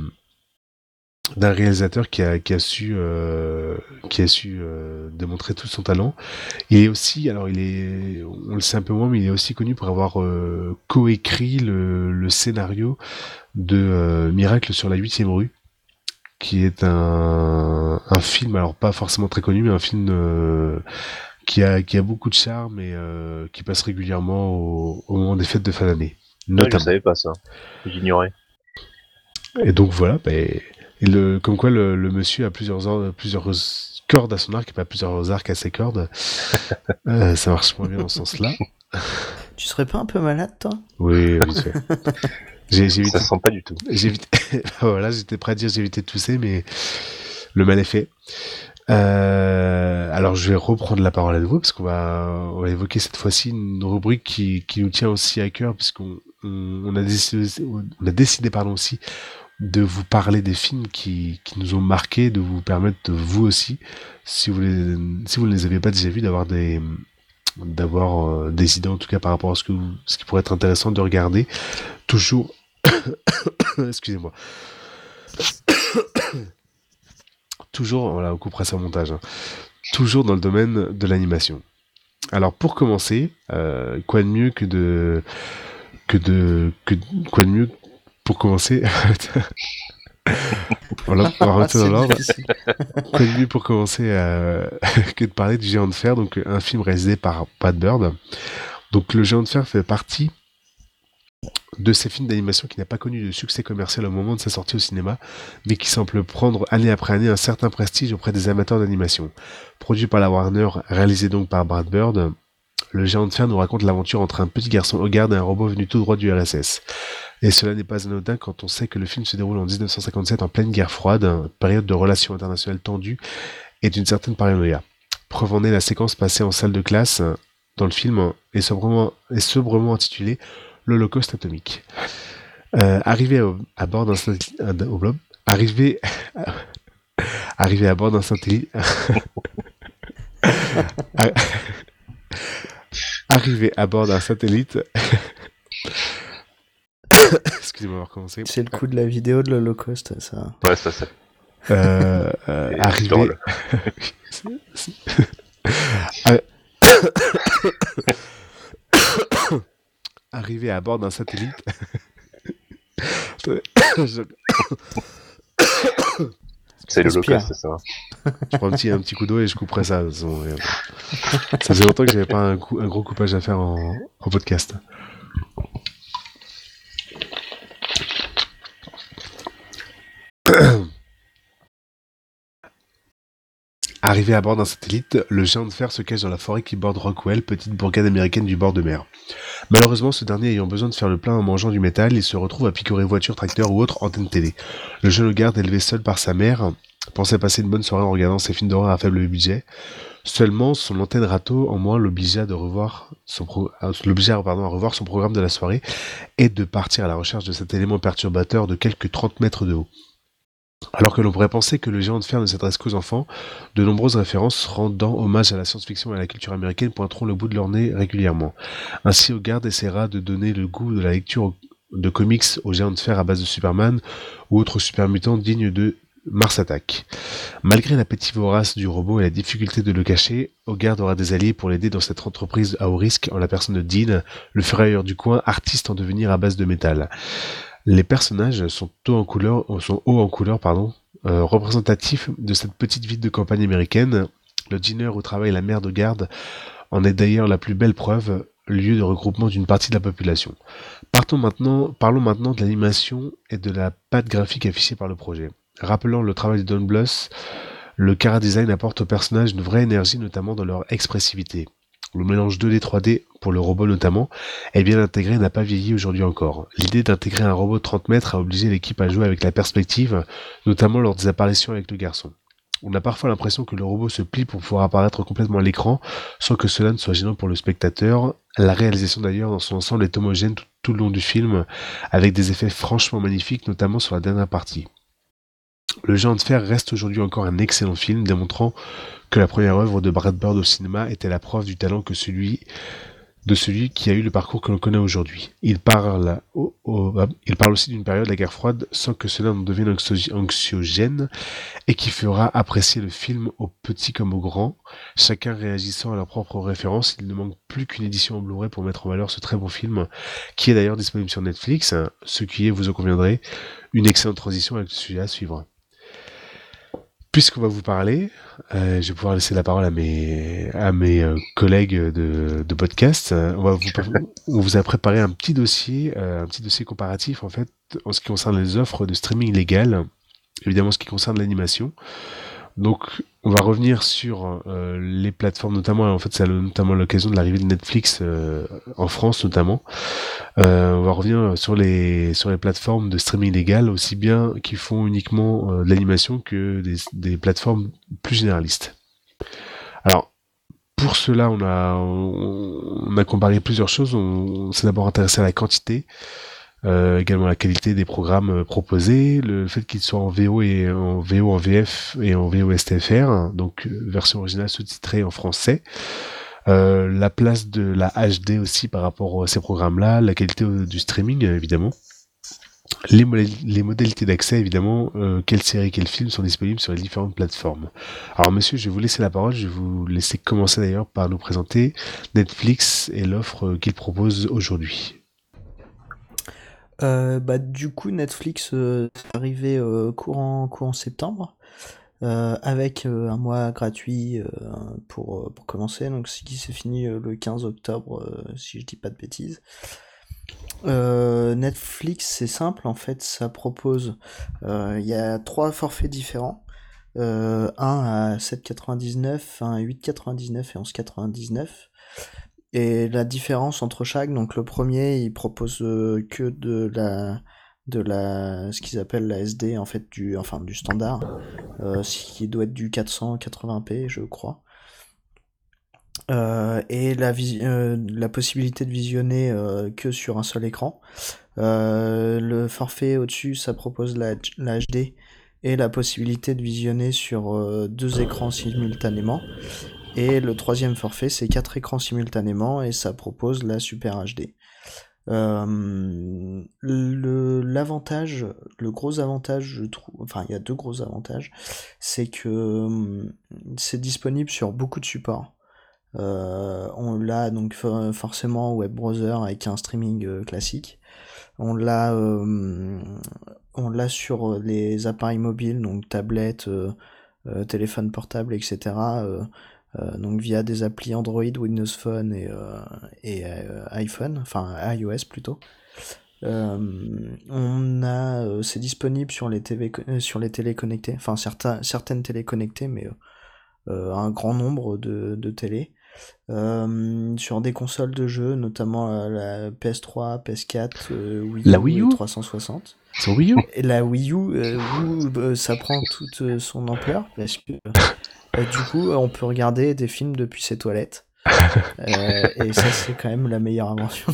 d'un réalisateur qui a su démontrer tout son talent. Il est aussi, on le sait un peu moins, mais il est aussi connu pour avoir coécrit le scénario de Miracle sur la 8e rue, qui est un film, alors pas forcément très connu, mais un film qui a beaucoup de charme et qui passe régulièrement au moment des fêtes de fin d'année. Notamment. Ouais, je savais pas ça, j'ignorais. Et donc voilà, comme quoi le monsieur a plusieurs cordes à son arc et pas plusieurs arcs à ses cordes. Ça marche moins bien dans ce sens-là. Tu serais pas un peu malade, toi ? Oui, vite fait. Ça se sent pas du tout. Voilà, j'étais prêt à dire j'ai évité de tousser, mais le mal est fait. Alors je vais reprendre la parole à nouveau parce qu'on va évoquer cette fois-ci une rubrique qui nous tient aussi à cœur, puisqu'on a décidé aussi de vous parler des films qui nous ont marqués, de vous permettre vous aussi, si vous ne les avez pas déjà vus, d'avoir des idées en tout cas par rapport à ce qui pourrait être intéressant de regarder. Toujours excusez-moi. Toujours, voilà, on coupera ça au montage. Toujours dans le domaine de l'animation. Alors pour commencer, quoi de mieux pour commencer voilà, on va remettre dans l'ordre. Quoi de mieux pour commencer que de parler du Géant de Fer, donc un film réalisé par Brad Bird. Donc le Géant de Fer fait partie de ces films d'animation qui n'a pas connu de succès commercial au moment de sa sortie au cinéma, mais qui semble prendre année après année un certain prestige auprès des amateurs d'animation. Produit par la Warner, réalisé donc par Brad Bird, Le Géant de Fer nous raconte l'aventure entre un petit garçon Hogarth et un robot venu tout droit du RSS. Et cela n'est pas anodin quand on sait que le film se déroule en 1957 en pleine guerre froide, période de relations internationales tendues et d'une certaine paranoïa. Preuve en est la séquence passée en salle de classe dans le film est sobrement intitulée L'Holocauste atomique. Arrivé à bord d'un satellite, arrivé à bord d'un satellite, arrivé à bord d'un satellite. Excusez-moi d'avoir recommencé. C'est le coup de la vidéo de l'Holocauste, ça. Ouais, ça. Arrivé. drôle. Arrivé à bord d'un satellite. C'est Respire. l'Holocauste, c'est ça. Je prends un petit coup d'eau et je couperai ça. Ça faisait longtemps que j'avais pas un gros coupage à faire en podcast. Arrivé à bord d'un satellite, le géant de fer se cache dans la forêt qui borde Rockwell, petite bourgade américaine du bord de mer. Malheureusement, ce dernier ayant besoin de faire le plein en mangeant du métal, il se retrouve à picorer voitures, tracteurs ou autres antennes télé. Le jeune Hogarth, élevé seul par sa mère, pensait passer une bonne soirée en regardant ses films d'horreur à faible budget. Seulement, son antenne râteau en moins l'obligea à revoir son programme de la soirée et de partir à la recherche de cet élément perturbateur de quelques 30 mètres de haut. Alors que l'on pourrait penser que le géant de fer ne s'adresse qu'aux enfants, de nombreuses références rendant hommage à la science-fiction et à la culture américaine pointeront le bout de leur nez régulièrement. Ainsi, Hogarth essaiera de donner le goût de la lecture de comics aux géants de fer à base de Superman ou autres super mutants dignes de Mars Attack. Malgré l'appétit vorace du robot et la difficulté de le cacher, Hogarth aura des alliés pour l'aider dans cette entreprise à haut risque en la personne de Dean, le ferrailleur du coin, artiste en devenir à base de métal. Les personnages sont hauts en couleur, représentatifs de cette petite ville de campagne américaine. Le dîner où travaille la mère d'Hogarth en est d'ailleurs la plus belle preuve, lieu de regroupement d'une partie de la population. Parlons maintenant de l'animation et de la patte graphique affichée par le projet. Rappelant le travail de Don Bluth, le chara-design apporte aux personnages une vraie énergie, notamment dans leur expressivité. Le mélange 2D 3D, pour le robot notamment, est bien intégré et n'a pas vieilli aujourd'hui encore. L'idée d'intégrer un robot de 30 mètres a obligé l'équipe à jouer avec la perspective, notamment lors des apparitions avec le garçon. On a parfois l'impression que le robot se plie pour pouvoir apparaître complètement à l'écran, sans que cela ne soit gênant pour le spectateur. La réalisation d'ailleurs dans son ensemble est homogène tout le long du film, avec des effets franchement magnifiques, notamment sur la dernière partie. Le Géant de Fer reste aujourd'hui encore un excellent film, démontrant que la première œuvre de Brad Bird au cinéma était la preuve du talent de celui qui a eu le parcours que l'on connaît aujourd'hui. Il parle aussi d'une période de la guerre froide sans que cela ne devienne anxiogène et qui fera apprécier le film aux petits comme aux grands, chacun réagissant à leurs propres références. Il ne manque plus qu'une édition en Blu-ray pour mettre en valeur ce très bon film, qui est d'ailleurs disponible sur Netflix, ce qui est, vous en conviendrez, une excellente transition avec le sujet à suivre. Puisqu'on va vous parler, je vais pouvoir laisser la parole à mes collègues de podcast. On vous a préparé un petit dossier comparatif en fait en ce qui concerne les offres de streaming légales, évidemment ce qui concerne l'animation. Donc on va revenir sur les plateformes, notamment en fait c'est notamment l'occasion de l'arrivée de Netflix en France notamment. On va revenir sur les plateformes de streaming légal, aussi bien qui font uniquement de l'animation que des plateformes plus généralistes. Alors pour cela on a comparé plusieurs choses. On s'est d'abord intéressé à la quantité. Également la qualité des programmes proposés, le fait qu'ils soient en VO et en VF et en VO-STFR, donc version originale sous-titrée en français, la place de la HD aussi par rapport à ces programmes-là, la qualité du streaming évidemment, les modalités d'accès évidemment, quelles séries, quels films sont disponibles sur les différentes plateformes. Alors monsieur, je vais vous laisser la parole, je vais vous laisser commencer d'ailleurs par nous présenter Netflix et l'offre qu'il propose aujourd'hui. Du coup, Netflix est arrivé courant septembre, avec un mois gratuit pour commencer, donc ce qui s'est fini le 15 octobre, si je dis pas de bêtises. Netflix, c'est simple, en fait, ça propose, il y a 3 forfaits différents. Un à 7,99, un à 8,99 et 11,99. Et la différence entre chaque, donc le premier, il propose que ce qu'ils appellent la SD, en fait, du standard, ce qui doit être du 480p, je crois. Et la possibilité de visionner que sur un seul écran. Le forfait au-dessus, ça propose la HD et la possibilité de visionner sur 2 écrans simultanément. Et le troisième forfait, c'est 4 écrans simultanément et ça propose la Super HD. L'avantage, le gros avantage, je trouve, enfin il y a 2 gros avantages, c'est que c'est disponible sur beaucoup de supports. On l'a donc forcément web browser avec un streaming classique. On l'a sur les appareils mobiles, donc tablettes, téléphone portable, etc. Donc via des applis Android, Windows Phone et iPhone, enfin iOS plutôt. C'est disponible sur les télés connectées, enfin certaines télés connectées, mais un grand nombre de télés. Sur des consoles de jeux, notamment la PS3, PS4, Wii La U Wii et U 360. Sur Wii U Et la Wii U, où ça prend toute son ampleur, parce que du coup, on peut regarder des films depuis ses toilettes. Et ça, c'est quand même la meilleure invention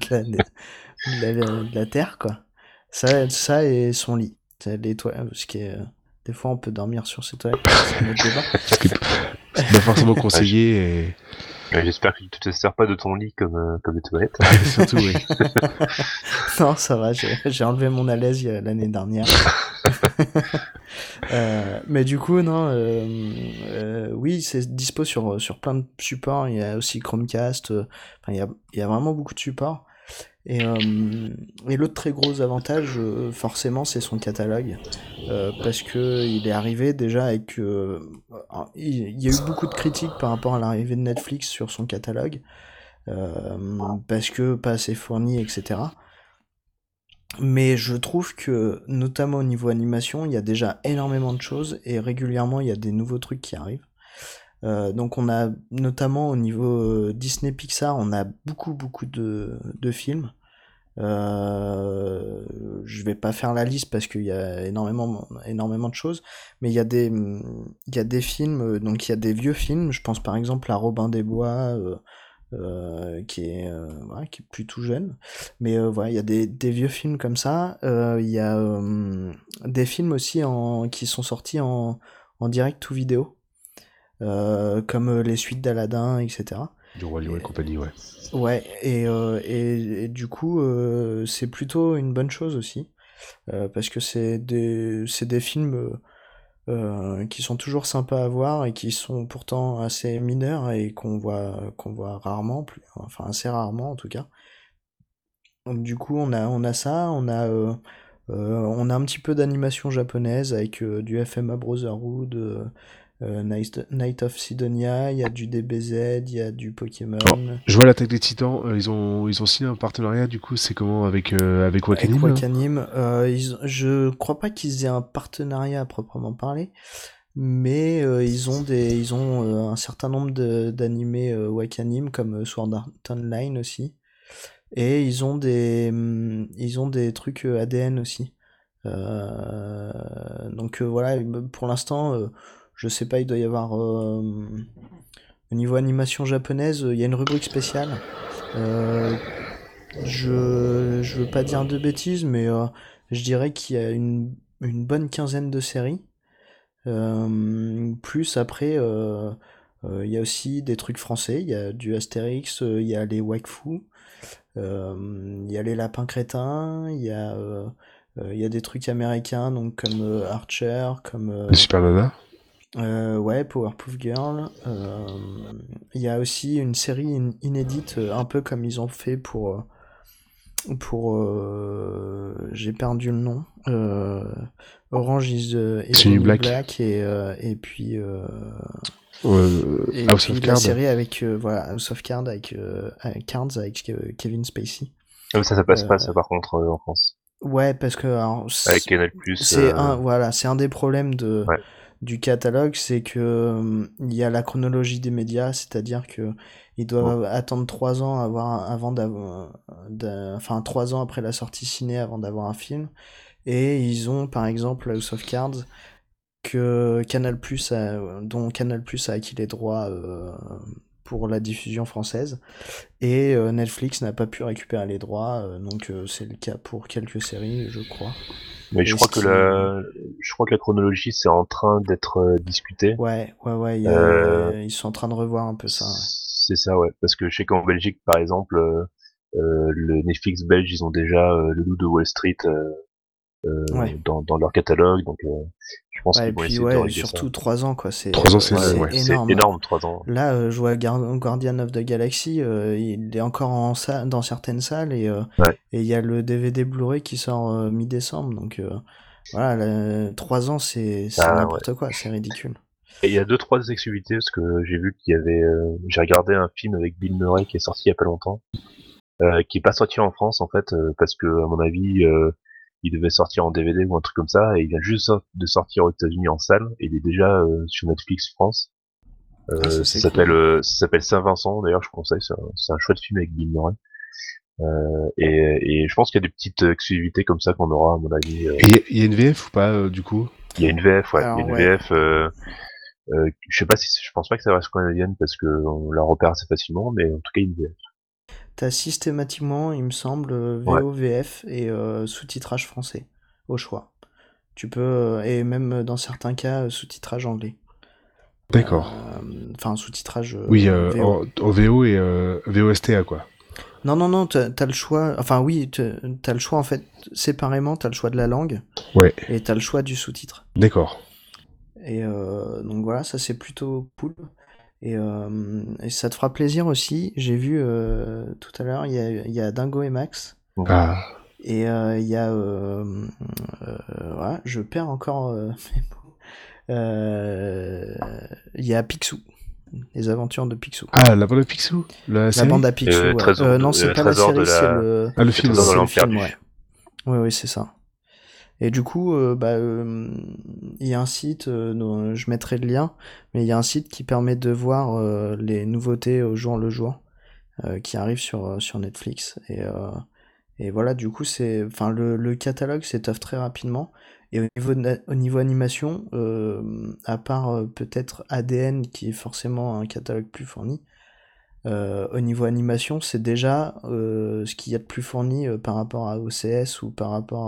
de la Terre, quoi. Ça et son lit. Les toilettes, parce que des fois, on peut dormir sur ses toilettes, c'est un autre débat. C'est pas forcément conseillé. Et... J'espère que tu te sers pas de ton lit comme des toilettes. Surtout, oui. Non, ça va, j'ai enlevé mon à l'aise l'année dernière. Mais du coup, non, oui, c'est dispo sur plein de supports. Il y a aussi Chromecast. Enfin, il y a vraiment beaucoup de supports. Et l'autre très gros avantage, forcément, c'est son catalogue. Parce que il est arrivé déjà avec... il y a eu beaucoup de critiques par rapport à l'arrivée de Netflix sur son catalogue. Parce que pas assez fourni, etc. Mais je trouve que, notamment au niveau animation, il y a déjà énormément de choses et régulièrement il y a des nouveaux trucs qui arrivent. Donc on a, notamment au niveau Disney Pixar, on a beaucoup de films. Je vais pas faire la liste parce qu'il y a énormément de choses, mais il y a des films, donc il y a des vieux films, je pense par exemple à Robin des Bois, voilà, qui est plus tout jeune, mais voilà, il y a des vieux films comme ça. Il y a des films aussi qui sont sortis en direct ou vidéo, comme les suites d'Aladin, etc. Du Roi Lion et compagnie, ouais. Ouais, et du coup, c'est plutôt une bonne chose aussi, parce que c'est des films qui sont toujours sympas à voir et qui sont pourtant assez mineurs et qu'on voit rarement, enfin assez rarement en tout cas. Donc, du coup, on a ça, on a un petit peu d'animation japonaise avec du FMA Brotherhood, Night of Sidonia, il y a du DBZ, il y a du Pokémon. Oh, je vois l'Attaque des Titans, ils ont signé un partenariat, du coup, c'est comment avec Wakanim, avec Wakanim, je crois pas qu'ils aient un partenariat à proprement parler, mais ils ont un certain nombre d'animés Wakanim comme Sword Art Online aussi, et ils ont des trucs ADN aussi. Donc voilà, pour l'instant, je sais pas, il doit y avoir au niveau animation japonaise, il y a une rubrique spéciale. Je veux pas dire de bêtises, mais je dirais qu'il y a une bonne quinzaine de séries. Plus après, il y a aussi des trucs français. Il y a du Astérix, il y a les Wakfu, il y a les Lapins Crétins, il y a des trucs américains, donc comme Archer, comme Le Super Nana. ouais, Powerpuff Girl. Il y a aussi une série inédite, un peu comme ils ont fait pour j'ai perdu le nom. Orange is the New Black et puis House of la Cards. série avec voilà, House of Cards avec Kevin Spacey. Ah, mais ça passe Euh, pas, ça, par contre, en France. ouais, parce que alors, Avec Canal+, c'est un des problèmes ouais. du catalogue, c'est que il y a la chronologie des médias, c'est-à-dire que ils Mm. doivent attendre 3 ans avant d'avoir, enfin 3 ans après la sortie ciné avant d'avoir un film, et ils ont par exemple House of Cards que dont Canal+ a acquis les droits pour la diffusion française, et Netflix n'a pas pu récupérer les droits, donc c'est le cas pour quelques séries, je crois. Mais Et ce qui, je crois que la chronologie, c'est en train d'être discuté. ouais, Euh, ils sont en train de revoir un peu ça, ouais. c'est ça, ouais. Parce que je sais qu'en Belgique, par exemple, le Netflix belge, ils ont déjà le Loup de Wall Street Ouais. dans leur catalogue, donc je pense Ouais, et qu'ils vont puis essayer de ouais, régler ça. surtout 3 ans, quoi, 3 ans, c'est Ouais, énorme, c'est ouais. c'est énorme. énorme, 3 ans. Là, je vois Guardian of the Galaxy, il est encore dans certaines salles, Ouais. et il y a le DVD Blu-ray qui sort mi-décembre, donc voilà, 3 ans, c'est Ah, ouais. n'importe quoi, c'est ridicule. Et il y a deux, trois exclusivités, parce que j'ai vu qu'il y avait, j'ai regardé un film avec Bill Murray qui est sorti il y a pas longtemps, qui est pas sorti en France, en fait, parce que, à mon avis, il devait sortir en DVD ou un truc comme ça, et il vient juste de sortir aux États-Unis en salle, et il est déjà sur Netflix France. Ah, ça c'est cool. Ça s'appelle Saint-Vincent, d'ailleurs, je conseille, c'est un chouette film avec Bill Murray. Et je pense qu'il y a des petites exclusivités comme ça qu'on aura, à mon avis. Et il y a une VF ou pas, du coup? Il y a une VF, ouais, il y a Alors une ouais, VF. Je sais pas si, je pense pas que ça reste canadienne parce que on la repère assez facilement, mais en tout cas, il y a une VF. t'as systématiquement, il me semble, Ouais. VO, VF et sous-titrage français, au choix. Tu peux, et même dans certains cas, sous-titrage anglais. D'accord. Enfin, sous-titrage Oui, VO. en VO et VOSTA, quoi. Non, t'as le choix. Enfin, oui, t'as le choix en fait séparément. T'as le choix de la langue Ouais, et t'as le choix du sous-titre. d'accord. Et donc voilà, ça c'est plutôt cool. Et ça te fera plaisir aussi. J'ai vu tout à l'heure, il y a Dingo et Max. Ah, Et il y a. Voilà, je perds encore mes mots. Il y a Picsou. Les aventures de Picsou. ah, la bande de Picsou, la La série? bande à Picsou, ouais. Non, c'est pas la Trésor de série, c'est la, Ah, le le film. trésor de c'est le l'Empire film, du. ouais. Oui, c'est ça. Et du coup, il y a un site, dont je mettrai le lien, mais il y a un site qui permet de voir les nouveautés au jour le jour qui arrivent sur Netflix. Et voilà, du coup, enfin, le catalogue s'étoffe très rapidement. Et au niveau animation, à part peut-être ADN, qui est forcément un catalogue plus fourni, au niveau animation, c'est déjà ce qu'il y a de plus fourni par rapport à OCS ou par rapport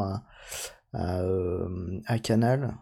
à Canal.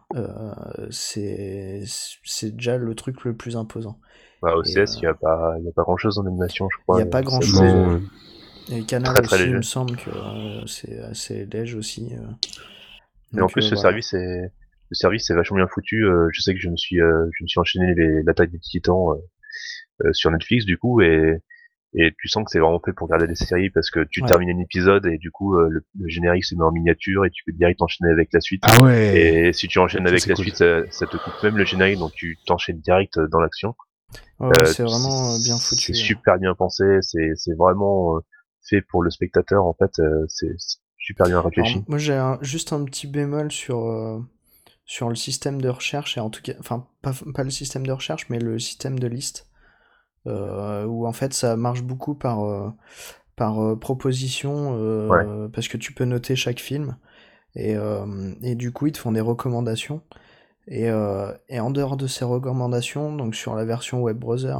C'est déjà le truc le plus imposant. Bah, Et OCS, il y a pas grand chose en animation, je il n'y crois. a pas grand C'est chose, assez, ouais. Non, Et Canal très très aussi, il léger. me semble que c'est assez léger aussi. Et en Donc plus, voilà. le service est vachement bien foutu. Je sais que je me suis enchaîné l'attaque des Titans sur Netflix du coup, et tu sens que c'est vraiment fait pour regarder des séries parce que tu Ouais. termines un épisode et du coup le générique se met en miniature et tu peux direct enchaîner avec la suite. ah ouais, Et si tu enchaînes ça avec c'est la cool. suite, ça te coupe même le générique, donc tu t'enchaînes direct dans l'action. Ouais, c'est vraiment bien C'est foutu. super bien pensé, c'est vraiment fait pour le spectateur en fait. C'est super bien Alors réfléchi. moi j'ai juste un petit bémol sur le système de recherche, et en tout cas, enfin pas le système de recherche, mais le système de liste, où en fait ça marche beaucoup par proposition, Ouais. parce que tu peux noter chaque film, et du coup ils te font des recommandations. Et en dehors de ces recommandations, donc sur la version web browser,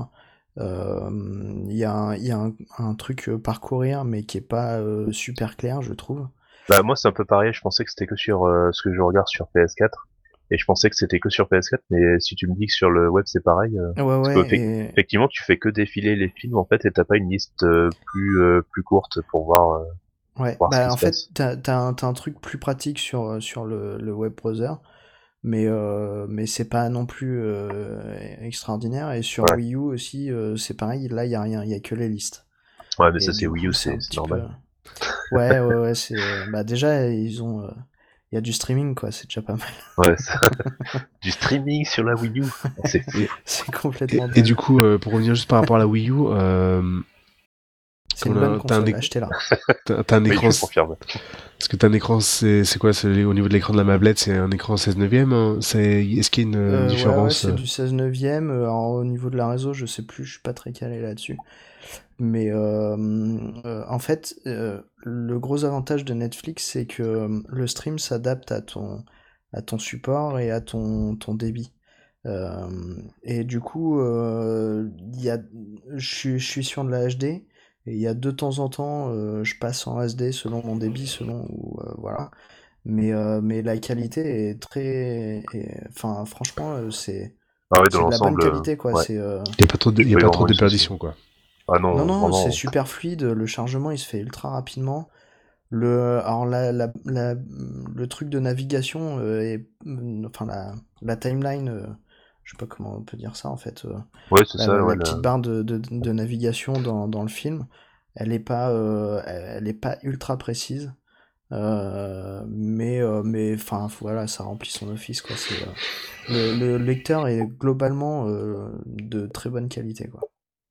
il y a un truc parcourir, mais qui est pas super clair, je trouve. Bah moi c'est un peu pareil. Je pensais que c'était que sur ce que je regarde sur PS4 et je pensais que c'était que sur PS4. Mais si tu me dis que sur le web c'est pareil, Ouais, parce que ouais, et effectivement tu fais que défiler les films en fait et t'as pas une liste plus courte pour ouais, voir ce qui bah en se fait, passe. t'as un truc plus pratique sur le web browser, mais c'est pas non plus extraordinaire. Et sur Ouais. Wii U aussi, c'est pareil, là il y a rien, il y a que les listes. Ouais, mais ça Et c'est du Wii U, coup, c'est un c'est petit peu. normal. Ouais, c'est. Bah déjà, il y a du streaming, quoi, c'est déjà pas mal. Ouais, du streaming sur la Wii U, c'est fou. Et, C'est complètement et du dingue. coup, pour revenir juste par rapport à la Wii U, C'est une bonne console, achetez-la. T'as un Oui, écran. je confirme. Parce que t'as un écran, c'est quoi au niveau de l'écran de la mablette, c'est un écran 16 neuvième, hein. Est-ce qu'il y a une Ouais, différence c'est du 16 neuvième. Alors, au niveau de la réseau, je sais plus, je suis pas très calé là-dessus. Mais en fait, le gros avantage de Netflix, c'est que le stream s'adapte à ton support et à ton débit. Et du coup, je suis sur de la HD, et il y a de temps en temps, je passe en SD selon mon débit, voilà. Mais la qualité est enfin, franchement, Ah ouais, dans c'est de la bonne l'ensemble, qualité, quoi. ouais. C'est, Il y a pas trop de, J'ai il y a pas eu pas trop vraiment de de soucis. déperdition, quoi. Ah non, non, non, c'est vraiment. super fluide. Le chargement, il se fait ultra rapidement. Alors le truc de navigation enfin la timeline, je sais pas comment on peut dire ça en fait. Ouais, c'est La, ça, la- ouais. la petite barre de navigation dans le film, elle est pas ultra précise. Mais enfin voilà, ça remplit son office quoi. Le lecteur est globalement de très bonne qualité quoi.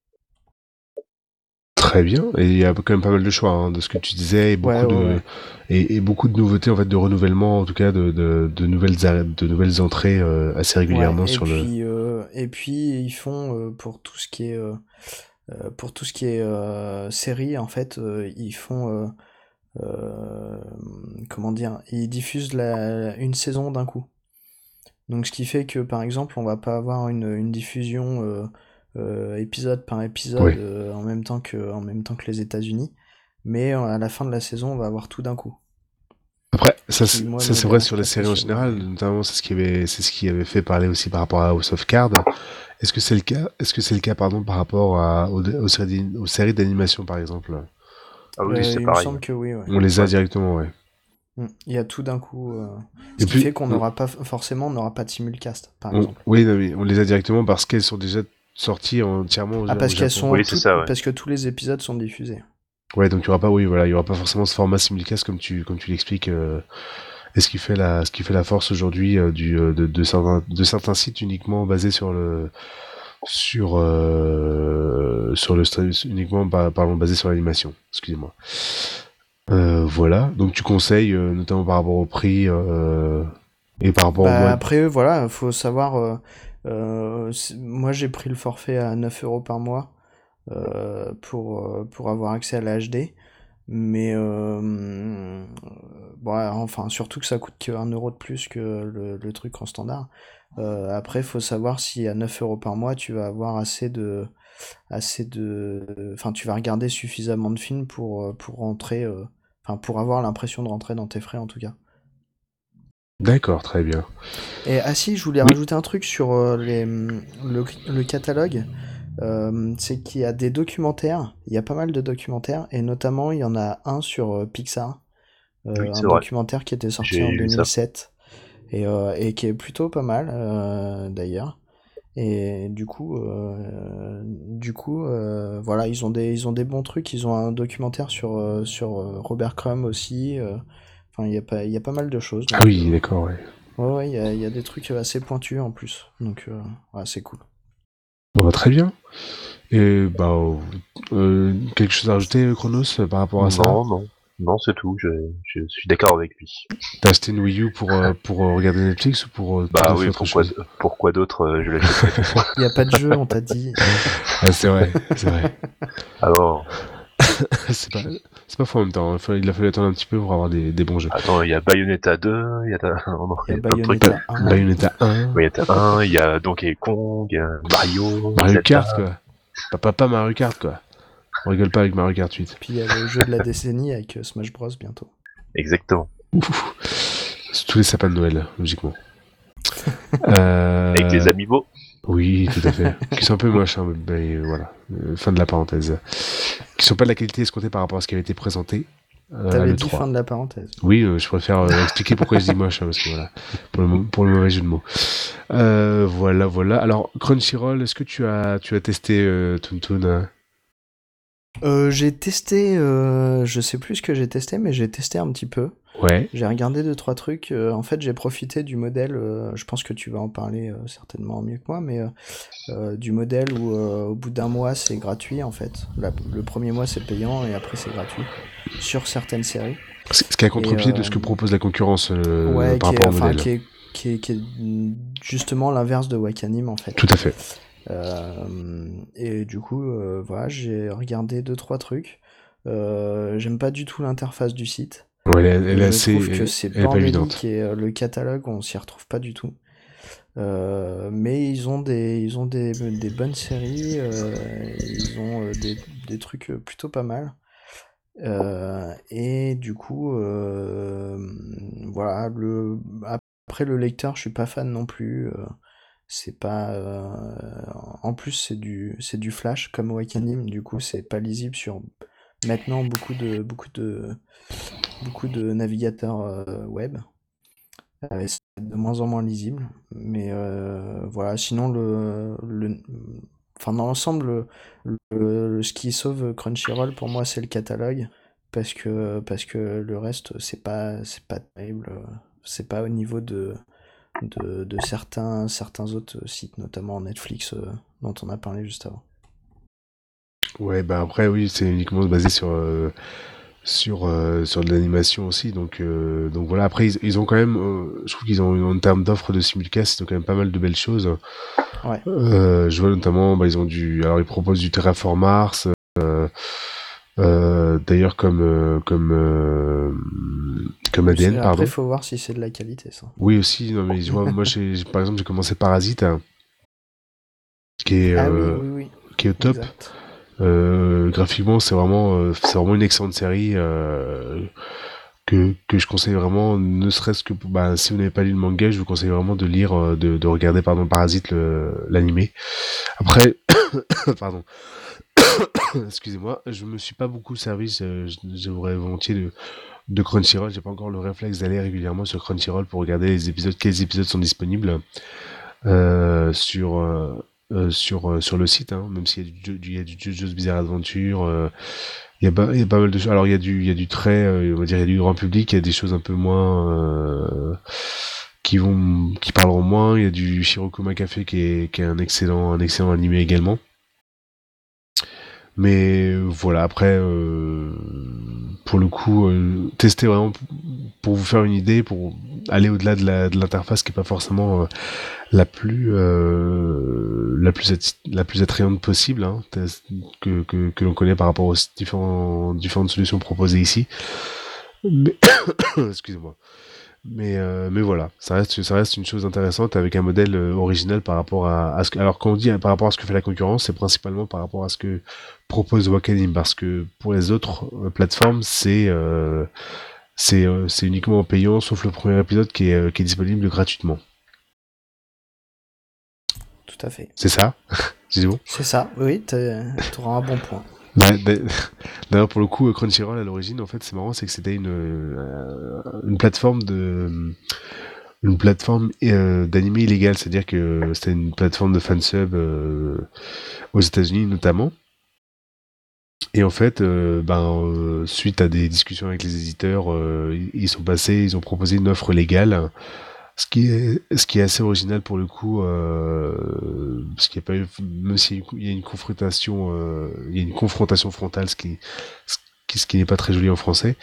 Très bien, et il y a quand même pas mal de choix, hein, de ce que tu disais, Ouais, ouais. et beaucoup de nouveautés, en fait, de renouvellement, en tout cas, de nouvelles entrées assez Ouais, régulièrement et sur le. puis ils font pour tout ce qui est série, en fait, ils font comment dire, ils diffusent une saison d'un coup. Donc ce qui fait que par exemple, on va pas avoir une diffusion épisode par épisode Oui. en même temps que les États-Unis, mais à la fin de la saison, on va avoir tout d'un coup. Après, Ce qui, moi, ça me c'est vrai dérange sur les pas séries en spécialement. général, notamment c'est ce qui avait fait parler aussi par rapport à House of Cards. Est-ce que c'est le cas, pardon, par rapport aux séries d'animation, par exemple? Ah oui, c'est Il me pareil. semble que oui, ouais. On les a Ouais. directement, ouais. Il y a tout d'un coup. Et Ce qui puis, fait qu'on n'aura pas forcément, on n'aura pas de simulcast, par on- exemple. oui, non, mais on les a directement parce qu'elles sont déjà sorties entièrement Ah, au parce qu'elles Japon. sont Oui, c'est ça, ouais. parce que tous les épisodes sont diffusés. Ouais, donc il y aura pas, oui, voilà, il y aura pas forcément ce format simulcast comme tu l'expliques. Et ce qui fait la force aujourd'hui de certains sites uniquement basés sur le stream, uniquement pardon, basé sur l'animation. Excusez-moi. Voilà. Donc tu conseilles notamment par rapport au prix et par rapport au Bah mois. après, voilà, faut savoir. Moi, j'ai pris le forfait à 9 € par mois pour avoir accès à la HD. Mais bon, enfin, surtout que ça coûte que 1 € de plus que le truc en standard. Après, faut savoir si à 9 € par mois, tu vas avoir enfin, tu vas regarder suffisamment de films pour rentrer, enfin, pour avoir l'impression de rentrer dans tes frais en tout cas. D'accord, très bien. Et ah si, je voulais Oui. rajouter un truc sur le catalogue. C'est qu'il y a des documentaires, il y a pas mal de documentaires, et notamment il y en a un sur Pixar, Oui, un c'est vrai. documentaire qui était sorti J'ai en vu ça. 2007, et qui est plutôt pas mal d'ailleurs. Et voilà, ils ont des bons trucs, ils ont un documentaire sur Robert Crumb aussi, enfin il y a pas mal de choses, Ah donc oui, d'accord, ouais. ouais, il y a des trucs assez pointus en plus, donc ouais, c'est cool. Bon, bah, très bien. Et bah, quelque chose à rajouter, Chronos, par rapport à ça? Non, c'est tout. Je suis d'accord avec lui. T'as acheté une Wii U pour regarder Netflix ou pour Bah faire oui, autre chose? pourquoi d'autre je l'achèterais. Il y a pas de jeu, on t'a dit. Ah, c'est vrai, c'est vrai. Alors, c'est pas, c'est pas faux en même temps. Il a fallu attendre un petit peu pour avoir des bons jeux. attends, il y a Bayonetta 2, il y a, Il y a plein de trucs. Bayonetta 1. Bayonetta 1, Bayonetta 1, il y a Donkey Kong, il y a Mario, Mario Zelda. Kart, quoi. Pas Mario Kart, quoi. On rigole pas avec Mario Kart 8. Puis il y a le jeu de la décennie avec Smash Bros bientôt. Exactement. C'est tous les sapins de Noël, logiquement. Avec les amiibo. Oui, tout à fait. Qui sont un peu moches, hein, mais voilà. Fin de la parenthèse. Qui sont pas de la qualité escomptée par rapport à ce qui avait été présenté. T'avais le dit 3. fin de la parenthèse. Oui, je préfère expliquer pourquoi je dis moche, hein, parce que voilà, pour le mauvais jeu de mots. Voilà. Alors, Crunchyroll, est-ce que tu as testé Toontoon? J'ai testé, je sais plus ce que j'ai testé, mais j'ai testé un petit peu. Ouais. J'ai regardé 2-3 trucs. En fait, j'ai profité du modèle. Je pense que tu vas en parler certainement mieux que moi, mais du modèle où au bout d'un mois c'est gratuit en fait. Le premier mois c'est payant et après c'est gratuit sur certaines séries. Ce qui est à Et contre-pied de ce que propose la concurrence ouais, par rapport au modèle. qui est justement l'inverse de Wakanim en fait. Tout à fait. Et du coup, voilà, j'ai regardé 2-3 trucs. J'aime pas du tout l'interface du site. Ouais, elle est Je trouve que assez, c'est elle est pas évidente. bordélique et le catalogue, on s'y retrouve pas du tout. Mais ils ont des bonnes séries, ils ont des trucs plutôt pas mal. Et du coup, voilà, après le lecteur, je suis pas fan non plus. C'est pas. En plus, c'est du Flash comme Awakening, du coup, c'est pas lisible sur maintenant beaucoup de navigateurs web. C'est de moins en moins lisible. Mais voilà, sinon, enfin, dans l'ensemble, ce qui sauve Crunchyroll pour moi, c'est le catalogue. Parce que le reste, c'est pas terrible. C'est pas au niveau de certains autres sites, notamment Netflix, dont on a parlé juste avant. Ouais, bah après, oui, c'est uniquement basé sur de l'animation aussi. Donc voilà, après, ils ont quand même, je trouve qu'ils ont, en termes d'offres de simulcast, ils ont quand même pas mal de belles choses. Ouais. Je vois notamment, bah, alors ils proposent du Terraform Mars, d'ailleurs comme ADN, Après, pardon. il faut voir si c'est de la qualité, ça. Oui aussi, non mais je vois, moi par exemple j'ai commencé Parasite, hein, qui est Ah oui, oui, oui. qui est au top. Exact. Graphiquement c'est vraiment une excellente série que je conseille vraiment, ne serait-ce que bah, si vous n'avez pas lu le manga, je vous conseille vraiment de lire, de regarder pardon Parasite l'animé. Après, pardon. Excusez-moi, je me suis pas beaucoup servi, j'aurais volontiers de Crunchyroll, j'ai pas encore le réflexe d'aller régulièrement sur Crunchyroll pour regarder quels épisodes sont disponibles sur le site, hein, même s'il y a du JoJo's Bizarre Adventure, il y a pas mal de choses. Alors il y a du très, on va dire, il y a du grand public, il y a des choses un peu moins qui parleront moins. Il y a du Shirokuma Café qui est un excellent animé également. Mais voilà, après, pour le coup, tester vraiment pour vous faire une idée, pour aller au-delà de l'interface qui est pas forcément la plus attrayante possible, hein, que l'on connaît par rapport aux différentes solutions proposées ici. Mais excusez-moi. Mais voilà, ça reste une chose intéressante avec un modèle original par rapport à ce que. Alors, quand on dit par rapport à ce que fait la concurrence, c'est principalement par rapport à ce que propose Wakanim, parce que pour les autres plateformes, c'est uniquement payant, sauf le premier épisode qui est disponible gratuitement. Tout à fait. C'est ça? C'est bon? C'est ça, oui, t'auras un bon point. Bah, d'ailleurs, pour le coup, Crunchyroll à l'origine, en fait, c'est marrant, c'est que c'était une plateforme d'animé illégal, c'est-à-dire que c'était une plateforme de fansub aux États-Unis notamment. Et en fait, suite à des discussions avec les éditeurs, ils ont proposé une offre légale, ce qui est assez original pour le coup, parce qu'il y a pas eu, même s'il y a une confrontation, il y a une confrontation frontale, ce qui n'est pas très joli en français,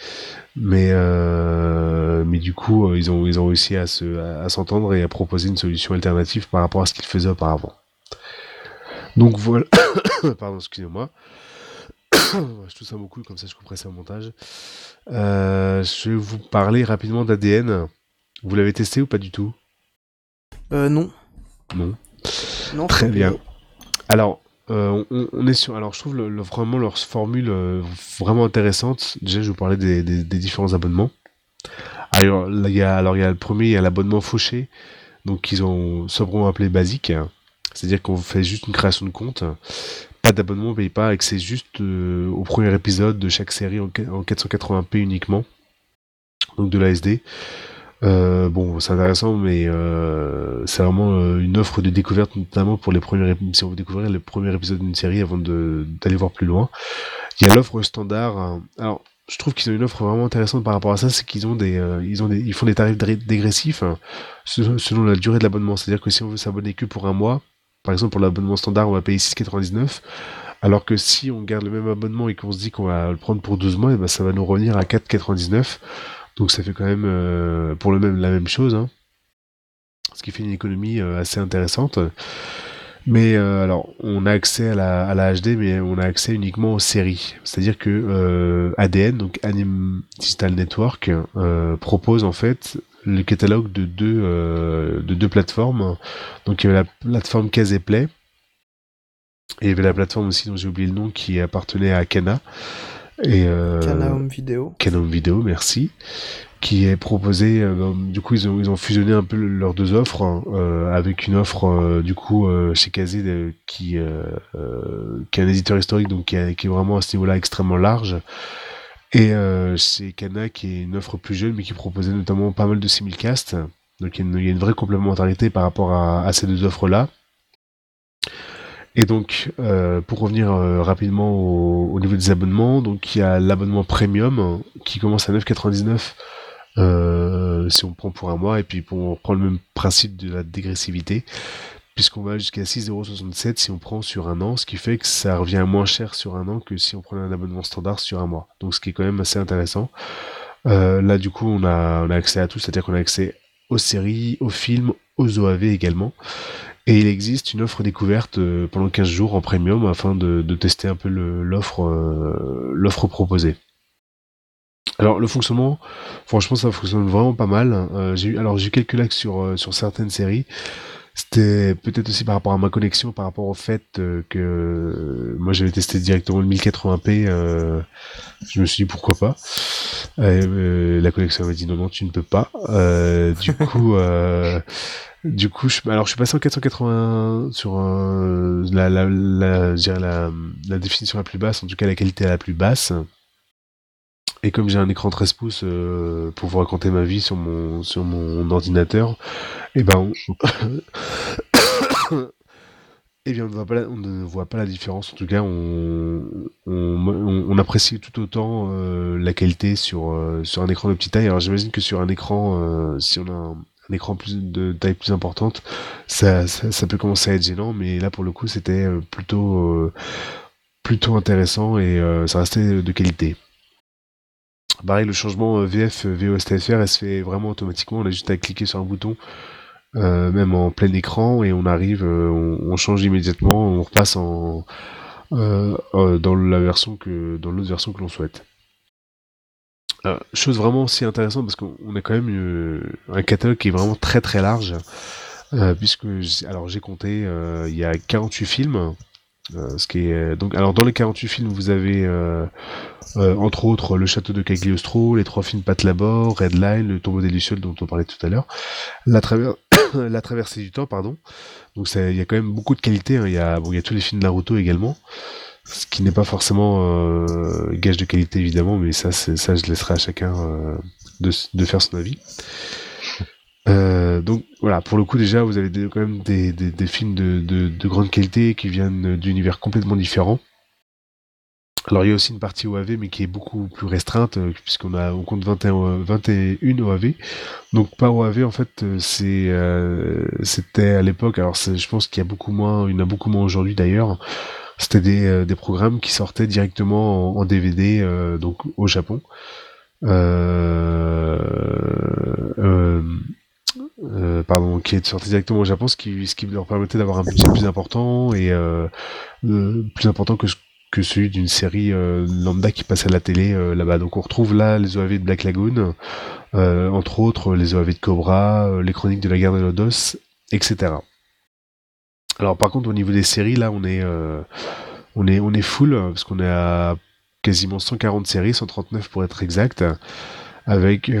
mais du coup, ils ont réussi à s'entendre et à proposer une solution alternative par rapport à ce qu'ils faisaient auparavant. Donc voilà, pardon, excusez-moi. Je tousse un beaucoup, comme ça je couperai ça au montage. Je vais vous parler rapidement d'ADN. Vous l'avez testé ou pas du tout? Non. Non. Non, Très faut bien. payer. Alors, on est sur. Alors, je trouve vraiment leur formule vraiment intéressante. Déjà, je vais vous parler des différents abonnements. Alors, là, il y a le premier, il y a l'abonnement fauché. Donc, ils ont sobrement appelé basique. C'est-à-dire qu'on fait juste une création de compte. Pas d'abonnement, on paye pas. Accès juste au premier épisode de chaque série en 480p uniquement. Donc, de l'ASD. Bon, c'est intéressant, mais c'est vraiment une offre de découverte, notamment pour les premiers si on veut découvrir les premiers épisodes d'une série avant d'aller voir plus loin. Il y a l'offre standard. Alors, je trouve qu'ils ont une offre vraiment intéressante par rapport à ça, c'est qu'ils ont ils font des tarifs dégressifs, hein, selon la durée de l'abonnement. C'est-à-dire que si on veut s'abonner que pour un mois, par exemple pour l'abonnement standard on va payer 6,99, alors que si on garde le même abonnement et qu'on se dit qu'on va le prendre pour 12 mois, et ben ça va nous revenir à 4,99. Donc ça fait quand même pour la même chose, hein, ce qui fait une économie assez intéressante. Mais alors, on a accès à la HD, mais on a accès uniquement aux séries. C'est-à-dire que ADN, donc Anime Digital Network, propose en fait le catalogue de deux plateformes. Donc il y avait la plateforme Caseplay, et il y avait la plateforme aussi dont j'ai oublié le nom qui appartenait à Kana. Et Kana Home Video. Kana Home Video, merci. Qui est proposé, du coup ils ont fusionné un peu leurs deux offres, hein, avec une offre du coup chez Kazé qui est un éditeur historique, donc qui est vraiment à ce niveau-là extrêmement large, et chez Kana qui est une offre plus jeune mais qui proposait notamment pas mal de simulcast. Donc il y a une vraie complémentarité par rapport à ces deux offres-là. Et donc, pour revenir rapidement au niveau des abonnements, donc il y a l'abonnement premium qui commence à 9,99 si on prend pour un mois, et puis on reprend le même principe de la dégressivité, puisqu'on va jusqu'à 6,67€ si on prend sur un an, ce qui fait que ça revient moins cher sur un an que si on prenait un abonnement standard sur un mois. Donc ce qui est quand même assez intéressant. Là du coup on a accès à tout, c'est-à-dire qu'on a accès aux séries, aux films, aux OAV également. Et il existe une offre découverte pendant 15 jours en premium afin de tester un peu l'offre proposée. Alors le fonctionnement, franchement ça fonctionne vraiment pas mal. J'ai eu quelques lags sur certaines séries. C'était peut-être aussi par rapport à ma connexion, par rapport au fait que moi j'avais testé directement le 1080p. Je me suis dit pourquoi pas. La connexion m'a dit non tu ne peux pas. Du coup, je suis passé en 480 sur je dirais la définition la plus basse, en tout cas la qualité la plus basse. Et comme j'ai un écran 13 pouces pour vous raconter ma vie sur mon ordinateur, et ben eh bien, on ne voit pas la différence. En tout cas, on apprécie tout autant la qualité sur un écran de petite taille. Alors, j'imagine que sur un écran, si on a un écran de taille plus importante, ça peut commencer à être gênant. Mais là, pour le coup, c'était plutôt intéressant, et ça restait de qualité. Pareil, le changement VF, VOSTFR, elle se fait vraiment automatiquement. On a juste à cliquer sur un bouton, même en plein écran, et on arrive, on change immédiatement, on repasse dans dans l'autre version que l'on souhaite. Chose vraiment aussi intéressante, parce qu'on a quand même un catalogue qui est vraiment très très large, puisque j'ai compté, il y a 48 films. Ce qui est donc, alors dans les 48 films vous avez entre autres le château de Cagliostro, les 3 films Pat Labor, Redline, le tombeau des Lucioles dont on parlait tout à l'heure, la traversée du temps, pardon. Donc il y a quand même beaucoup de qualité, hein. Il y a tous les films Naruto également, ce qui n'est pas forcément gage de qualité évidemment, mais ça je laisserai à chacun de faire son avis. Donc voilà, pour le coup déjà vous avez quand même des films de grande qualité qui viennent d'univers complètement différents. Alors il y a aussi une partie OAV, mais qui est beaucoup plus restreinte, puisqu'on compte 21 OAV. Donc par OAV en fait c'était à l'époque, alors je pense qu'il y a beaucoup moins, il y en a beaucoup moins aujourd'hui d'ailleurs. C'était des programmes qui sortaient directement en DVD, donc au Japon. Qui est sorti directement au Japon, ce qui leur permettait d'avoir un budget plus important, et plus important que celui d'une série lambda qui passe à la télé là-bas. Donc on retrouve là les OAV de Black Lagoon, entre autres les OAV de Cobra, les chroniques de la guerre de Lodos, etc. Alors par contre au niveau des séries, là on est full, parce qu'on est à quasiment 140 séries, 139 pour être exact, avec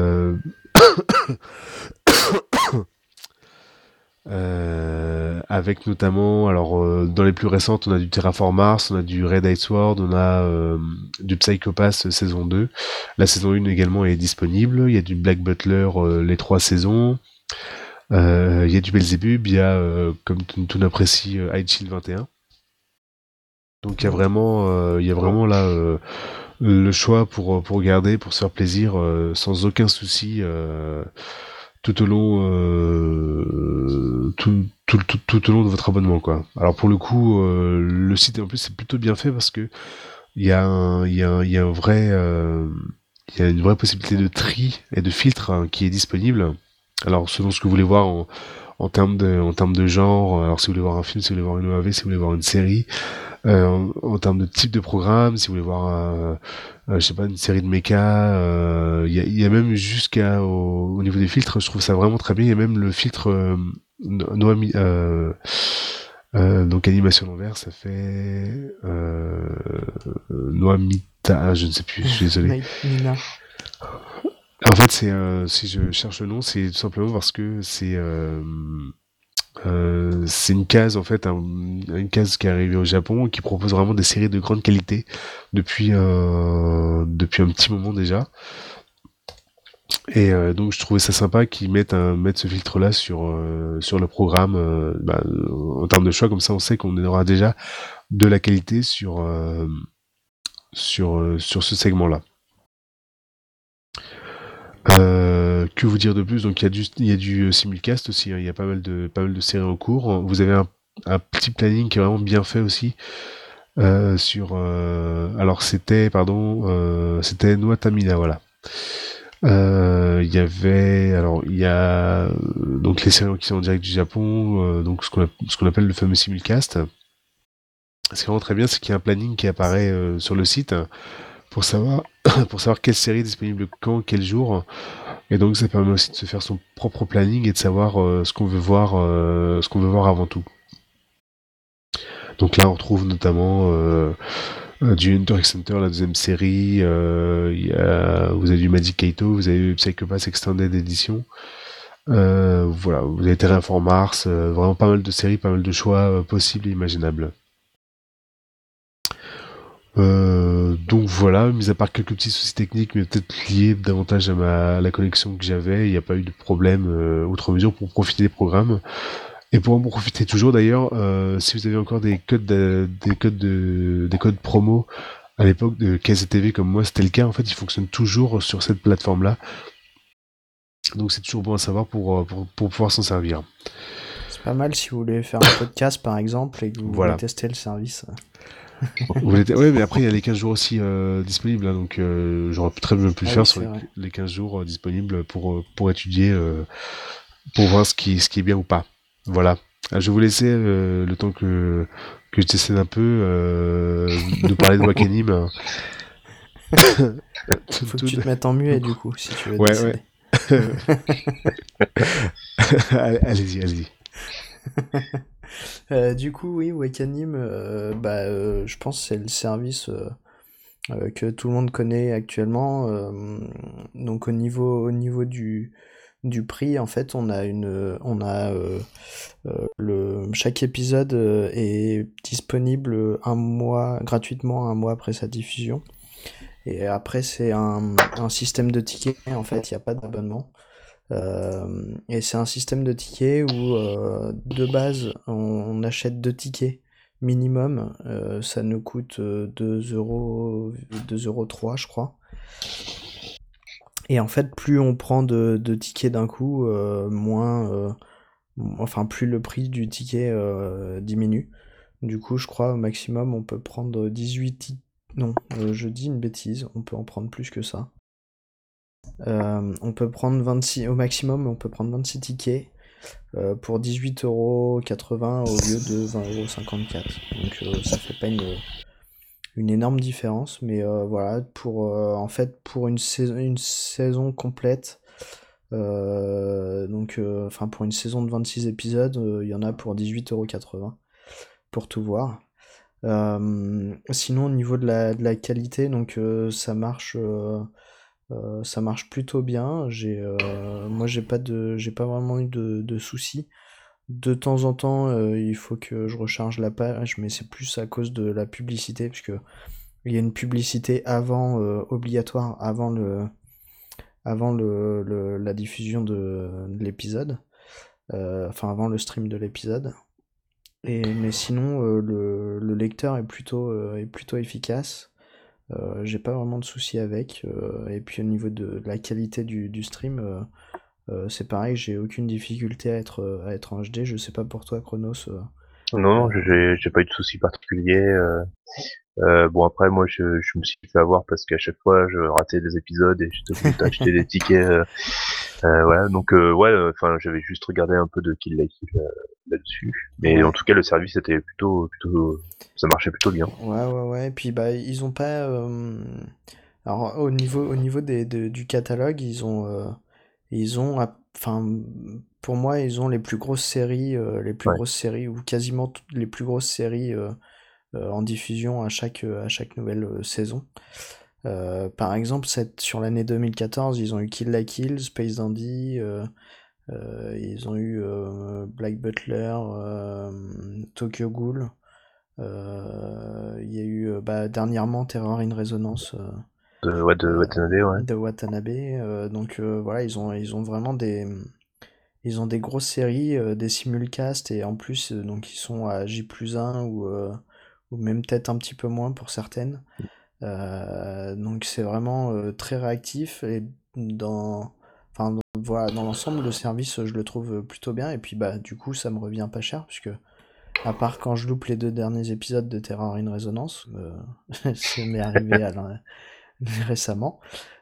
avec notamment, alors dans les plus récentes, on a du Terraform Mars, on a du Red Iceworld, on a du Psychopass saison 2. La saison 1 également est disponible. Il y a du Black Butler, les 3 saisons. Il y a du Belzebub, il y a, comme tout apprécie, High Chill 21. Donc il y a vraiment là le choix pour regarder, pour se faire plaisir, sans aucun souci. tout au long tout au long de votre abonnement, quoi. Alors pour le coup, le site en plus c'est plutôt bien fait parce que il y a un vrai il y a une vraie possibilité de tri et de filtre qui est disponible. Alors selon ce que vous voulez voir en termes de genre, alors si vous voulez voir un film, si vous voulez voir une OAV, si vous voulez voir une série, en termes de type de programme, si vous voulez voir je sais pas, une série de méca, il y a même au niveau des filtres, je trouve ça vraiment très bien. Il y a même le filtre Noami, donc animation d'envers, ça fait Noamita, je ne sais plus, je suis désolé. Mina. En fait, si je cherche le nom, c'est tout simplement parce que c'est une case en fait, une case qui est arrivée au Japon et qui propose vraiment des séries de grande qualité depuis un petit moment déjà. Et donc je trouvais ça sympa qu'ils mettent ce filtre-là sur le programme en termes de choix, comme ça on sait qu'on aura déjà de la qualité sur ce segment-là. Que vous dire de plus? Donc il y a du simulcast aussi, hein. Il y a pas mal de séries en cours. Vous avez un petit planning qui est vraiment bien fait aussi. Alors c'était Noatamina, voilà. Il y avait, alors il y a donc les séries qui sont en direct du Japon, donc ce qu'on appelle le fameux simulcast. Ce qui est vraiment très bien, c'est qu'il y a un planning qui apparaît sur le site pour savoir pour savoir quelle série est disponible quand, quel jour. Et donc ça permet aussi de se faire son propre planning et de savoir ce qu'on veut voir avant tout. Donc là on retrouve notamment du Hunter x Hunter, la deuxième série, vous avez du Magic Kaito, vous avez Psycho Pass Extended Edition. Voilà, vous avez Terraform Mars, vraiment pas mal de séries, pas mal de choix possibles et imaginables. Donc voilà, mis à part quelques petits soucis techniques, mais peut-être liés davantage à la connexion que j'avais, il n'y a pas eu de problème outre mesure pour profiter des programmes. Et pour en profiter toujours d'ailleurs, si vous avez encore des codes promo à l'époque de KZTV comme moi, c'était le cas, en fait, ils fonctionnent toujours sur cette plateforme-là. Donc c'est toujours bon à savoir pour pouvoir s'en servir. C'est pas mal si vous voulez faire un podcast par exemple et que vous Voilà. voulez tester le service. Ouais, mais après il y a les 15 jours aussi disponibles, hein, donc j'aurais très bien pu le faire sur les 15 jours disponibles pour étudier, pour voir ce qui est bien ou pas. Voilà. Je vais vous laisser le temps que je décède un peu de parler de Wakanim. Faut que tu te mettes en muet du coup si tu veux décéder. Allez-y. Du coup, oui, Wakanim, je pense que c'est le service que tout le monde connaît actuellement. Donc au niveau du prix, en fait, chaque épisode est disponible gratuitement un mois après sa diffusion. Et après, c'est un système de tickets. En fait, il n'y a pas d'abonnement. Et c'est un système de tickets où de base on achète 2 tickets minimum, ça nous coûte 2,3 je crois. Et en fait plus on prend de tickets d'un coup, plus le prix du ticket diminue. Du coup je crois au maximum on peut prendre 18 tickets. Non, je dis une bêtise, on peut en prendre plus que ça. On peut prendre 26 au maximum, on peut prendre 26 tickets pour 18,80€ au lieu de 20,54€. Donc ça fait pas une énorme différence, mais voilà, pour une saison complète, pour une saison de 26 épisodes, il y en a pour 18,80€ pour tout voir. Sinon au niveau de la qualité, donc ça marche plutôt bien. Moi j'ai pas vraiment eu de soucis. De temps en temps, il faut que je recharge la page, mais c'est plus à cause de la publicité, puisque il y a une publicité obligatoire avant la diffusion de l'épisode, avant le stream de l'épisode. Mais sinon, le lecteur est plutôt efficace. J'ai pas vraiment de soucis avec. Et puis au niveau de la qualité du stream, c'est pareil, j'ai aucune difficulté à être en HD. Je sais pas pour toi, Chronos. Non, j'ai pas eu de soucis particuliers. Bon après moi je me suis fait avoir parce qu'à chaque fois je ratais des épisodes et j'étais obligé d'acheter des tickets. Voilà donc ouais, enfin j'avais juste regardé un peu de Kill la Kill là-dessus. Mais en Ouais. tout cas le service était plutôt ça marchait plutôt bien. Ouais. Et puis bah ils ont pas. Alors au niveau du catalogue, enfin pour moi ils ont les plus Ouais. grosses séries ou quasiment toutes les plus grosses séries en diffusion à chaque nouvelle saison. Par exemple, sur l'année 2014, ils ont eu Kill la Kill, Space Dandy, ils ont eu Black Butler, Tokyo Ghoul. Il y a eu dernièrement Terror in Resonance De Watanabe, ouais. de Watanabe. Donc voilà, ils ont vraiment ils ont des grosses séries, des simulcasts et en plus donc ils sont à J+1 ou même peut-être un petit peu moins pour certaines. Donc c'est vraiment très réactif et voilà, dans l'ensemble le service je le trouve plutôt bien et puis bah du coup ça me revient pas cher puisque à part quand je loupe les 2 derniers épisodes de Terror in Resonance, ça m'est arrivé récemment.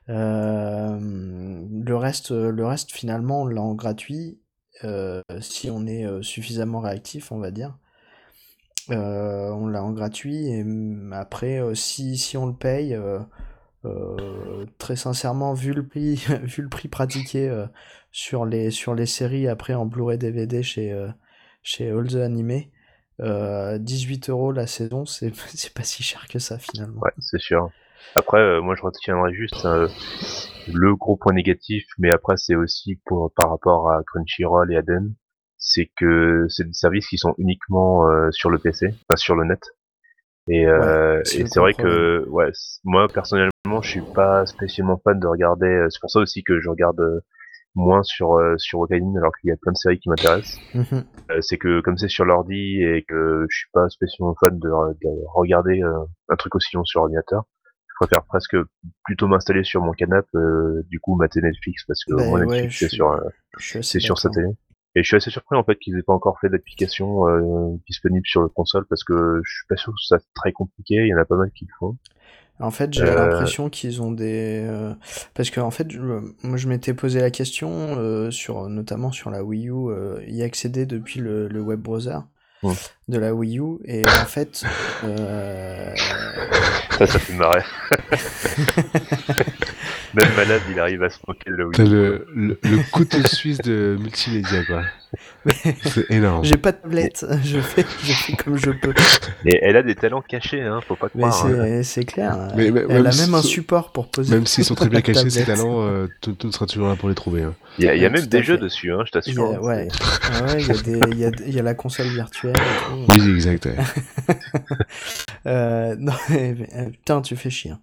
Le reste finalement on l'a en gratuit si on est suffisamment réactif on va dire. On l'a en gratuit et après si on le paye très sincèrement vu le prix vu le prix pratiqué sur les séries après en Blu-ray DVD chez All the Anime 18 € la saison c'est pas si cher que ça finalement. Ouais, c'est sûr. Après, moi je retiendrai juste le gros point négatif, mais après c'est aussi par rapport à Crunchyroll et Aden, c'est que c'est des services qui sont uniquement sur le PC, pas sur le net. Ouais, c'est Et le c'est gros vrai problème. que ouais, moi personnellement je suis pas spécialement fan de regarder. C'est pour ça aussi que je regarde moins sur Wakanim alors qu'il y a plein de séries qui m'intéressent. Mhm. C'est que comme c'est sur l'ordi et que je suis pas spécialement fan de regarder un truc aussi long sur ordinateur, je préfère presque plutôt m'installer sur mon canapé, du coup mater Netflix parce que au moins Bah ouais Netflix je suis assez c'est sur sa d'accord. télé. Et je suis assez surpris en fait qu'ils aient pas encore fait d'application disponible sur le console parce que je suis pas sûr que ça soit très compliqué. Il y en a pas mal qui le font. En fait, j'ai Euh, l'impression qu'ils ont parce que en fait, moi je m'étais posé la question notamment sur la Wii U, y accéder depuis le web browser hmm. de la Wii U et en fait, Ça fait marrer. Même malade, il arrive à se moquer de la Wii T'as U, quoi. le couteau suisse de multimédia, quoi. C'est énorme. j'ai pas de tablette, je fais comme je peux. Et elle a des talents cachés, hein, faut pas Mais croire. Hein. c'est clair, Mais elle même a même un si, support pour poser même s'ils sont très la bien cachés, ces tablette. talents, tout sera toujours là pour les trouver. Hein. Il y a même Tout des à jeux fait. dessus, hein, je t'assure. Hein, Ouais, il y a il y a la console virtuelle et tout. Oui, exact. Ouais. Non, putain, tu fais chier.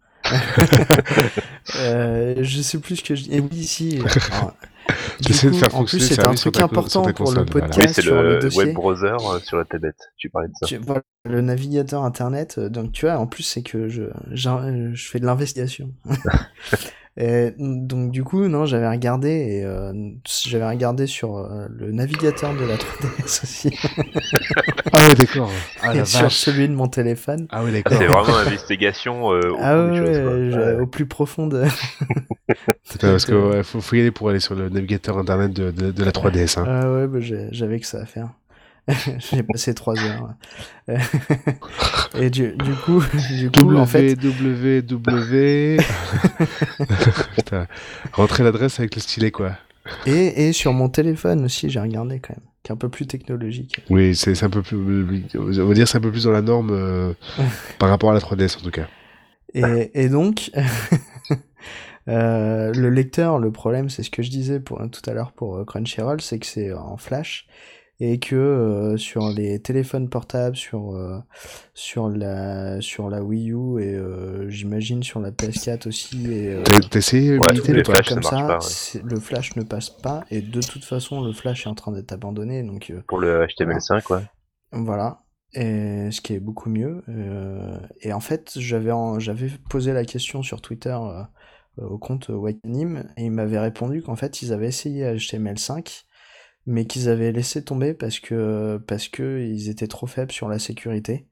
Je sais plus ce que je dis. Et oui, si. Alors, du J'essaie de coup, faire en plus, fonctionner le c'est un service truc sur important ta pour le console. Voilà. Oui, podcast c'est sur le le web dossier. browser sur la tablette. Tu parlais de ça. Voilà, le navigateur internet. Donc, tu vois, en plus, c'est que je fais de l'investigation. Et donc du coup, non, j'avais regardé sur le navigateur de la 3DS aussi, Ah ouais, d'accord. Ah la et sur vache. celui de mon téléphone. Ah ouais, C'est d'accord. vraiment investigation au Ah fond des choses, quoi. ouais, au plus profond de, Putain, parce que de- ouais, faut y aller pour aller sur le navigateur internet de la 3DS. Hein. Ah ouais, bah, j'avais que ça à faire. J'ai passé 3 heures. Et du coup, en fait, www. Putain, rentrer l'adresse avec le stylet, quoi. et sur mon téléphone aussi, j'ai regardé quand même, qui est un peu plus technologique. Oui, c'est un peu plus. On va dire c'est un peu plus dans la norme par rapport à la 3DS en tout cas. Et donc, le lecteur, le problème, c'est ce que je disais tout à l'heure pour Crunchyroll, c'est que c'est en flash et que sur les téléphones portables, sur la Wii U et j'imagine sur la PS4 aussi et T'as essayé Ouais, Minitel les ou pas flashs, ça comme marche ça, pas. Ouais. le flash ne passe pas et de toute façon le flash est en train d'être abandonné donc Pour le voilà. HTML5, quoi. Voilà, et ce qui est beaucoup mieux. Et en fait, j'avais posé la question sur Twitter au compte Wakanim, et il m'avait répondu qu'en fait ils avaient essayé HTML5, mais qu'ils avaient laissé tomber parce que ils étaient trop faibles sur la sécurité.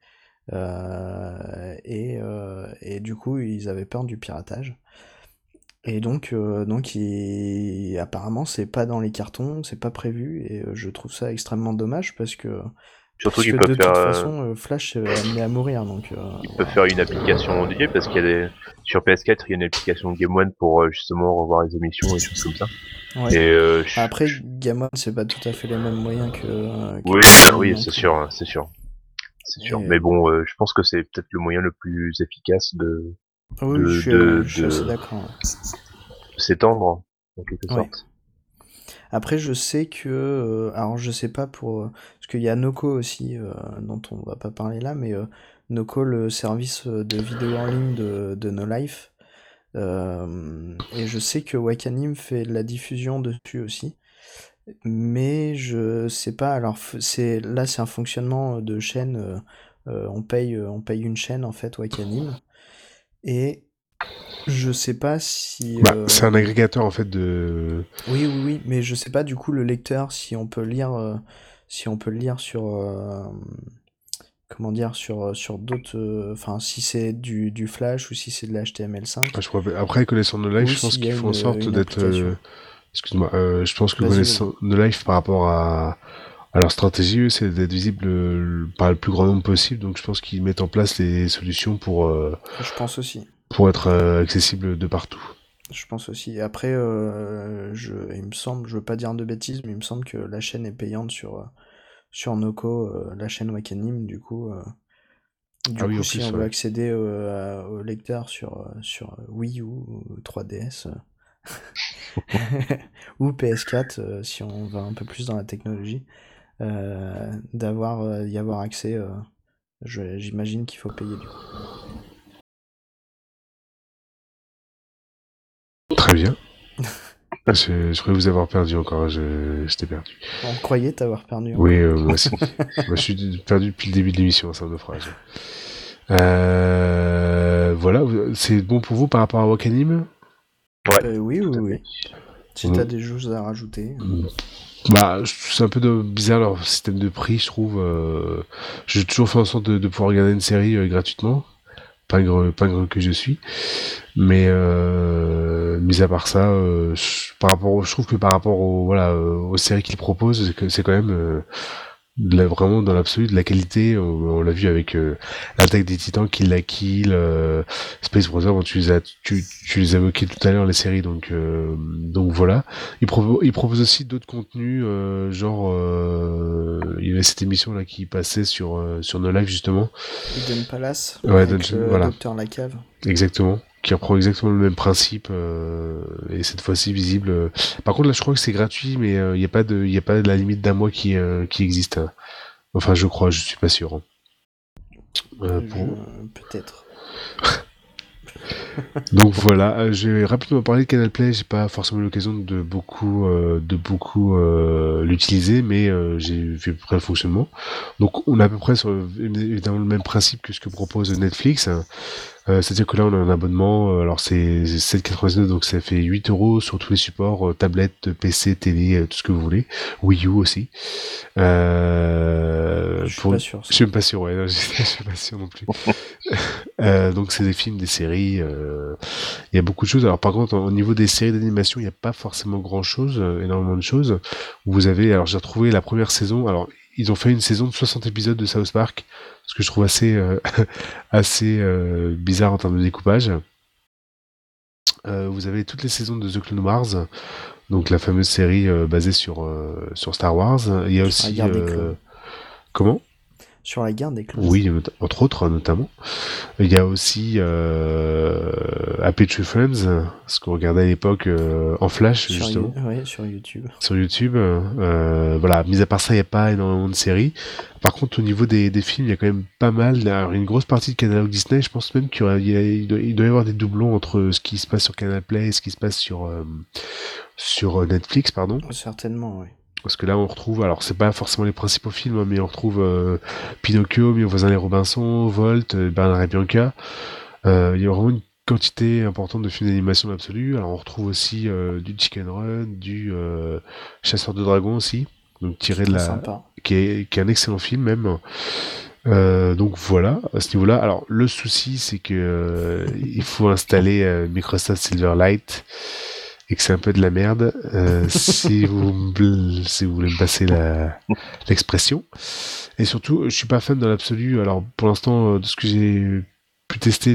Et du coup ils avaient peur du piratage. Et donc apparemment c'est pas dans les cartons, c'est pas prévu, et je trouve ça extrêmement dommage parce que Surtout qu'ils de peuvent toute faire, façon Flash est amené à mourir, donc ils peuvent voilà. faire une application dédiée parce qu'il y a sur PS4, il y a une application Game One pour justement revoir les émissions et des choses comme ça. Ouais. Et Après Game One c'est pas tout à fait les mêmes moyens que oui, Wakanim oui, non c'est plus. sûr, c'est sûr, c'est sûr. Et Mais bon, je pense que c'est peut-être le moyen le plus efficace oui, de, je suis assez d'accord. s'étendre en quelque Ouais. Ouais. sorte. Après, je sais que, alors je sais pas pour, parce qu'il y a Noco aussi, dont on va pas parler là, mais Noco, le service de vidéo en ligne de No Life, et je sais que Wakanim fait de la diffusion dessus aussi, mais je sais pas. Alors c'est un fonctionnement de chaîne, on paye une chaîne en fait Wakanim, et je sais pas si, Bah, c'est un agrégateur en fait de. oui, oui, oui, mais je sais pas du coup le lecteur si on peut le lire sur comment dire sur d'autres, enfin si c'est du Flash ou si c'est de Ah, l'HTML5 je crois pas. Après, connaissant No ou Life, je pense s'il y a qu'ils font en sorte une d'être. application. Excuse-moi, je pense que Vas-y, vas-y. connaissant No Life par rapport à leur stratégie, eux, c'est d'être visible par le plus grand nombre possible. Donc, je pense qu'ils mettent en place les solutions Je pense aussi. pour être accessible de partout. Je pense aussi. Après, il me semble, je veux pas dire de bêtises, mais il me semble que la chaîne est payante sur Noco, la chaîne Wakanim, du coup. Ah Du oui, coup, en si plus, on veut ouais. accéder au lecteur sur Wii U ou 3DS ou PS4, si on va un peu plus dans la technologie, y avoir accès, j'imagine qu'il faut payer du coup. Très bien. Je croyais vous avoir perdu encore. Je t'ai perdu. On croyait t'avoir perdu Oui, encore. moi aussi. Moi, je suis perdu depuis le début de l'émission, c'est un naufrage. Voilà, c'est bon pour vous par rapport à Wakanim? Ouais, Oui, oui, tout à oui. fait. Si t'as des choses à rajouter. Bah, c'est un peu bizarre leur système de prix, je trouve. J'ai toujours fait en sorte de pouvoir regarder une série gratuitement, pingre que je suis. Mais mis à part ça, je trouve que par rapport aux séries qu'ils proposent, c'est quand même vraiment dans l'absolu de la qualité. On l'a vu avec l'attaque des Titans, Kill la Kill, Space Brothers. Bon, tu les as évoqués tout à l'heure les séries, donc voilà. Ils proposent aussi d'autres contenus, genre il y avait cette émission là qui passait sur No Life justement. Hidden Palace Ouais, avec le voilà, docteur Lacave. exactement. Qui reprend exactement le même principe et cette fois-ci visible. Par contre là, je crois que c'est gratuit, mais il y a pas de la limite d'un mois qui existe, hein. Enfin, je crois, je suis pas sûr, hein. Pour... Peut-être. Donc voilà, je vais rapidement parler de Canal Play. J'ai pas forcément l'occasion de beaucoup l'utiliser, mais j'ai vu à peu près le fonctionnement. Donc on est à peu près sur évidemment le même principe que ce que propose Netflix, hein. C'est-à-dire que là, on a un abonnement, alors c'est 7,99, donc ça fait 8 € sur tous les supports, tablette, PC, télé, tout ce que vous voulez. Wii U aussi. Je suis pas sûr Je ça. suis même pas sûr, ouais, non, je suis pas sûr non plus. Donc c'est des films, des séries, il y a beaucoup de choses. Alors par contre, au niveau des séries d'animation, il n'y a pas forcément grand-chose, énormément de choses. Vous avez, alors j'ai retrouvé la première saison, alors ils ont fait une saison de 60 épisodes de South Park, ce que je trouve assez bizarre en termes de découpage. Vous avez toutes les saisons de The Clone Wars, donc la fameuse série basée sur Star Wars. Il y a Sur la aussi guerre des clones. comment? Sur la guerre des clones. Oui, entre autres notamment. Il y a aussi Happy Tree Friends, ce qu'on regardait à l'époque en flash justement. Ouais, sur YouTube. Sur YouTube. Voilà, mis à part ça, il n'y a pas énormément de séries. Par contre, au niveau des films, il y a quand même pas mal. Alors, une grosse partie de Canal Disney, je pense même il doit y avoir des doublons entre ce qui se passe sur Canal Play et ce qui se passe sur Netflix, pardon. Certainement, oui. Parce que là, on retrouve, alors c'est pas forcément les principaux films, hein, mais on retrouve Pinocchio, Mes voisins les Robinson, Volt, Bernard et Bianca. Il y a vraiment une quantité importante de films d'animation dans l'absolu. Alors on retrouve aussi du Chicken Run, du Chasseur de Dragons aussi, donc tiré de Sympa. qui est un excellent film même. Donc voilà, à ce niveau-là. Alors le souci, c'est que il faut installer Microsoft Silverlight et que c'est un peu de la merde. Si vous voulez me passer l'expression. Et surtout, je suis pas fan dans l'absolu. Alors pour l'instant, de ce que j'ai pu tester,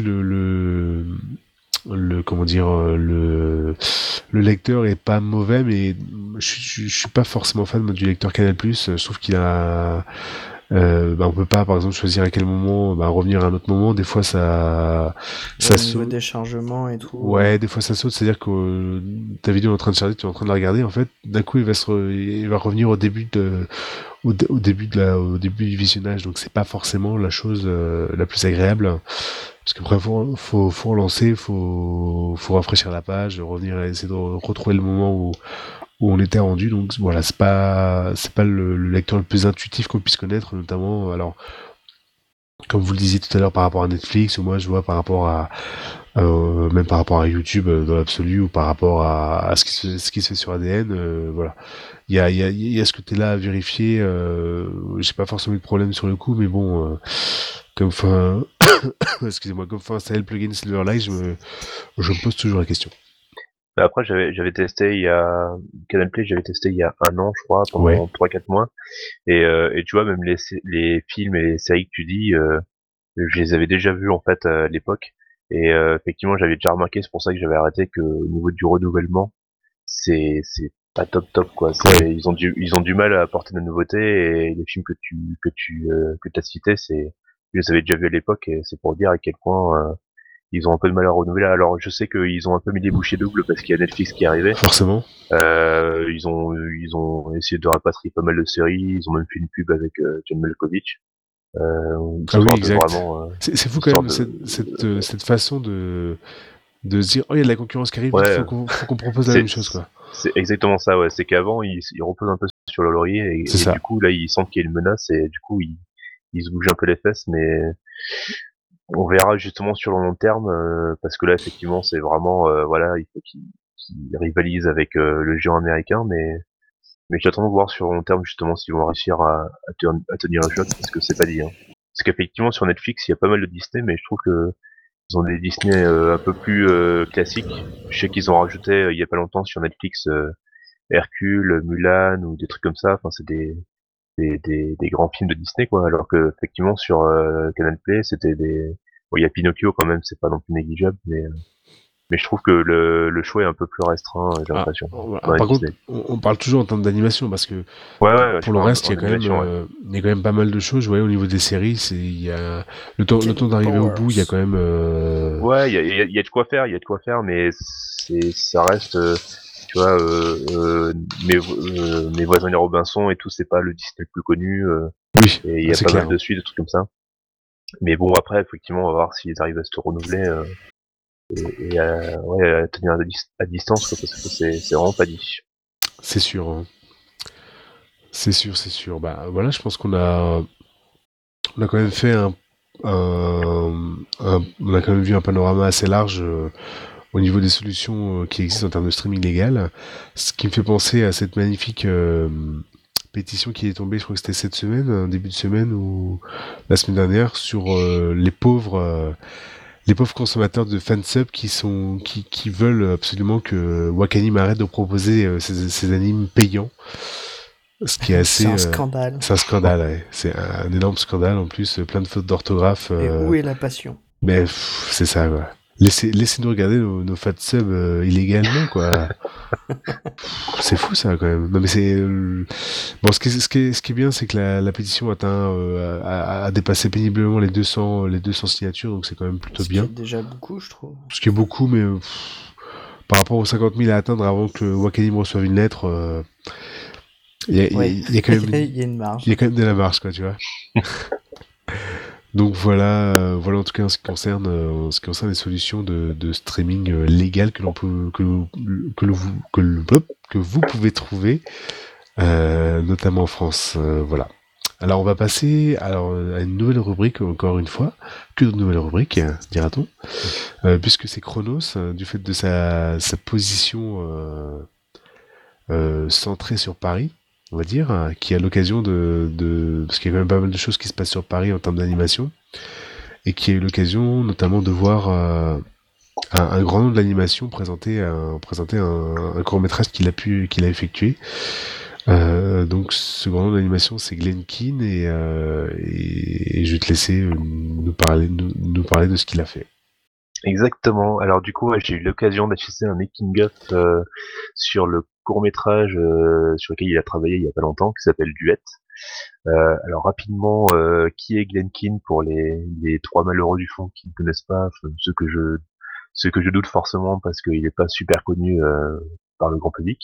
comment dire, le lecteur est pas mauvais, mais je suis pas forcément fan du lecteur Canal+. Je trouve qu'il a on peut pas par exemple choisir à quel moment revenir à un autre moment. Des fois ça Au niveau des chargements et tout. Ouais, des fois ça saute, c'est-à-dire que ta vidéo est en train de charger, tu es en train de la regarder, en fait, d'un coup il va revenir au début au début du visionnage, donc c'est pas forcément la chose la plus agréable, parce qu'après faut relancer, faut rafraîchir la page, revenir essayer de retrouver le moment où on était rendu. Donc voilà, c'est pas le lecteur le plus intuitif qu'on puisse connaître, notamment alors comme vous le disiez tout à l'heure par rapport à Netflix, ou moi je vois par rapport à même par rapport à YouTube dans l'absolu, ou par rapport à ce qui se fait sur ADN, voilà. Il y a ce côté-là à vérifier. J'ai pas forcément eu de problème sur le coup, mais bon, comme fin, excusez-moi, comme fin installer le plugin Silverlight, je me pose toujours la question. Après, j'avais testé il y a Canal Play, j'avais testé il y a un an, je crois, Ouais. pendant 3-4 mois. Et tu vois, même les films et les séries que tu dis, je les avais déjà vus en fait à l'époque. Et effectivement, j'avais déjà remarqué, c'est pour ça que j'avais arrêté, que au niveau du renouvellement, c'est pas top quoi. Ouais. Ils ont du mal à apporter de la nouveauté, et les films que t'as cités, je les avais déjà vus à l'époque, et c'est pour dire à quel point ils ont un peu de mal à renouveler. Alors je sais qu'ils ont un peu mis les bouchées doubles parce qu'il y a Netflix qui est arrivé. Forcément. Ils ont essayé de rapatrier pas mal de séries. Ils ont même fait une pub avec John Malkovich. Ah oui, Histoire de exact. vraiment. C'est fou quand Histoire même de. cette façon de se dire, oh, il y a de la concurrence qui arrive, vite, Ouais. faut qu'on propose la C'est même chose, quoi. c'est exactement ça. Ouais. C'est qu'avant ils reposent un peu sur le laurier, C'est et ça. du coup là ils sentent qu'il y a une menace, et du coup ils se bougent un peu les fesses, mais on verra justement sur le long terme, parce que là effectivement c'est vraiment voilà, il faut qu'ils rivalisent avec le géant américain, mais j'attends de voir sur le long terme justement s'ils vont réussir à tenir le choc, parce que c'est pas dit. Hein. Parce qu'effectivement sur Netflix il y a pas mal de Disney, mais je trouve que ils ont des Disney un peu plus classiques. Je sais qu'ils ont rajouté il y a pas longtemps sur Netflix Hercule, Mulan ou des trucs comme ça. Enfin c'est des grands films de Disney quoi, alors que effectivement sur Canal Play c'était des. Bon, il y a Pinocchio quand même, c'est pas non plus négligeable, mais je trouve que le choix est un peu plus restreint, j'ai Ah, l'impression, dans alors, les par contre, Disney. on parle toujours en termes d'animation, parce que Ouais, je pour le parle reste, en animation, ouais. il y a quand même pas mal de choses. Je voyais au niveau des séries, il y a le temps d'arriver au bout, il y a quand même. Ouais, il y a de quoi faire, il y a de quoi faire, mais ça reste, tu vois, mes voisins les Robinson et tout, c'est pas le Disney le plus connu, Oui, et il y a c'est pas mal clair. de suites, des trucs comme ça. Mais bon, après, effectivement, on va voir s'ils arrivent à se renouveler, et ouais, à tenir à distance, quoi, parce que c'est vraiment pas dit. C'est sûr. Hein. C'est sûr, c'est sûr. Bah voilà, je pense on a quand même fait on a quand même vu un panorama assez large au niveau des solutions qui existent en termes de streaming légal. Ce qui me fait penser à cette magnifique pétition qui est tombée, je crois que c'était cette semaine, début de semaine ou la semaine dernière, sur les pauvres consommateurs de fansub qui veulent absolument que Wakanim arrête de proposer ces animes payants. Ce qui est assez. C'est un scandale. C'est un scandale, ouais. C'est un énorme scandale en plus, plein de fautes d'orthographe. Et où est la passion? Mais c'est ça, quoi. Laissez-nous regarder nos fat subs illégalement, quoi. C'est fou ça, quand même. Non, mais c'est bon. Ce qui est bien, c'est que la pétition a dépassé péniblement les 200 signatures, donc c'est quand même plutôt bien. Ce qui est déjà beaucoup, je trouve. Ce qui est beaucoup, mais par rapport aux 50 000 à atteindre avant que Wakanim reçoive une lettre. Il y a quand même il y a une marge. Il y a quand même de la marge, quoi, tu vois. Donc voilà, voilà en tout cas en ce qui concerne les solutions de streaming légal que l'on peut que vous pouvez trouver, notamment en France. Voilà. Alors on va passer à une nouvelle rubrique encore une fois, que de nouvelles rubriques, dira-t-on, puisque c'est Chronos, du fait de sa position centrée sur Paris, on va dire, qui a l'occasion parce qu'il y a quand même pas mal de choses qui se passent sur Paris en termes d'animation, et qui a eu l'occasion notamment de voir un grand nom de l'animation présenter un court-métrage qu'il a effectué. Donc ce grand nom d'animation c'est Glen Keane et je vais te laisser nous parler de ce qu'il a fait. Exactement. Alors du coup, j'ai eu l'occasion d'assister à un making-of sur le court-métrage sur lequel il a travaillé il y a pas longtemps, qui s'appelle Duet. Alors rapidement, qui est Glen Keane pour les trois malheureux du fond qui ne connaissent pas, enfin, ceux que je doute forcément parce qu'il n'est pas super connu par le grand public.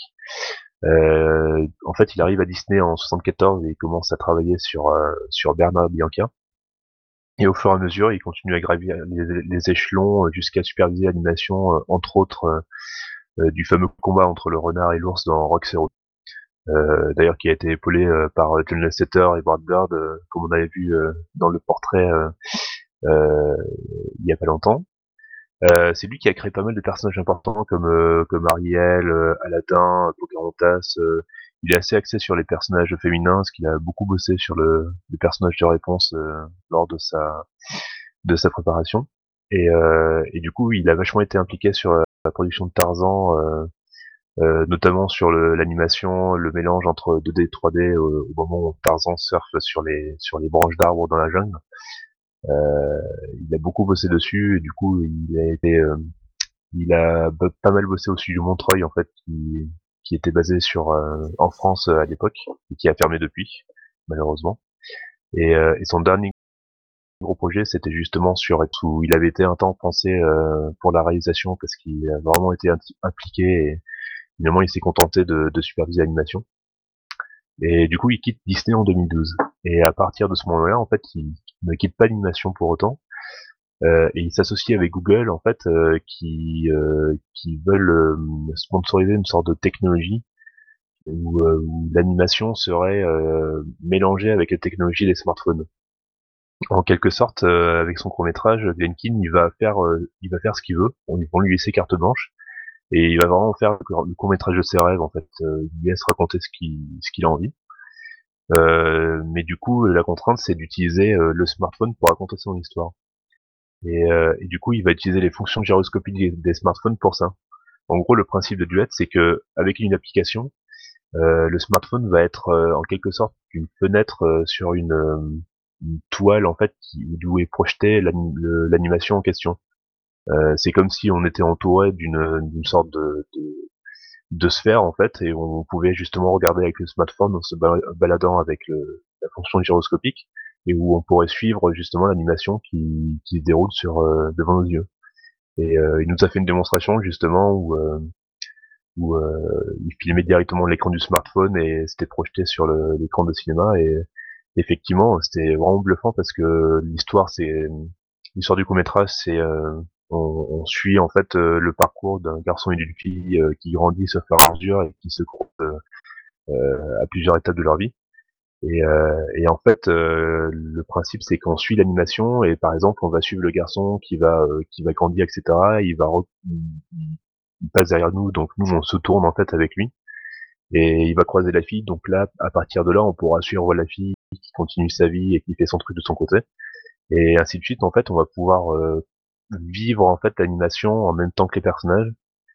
En fait, il arrive à Disney en 74 et il commence à travailler sur Bernard Bianca. Et au fur et à mesure, il continue à gravir les échelons jusqu'à superviser l'animation, entre autres, du fameux combat entre le renard et l'ours dans Rock Zero. D'ailleurs, qui a été épaulé par John Lasseter et Brad Bird, comme on avait vu dans le portrait il y a pas longtemps. C'est lui qui a créé pas mal de personnages importants comme Ariel, Aladdin, Pocahontas. Il est assez axé sur les personnages féminins, parce qu'il a beaucoup bossé sur le personnage de Réponse lors de sa préparation. Et du coup, il a vachement été impliqué sur la production de Tarzan, notamment sur l'animation, le mélange entre 2D et 3D au moment où Tarzan surfe sur les branches d'arbres dans la jungle. Il a beaucoup bossé dessus et du coup il a pas mal bossé au studio Montreuil en fait qui était basé en France à l'époque et qui a fermé depuis malheureusement. Et son dernier gros projet c'était justement sur où il avait été un temps pensé pour la réalisation parce qu'il a vraiment été impliqué et finalement il s'est contenté de superviser l'animation. Et du coup il quitte Disney en 2012 et à partir de ce moment-là en fait il ne quitte pas l'animation pour autant. Et il s'associe avec Google en fait qui veulent sponsoriser une sorte de technologie où l'animation serait mélangée avec la technologie des smartphones. En quelque sorte, avec son court métrage, Glenkin il va faire ce qu'il veut. Ils vont lui laisser carte blanche et il va vraiment faire le court métrage de ses rêves en fait. Il laisse raconter ce qu'il a envie. Mais du coup, la contrainte c'est d'utiliser le smartphone pour raconter son histoire. Et du coup, il va utiliser les fonctions gyroscopiques des smartphones pour ça. En gros, le principe de Duet, c'est que avec une application, le smartphone va être en quelque sorte une fenêtre sur une toile en fait d'où est projetée l'animation en question. C'est comme si on était entouré d'une sorte de sphère en fait, et on pouvait justement regarder avec le smartphone en se baladant avec la fonction gyroscopique, et où on pourrait suivre justement l'animation qui se déroule devant nos yeux. Et il nous a fait une démonstration justement où il filmait directement l'écran du smartphone et c'était projeté sur l'écran de cinéma. Et effectivement, c'était vraiment bluffant parce que l'histoire du court métrage, on suit en fait le parcours d'un garçon et d'une fille qui grandissent au fur et à mesure et qui se croisent à plusieurs étapes de leur vie. Et en fait, le principe c'est qu'on suit l'animation et par exemple on va suivre le garçon qui va grandir, etc. Il passe derrière nous, donc nous on se tourne en fait avec lui et il va croiser la fille. Donc là, à partir de là, on pourra suivre la fille qui continue sa vie et qui fait son truc de son côté et ainsi de suite. En fait, on va pouvoir vivre en fait l'animation en même temps que les personnages.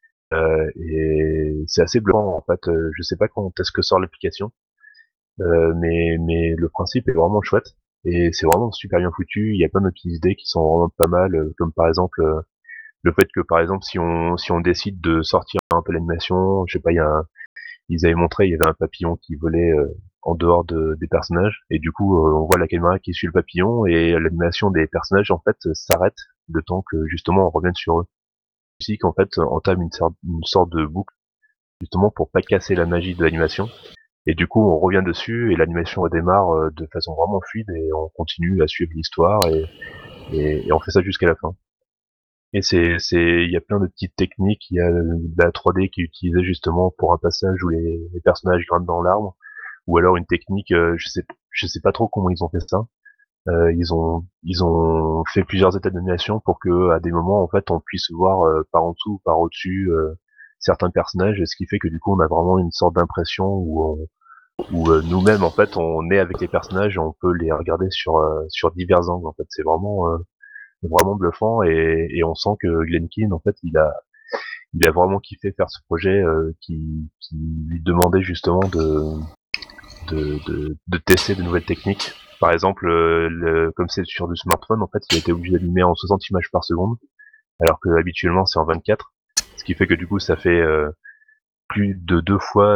Et c'est assez bluffant en fait. Je sais pas quand est-ce que sort l'application. Mais le principe est vraiment chouette et c'est vraiment super bien foutu. Il y a plein de petites idées qui sont vraiment pas mal, comme par exemple le fait que par exemple si on décide de sortir un peu l'animation, je sais pas, ils avaient montré il y avait un papillon qui volait en dehors des personnages et du coup on voit la caméra qui suit le papillon et l'animation des personnages en fait s'arrête le temps que justement on revienne sur eux. La musique en fait entame une sorte de boucle justement pour pas casser la magie de l'animation. Et du coup, on revient dessus et l'animation redémarre de façon vraiment fluide et on continue à suivre l'histoire et on fait ça jusqu'à la fin. Et il y a plein de petites techniques. Il y a de la 3D qui est utilisée justement pour un passage où les personnages grimpent dans l'arbre, ou alors une technique, je je sais pas trop comment ils ont fait ça. Ils ont fait plusieurs étapes d'animation pour que à des moments en fait on puisse voir par en dessous, par au-dessus certains personnages, ce qui fait que du coup on a vraiment une sorte d'impression où nous-mêmes en fait on est avec les personnages et on peut les regarder sur divers angles en fait. C'est vraiment bluffant et on sent que Glenn Keane en fait il a vraiment kiffé faire ce projet qui lui demandait justement de tester de nouvelles techniques. Par exemple, comme c'est sur du smartphone, en fait, il a été obligé d'animer en 60 images par seconde, alors que habituellement c'est en 24. Ce qui fait que du coup, ça fait plus de 2 fois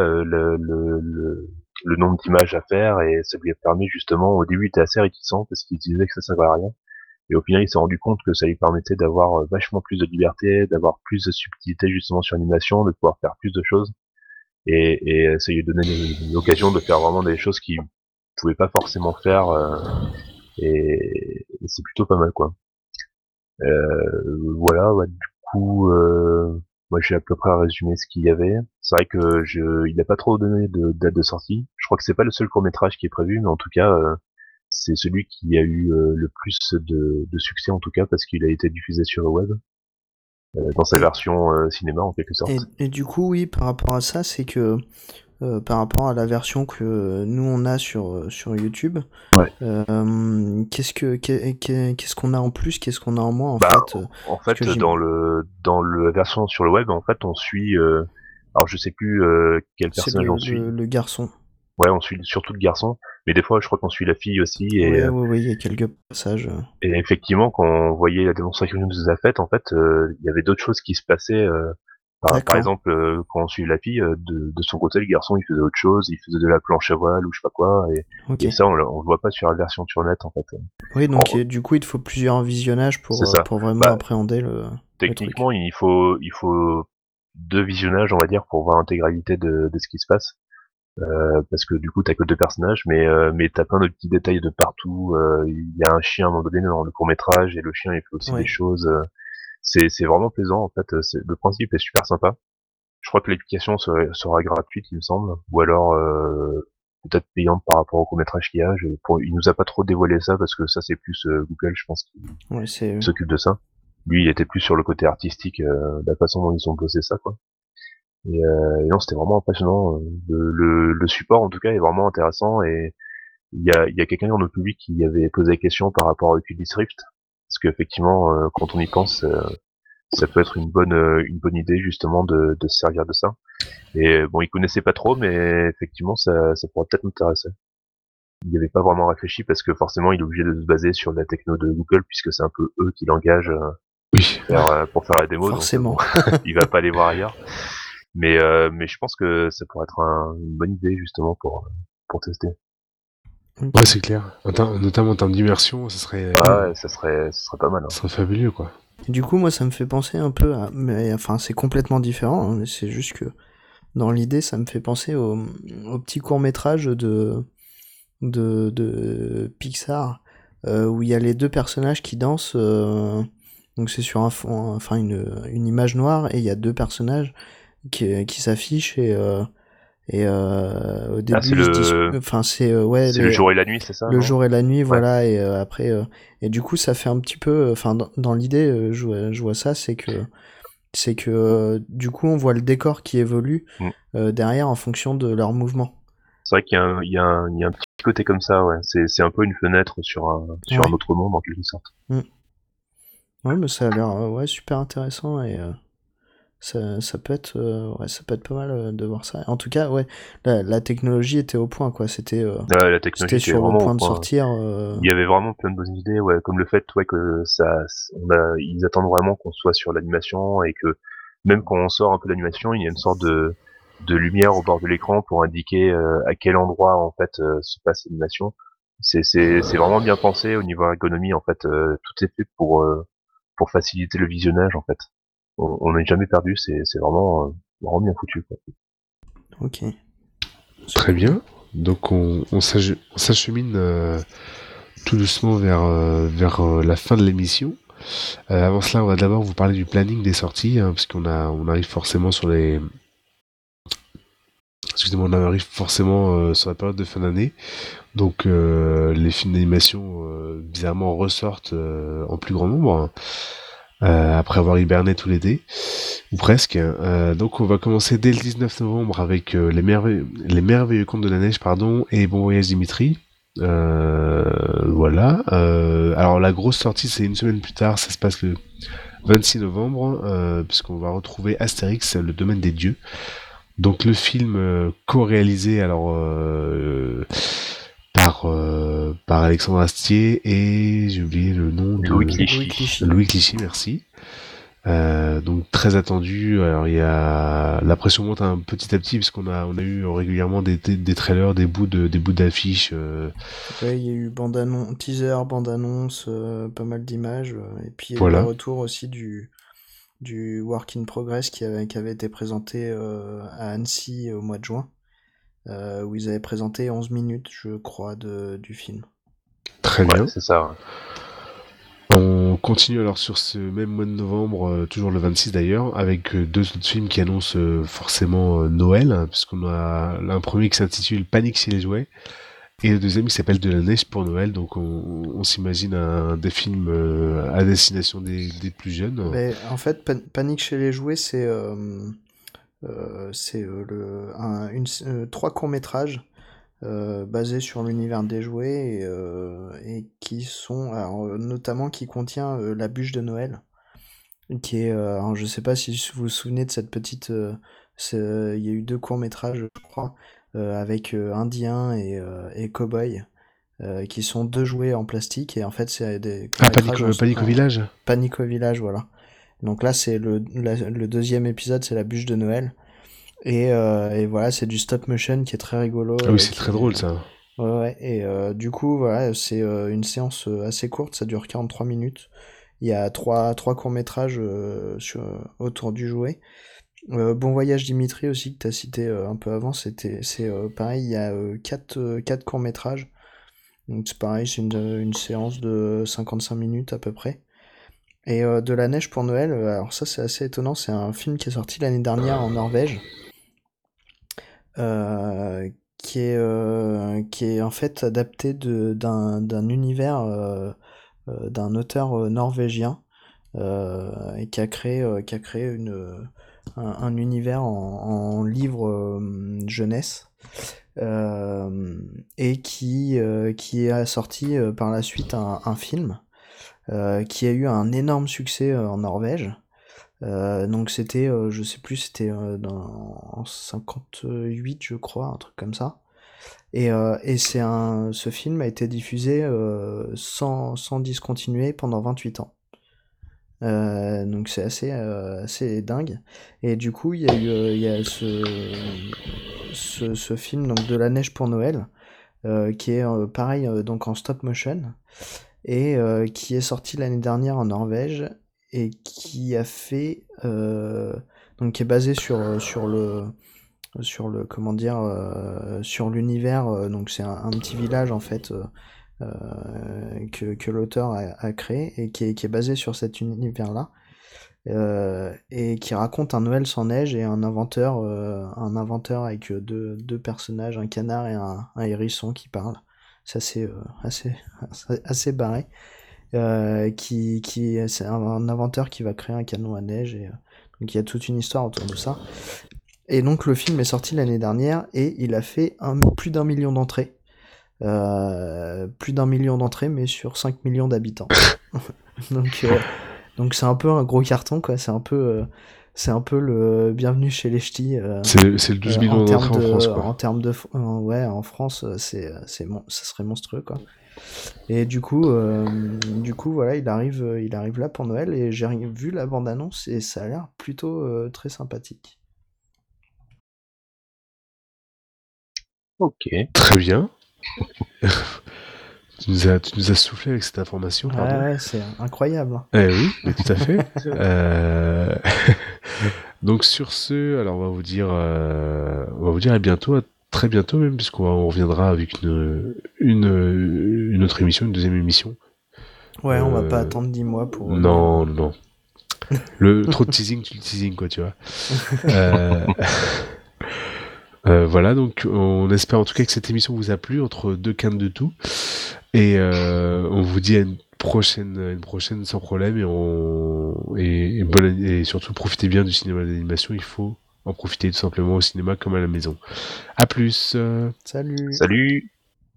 le nombre d'images à faire, et ça lui a permis justement, au début, il était assez réticent parce qu'il disait que ça servait à rien. Et au final, il s'est rendu compte que ça lui permettait d'avoir vachement plus de liberté, d'avoir plus de subtilité justement sur l'animation, de pouvoir faire plus de choses. Et ça lui a donné l'occasion de faire vraiment des choses qu'il pouvait pas forcément faire. Et c'est plutôt pas mal, quoi. Voilà, ouais, du coup, moi j'ai à peu près résumé ce qu'il y avait. C'est vrai que il n'a pas trop donné de date de sortie. Je crois que c'est pas le seul court-métrage qui est prévu, mais en tout cas, c'est celui qui a eu le plus de succès, en tout cas, parce qu'il a été diffusé sur le web, dans sa Et, version cinéma, en quelque sorte. et du coup, oui, par rapport à ça, c'est que par rapport à la version que nous on a sur YouTube, Ouais. qu'est-ce qu'on a en plus, qu'est-ce qu'on a en moins en Bah, fait en parce que fait, dans la version sur le web, en fait, on suit. Alors, je sais plus quel c'est personnage on suit. le garçon. Ouais, on suit surtout le garçon, mais des fois, je crois qu'on suit la fille aussi. Ouais, ouais, ouais, il y a quelques passages. Et effectivement, quand on voyait la démonstration que nous a faite, en fait, il y avait d'autres choses qui se passaient. Par D'accord. exemple, quand on suit la fille, de son côté, le garçon, il faisait autre chose, il faisait de la planche à voile ou je sais pas quoi, Ok. et ça, on le voit pas sur la version sur net, en fait. Oui, donc En- du coup, il te faut plusieurs visionnages c'est ça. pour vraiment Bah, appréhender le truc. techniquement, il faut 2 visionnages, on va dire, pour voir l'intégralité de ce qui se passe. Parce que du coup t'as que 2 personnages, mais t'as plein de petits détails de partout. Il y a un chien à un moment donné dans le court métrage et le chien il fait aussi des Ouais. choses. C'est vraiment plaisant en fait. Le principe est super sympa. Je crois que l'application sera gratuite il me semble, ou alors peut-être payante par rapport au court métrage qu'il y a. Il nous a pas trop dévoilé ça parce que ça c'est plus Google je pense qui Ouais, c'est. s'occupe de ça. Lui il était plus sur le côté artistique, la façon dont ils ont bossé ça quoi. Et non, c'était vraiment impressionnant. Le support, en tout cas, est vraiment intéressant. Et il y a quelqu'un dans notre public qui avait posé la question par rapport à Oculus Rift. Parce qu'effectivement, quand on y pense, ça peut être une bonne idée, justement, de se servir de ça. Et bon, il connaissait pas trop, mais effectivement, ça pourrait peut-être m'intéresser. Il n'y avait pas vraiment réfléchi parce que forcément, il est obligé de se baser sur la techno de Google puisque c'est un peu eux qui l'engagent Oui. pour faire la démo. Donc bon, Forcément. il va pas aller voir ailleurs. Mais je pense que ça pourrait être une bonne idée justement pour tester. Ok. Ouais, c'est clair. Notamment en termes d'immersion, Ouais, ça serait pas mal. Hein. ça serait fabuleux, quoi. Et du coup, moi, ça me fait penser un peu à. Mais, enfin, c'est complètement différent, hein, mais c'est juste que dans l'idée, ça me fait penser au petit court-métrage de Pixar où il y a les deux personnages qui dansent. Donc, c'est sur un fond, enfin, une image noire et il y a deux personnages qui s'affichent et au Ah, c'est début, ils se disent. le, Enfin, c'est. Ouais, c'est le jour et la nuit, c'est ça, le non? jour et la nuit, Ouais. voilà, et après, et du coup, ça fait un petit peu, enfin, dans l'idée, je vois ça, c'est que, du coup, on voit le décor qui évolue Mm. derrière en fonction de leurs mouvements. C'est vrai qu'il y a un petit côté comme ça, ouais. C'est un peu une fenêtre sur un Ouais. autre monde en quelque sorte. Mm. Ouais, mais ça a l'air, ouais, super intéressant et ça peut être pas mal de voir ça. En tout cas, ouais, la technologie était au point, quoi. La technologie C'était était sur le vraiment au point de point. sortir. Il y avait vraiment plein de bonnes idées, ouais, comme le fait, ouais, que ils attendent vraiment qu'on soit sur l'animation et que même quand on sort un peu de l'animation, il y a une sorte de lumière au bord de l'écran pour indiquer à quel endroit en fait se passe l'animation. C'est vraiment bien pensé au niveau ergonomie en fait. Tout est fait pour faciliter le visionnage en fait. On n'est jamais perdu, c'est vraiment bien foutu, quoi. Ok. C'est Très cool. bien. Donc, on s'achemine tout doucement vers la fin de l'émission. Avant cela, on va d'abord vous parler du planning des sorties, hein, parce on arrive forcément sur excusez-moi, on arrive forcément sur la période de fin d'année. Donc les films d'animation bizarrement ressortent en plus grand nombre, hein, après avoir hiberné tout l'été, ou presque. Donc on va commencer dès le 19 novembre avec les merveilleux contes de la neige, pardon, et Bon Voyage Dimitri. Voilà. Alors la grosse sortie, c'est une semaine plus tard, ça se passe le 26 novembre, puisqu'on va retrouver Astérix, le domaine des dieux. Donc le film co-réalisé par Alexandre Astier et j'ai oublié le nom de Louis Clichy. Louis Clichy, merci. Donc très attendu. Alors il y a la pression monte un petit à petit puisqu'on a eu régulièrement des trailers, des bouts d'affiches. Ouais, il y a eu teaser, bande-annonce, pas mal d'images, et puis il y a eu Voilà. le retour aussi du Work in Progress qui avait été présenté à Annecy au mois de juin, où ils avaient présenté 11 minutes, je crois, du film. Très bien. Ouais, c'est ça. Ouais. On continue alors sur ce même mois de novembre, toujours le 26 d'ailleurs, avec deux autres films qui annoncent forcément Noël, hein, puisqu'on a un premier qui s'intitule Panique chez les jouets, et le deuxième qui s'appelle De la neige pour Noël, donc on s'imagine des films à destination des plus jeunes. Mais en fait, Panique chez les jouets, c'est trois courts-métrages basés sur l'univers des jouets et qui sont, alors, notamment qui contient La bûche de Noël, qui est, alors, je sais pas si vous vous souvenez de cette petite, il y a eu deux courts-métrages, je crois, avec Indien et Cowboy, qui sont deux jouets en plastique, et en fait c'est des courts-métrages Panique au village. Panique au village, voilà. Donc là, c'est le deuxième épisode, c'est la bûche de Noël. Et voilà, c'est du stop motion qui est très rigolo. Ah oui, c'est très drôle ça. Ouais, et du coup, voilà, c'est une séance assez courte, ça dure 43 minutes. Il y a trois courts-métrages autour du jouet. Bon Voyage Dimitri aussi, que tu as cité un peu avant, c'est pareil, il y a quatre courts-métrages. Donc c'est pareil, c'est une séance de 55 minutes à peu près. Et De la neige pour Noël, alors ça c'est assez étonnant, c'est un film qui est sorti l'année dernière en Norvège, qui est en fait adapté d'un univers d'un auteur norvégien, et qui a créé un univers en livre jeunesse, et qui a sorti par la suite un film qui a eu un énorme succès en Norvège. Donc c'était, je sais plus, c'était en 58, je crois, un truc comme ça. Et ce film a été diffusé sans discontinuer pendant 28 ans. Donc c'est assez dingue. Et du coup, il y a ce film, donc De la neige pour Noël, qui est pareil, donc en stop motion, et qui est sorti l'année dernière en Norvège, et qui a fait donc qui est basé sur le comment dire, sur l'univers, donc c'est un petit village en fait, que l'auteur a créé, et qui est basé sur cet univers là, et qui raconte un Noël sans neige et un inventeur avec deux personnages, un canard et un hérisson qui parlent. C'est assez barré. C'est un inventeur qui va créer un canon à neige, et donc il y a toute une histoire autour de ça. Et donc le film est sorti l'année dernière et il a fait plus d'1 million d'entrées. Plus d'1 million d'entrées, mais sur 5 millions d'habitants. Donc c'est un peu un gros carton, quoi. C'est un peu le bienvenue chez les ch'tis. C'est le 12 millions d'entrées en France, quoi. En termes de, ouais, en France, ça serait monstrueux, quoi. Et du coup, voilà, il arrive là pour Noël, et j'ai vu la bande-annonce et ça a l'air plutôt très sympathique. Ok. Très bien. Tu nous as soufflé avec cette information, pardon. Ouais, c'est incroyable. Oui, mais tout à fait. Donc sur ce, alors on va vous dire à bientôt, à très bientôt même, puisqu'on reviendra avec une autre émission, une deuxième émission. Ouais, on va pas attendre 10 mois pour... Non. Trop de teasing, tu le teasing, quoi, tu vois. Voilà, donc on espère en tout cas que cette émission vous a plu, entre deux quintes de tout. Et on vous dit à une prochaine sans problème. Et surtout profitez bien du cinéma d'animation. Il faut en profiter tout simplement au cinéma comme à la maison. À plus. Salut. Salut.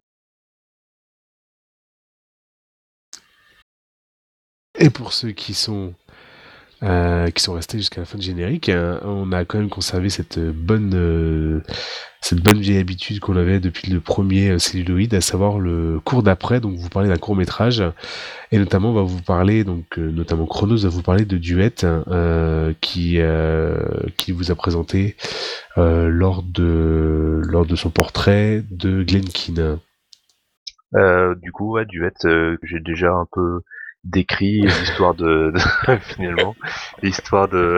Et pour ceux qui sont restés jusqu'à la fin du générique, on a quand même conservé cette bonne vieille habitude qu'on avait depuis le premier celluloïd, à savoir le cours d'après. Donc vous parlez d'un court métrage, et notamment on va vous parler, notamment Chronos va vous parler de Duet, qui vous a présenté lors de son portrait de Glen Keane. Du coup, ouais, Duet, que j'ai déjà un peu décrit l'histoire de finalement, l'histoire de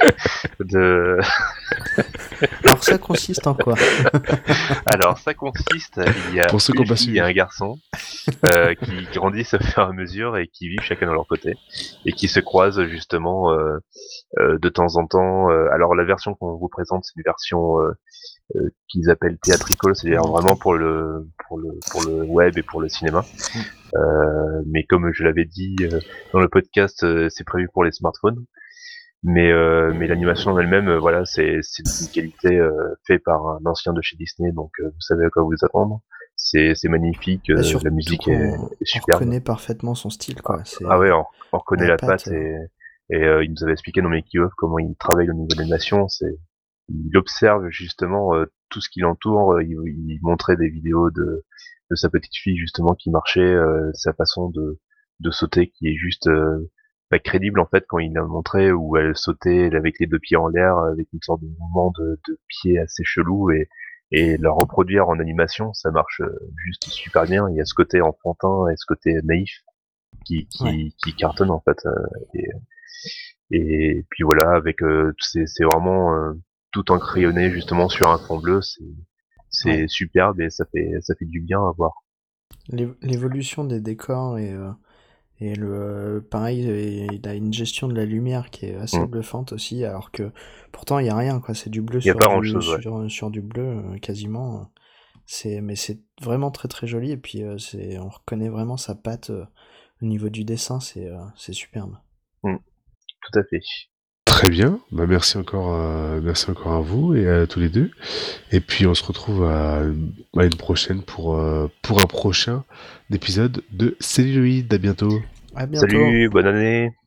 Alors ça consiste en quoi? Alors ça consiste, il y a Pour ceux qui ont une pas fille suivi. et un garçon qui grandissent au fur et à mesure et qui vivent chacun de leur côté et qui se croisent justement de temps en temps. Alors la version qu'on vous présente, c'est une version qu'ils appellent theatrical, c'est-à-dire vraiment pour le web et pour le cinéma. Mais comme je l'avais dit dans le podcast, c'est prévu pour les smartphones. Mais l'animation en elle-même, voilà, c'est d'une qualité faite par un ancien de chez Disney, donc vous savez à quoi vous attendre. C'est magnifique, Bah, surtout la musique qu'on est on superbe. reconnaît parfaitement son style, quoi. Ah ouais, on reconnaît la la patte, patte et il nous avait expliqué dans Making-of comment il travaille au niveau de l'animation. Il observe justement tout ce qui l'entoure. Il montrait des vidéos de sa petite fille justement qui marchait, sa façon de sauter qui est juste pas crédible en fait quand il l'a montré où elle sautait avec les deux pieds en l'air avec une sorte de mouvement de pied assez chelou et la reproduire en animation, ça marche juste super bien. Il y a ce côté enfantin et ce côté naïf qui cartonne en fait. Et puis voilà, avec c'est vraiment tout en crayonné justement sur un fond bleu, c'est superbe et ça fait du bien à voir. L'évolution des décors et pareil, il a une gestion de la lumière qui est assez bluffante aussi, alors que pourtant il y a rien, quoi. C'est du bleu Il y a pas grand chose, ouais. sur du bleu quasiment. Mais c'est vraiment très très joli, et puis on reconnaît vraiment sa patte au niveau du dessin, c'est superbe. Tout à fait. Très bien, bah merci encore à vous et à tous les deux. Et puis on se retrouve à une prochaine pour un prochain épisode de Celluloid. À bientôt. À bientôt. Salut, bonne année.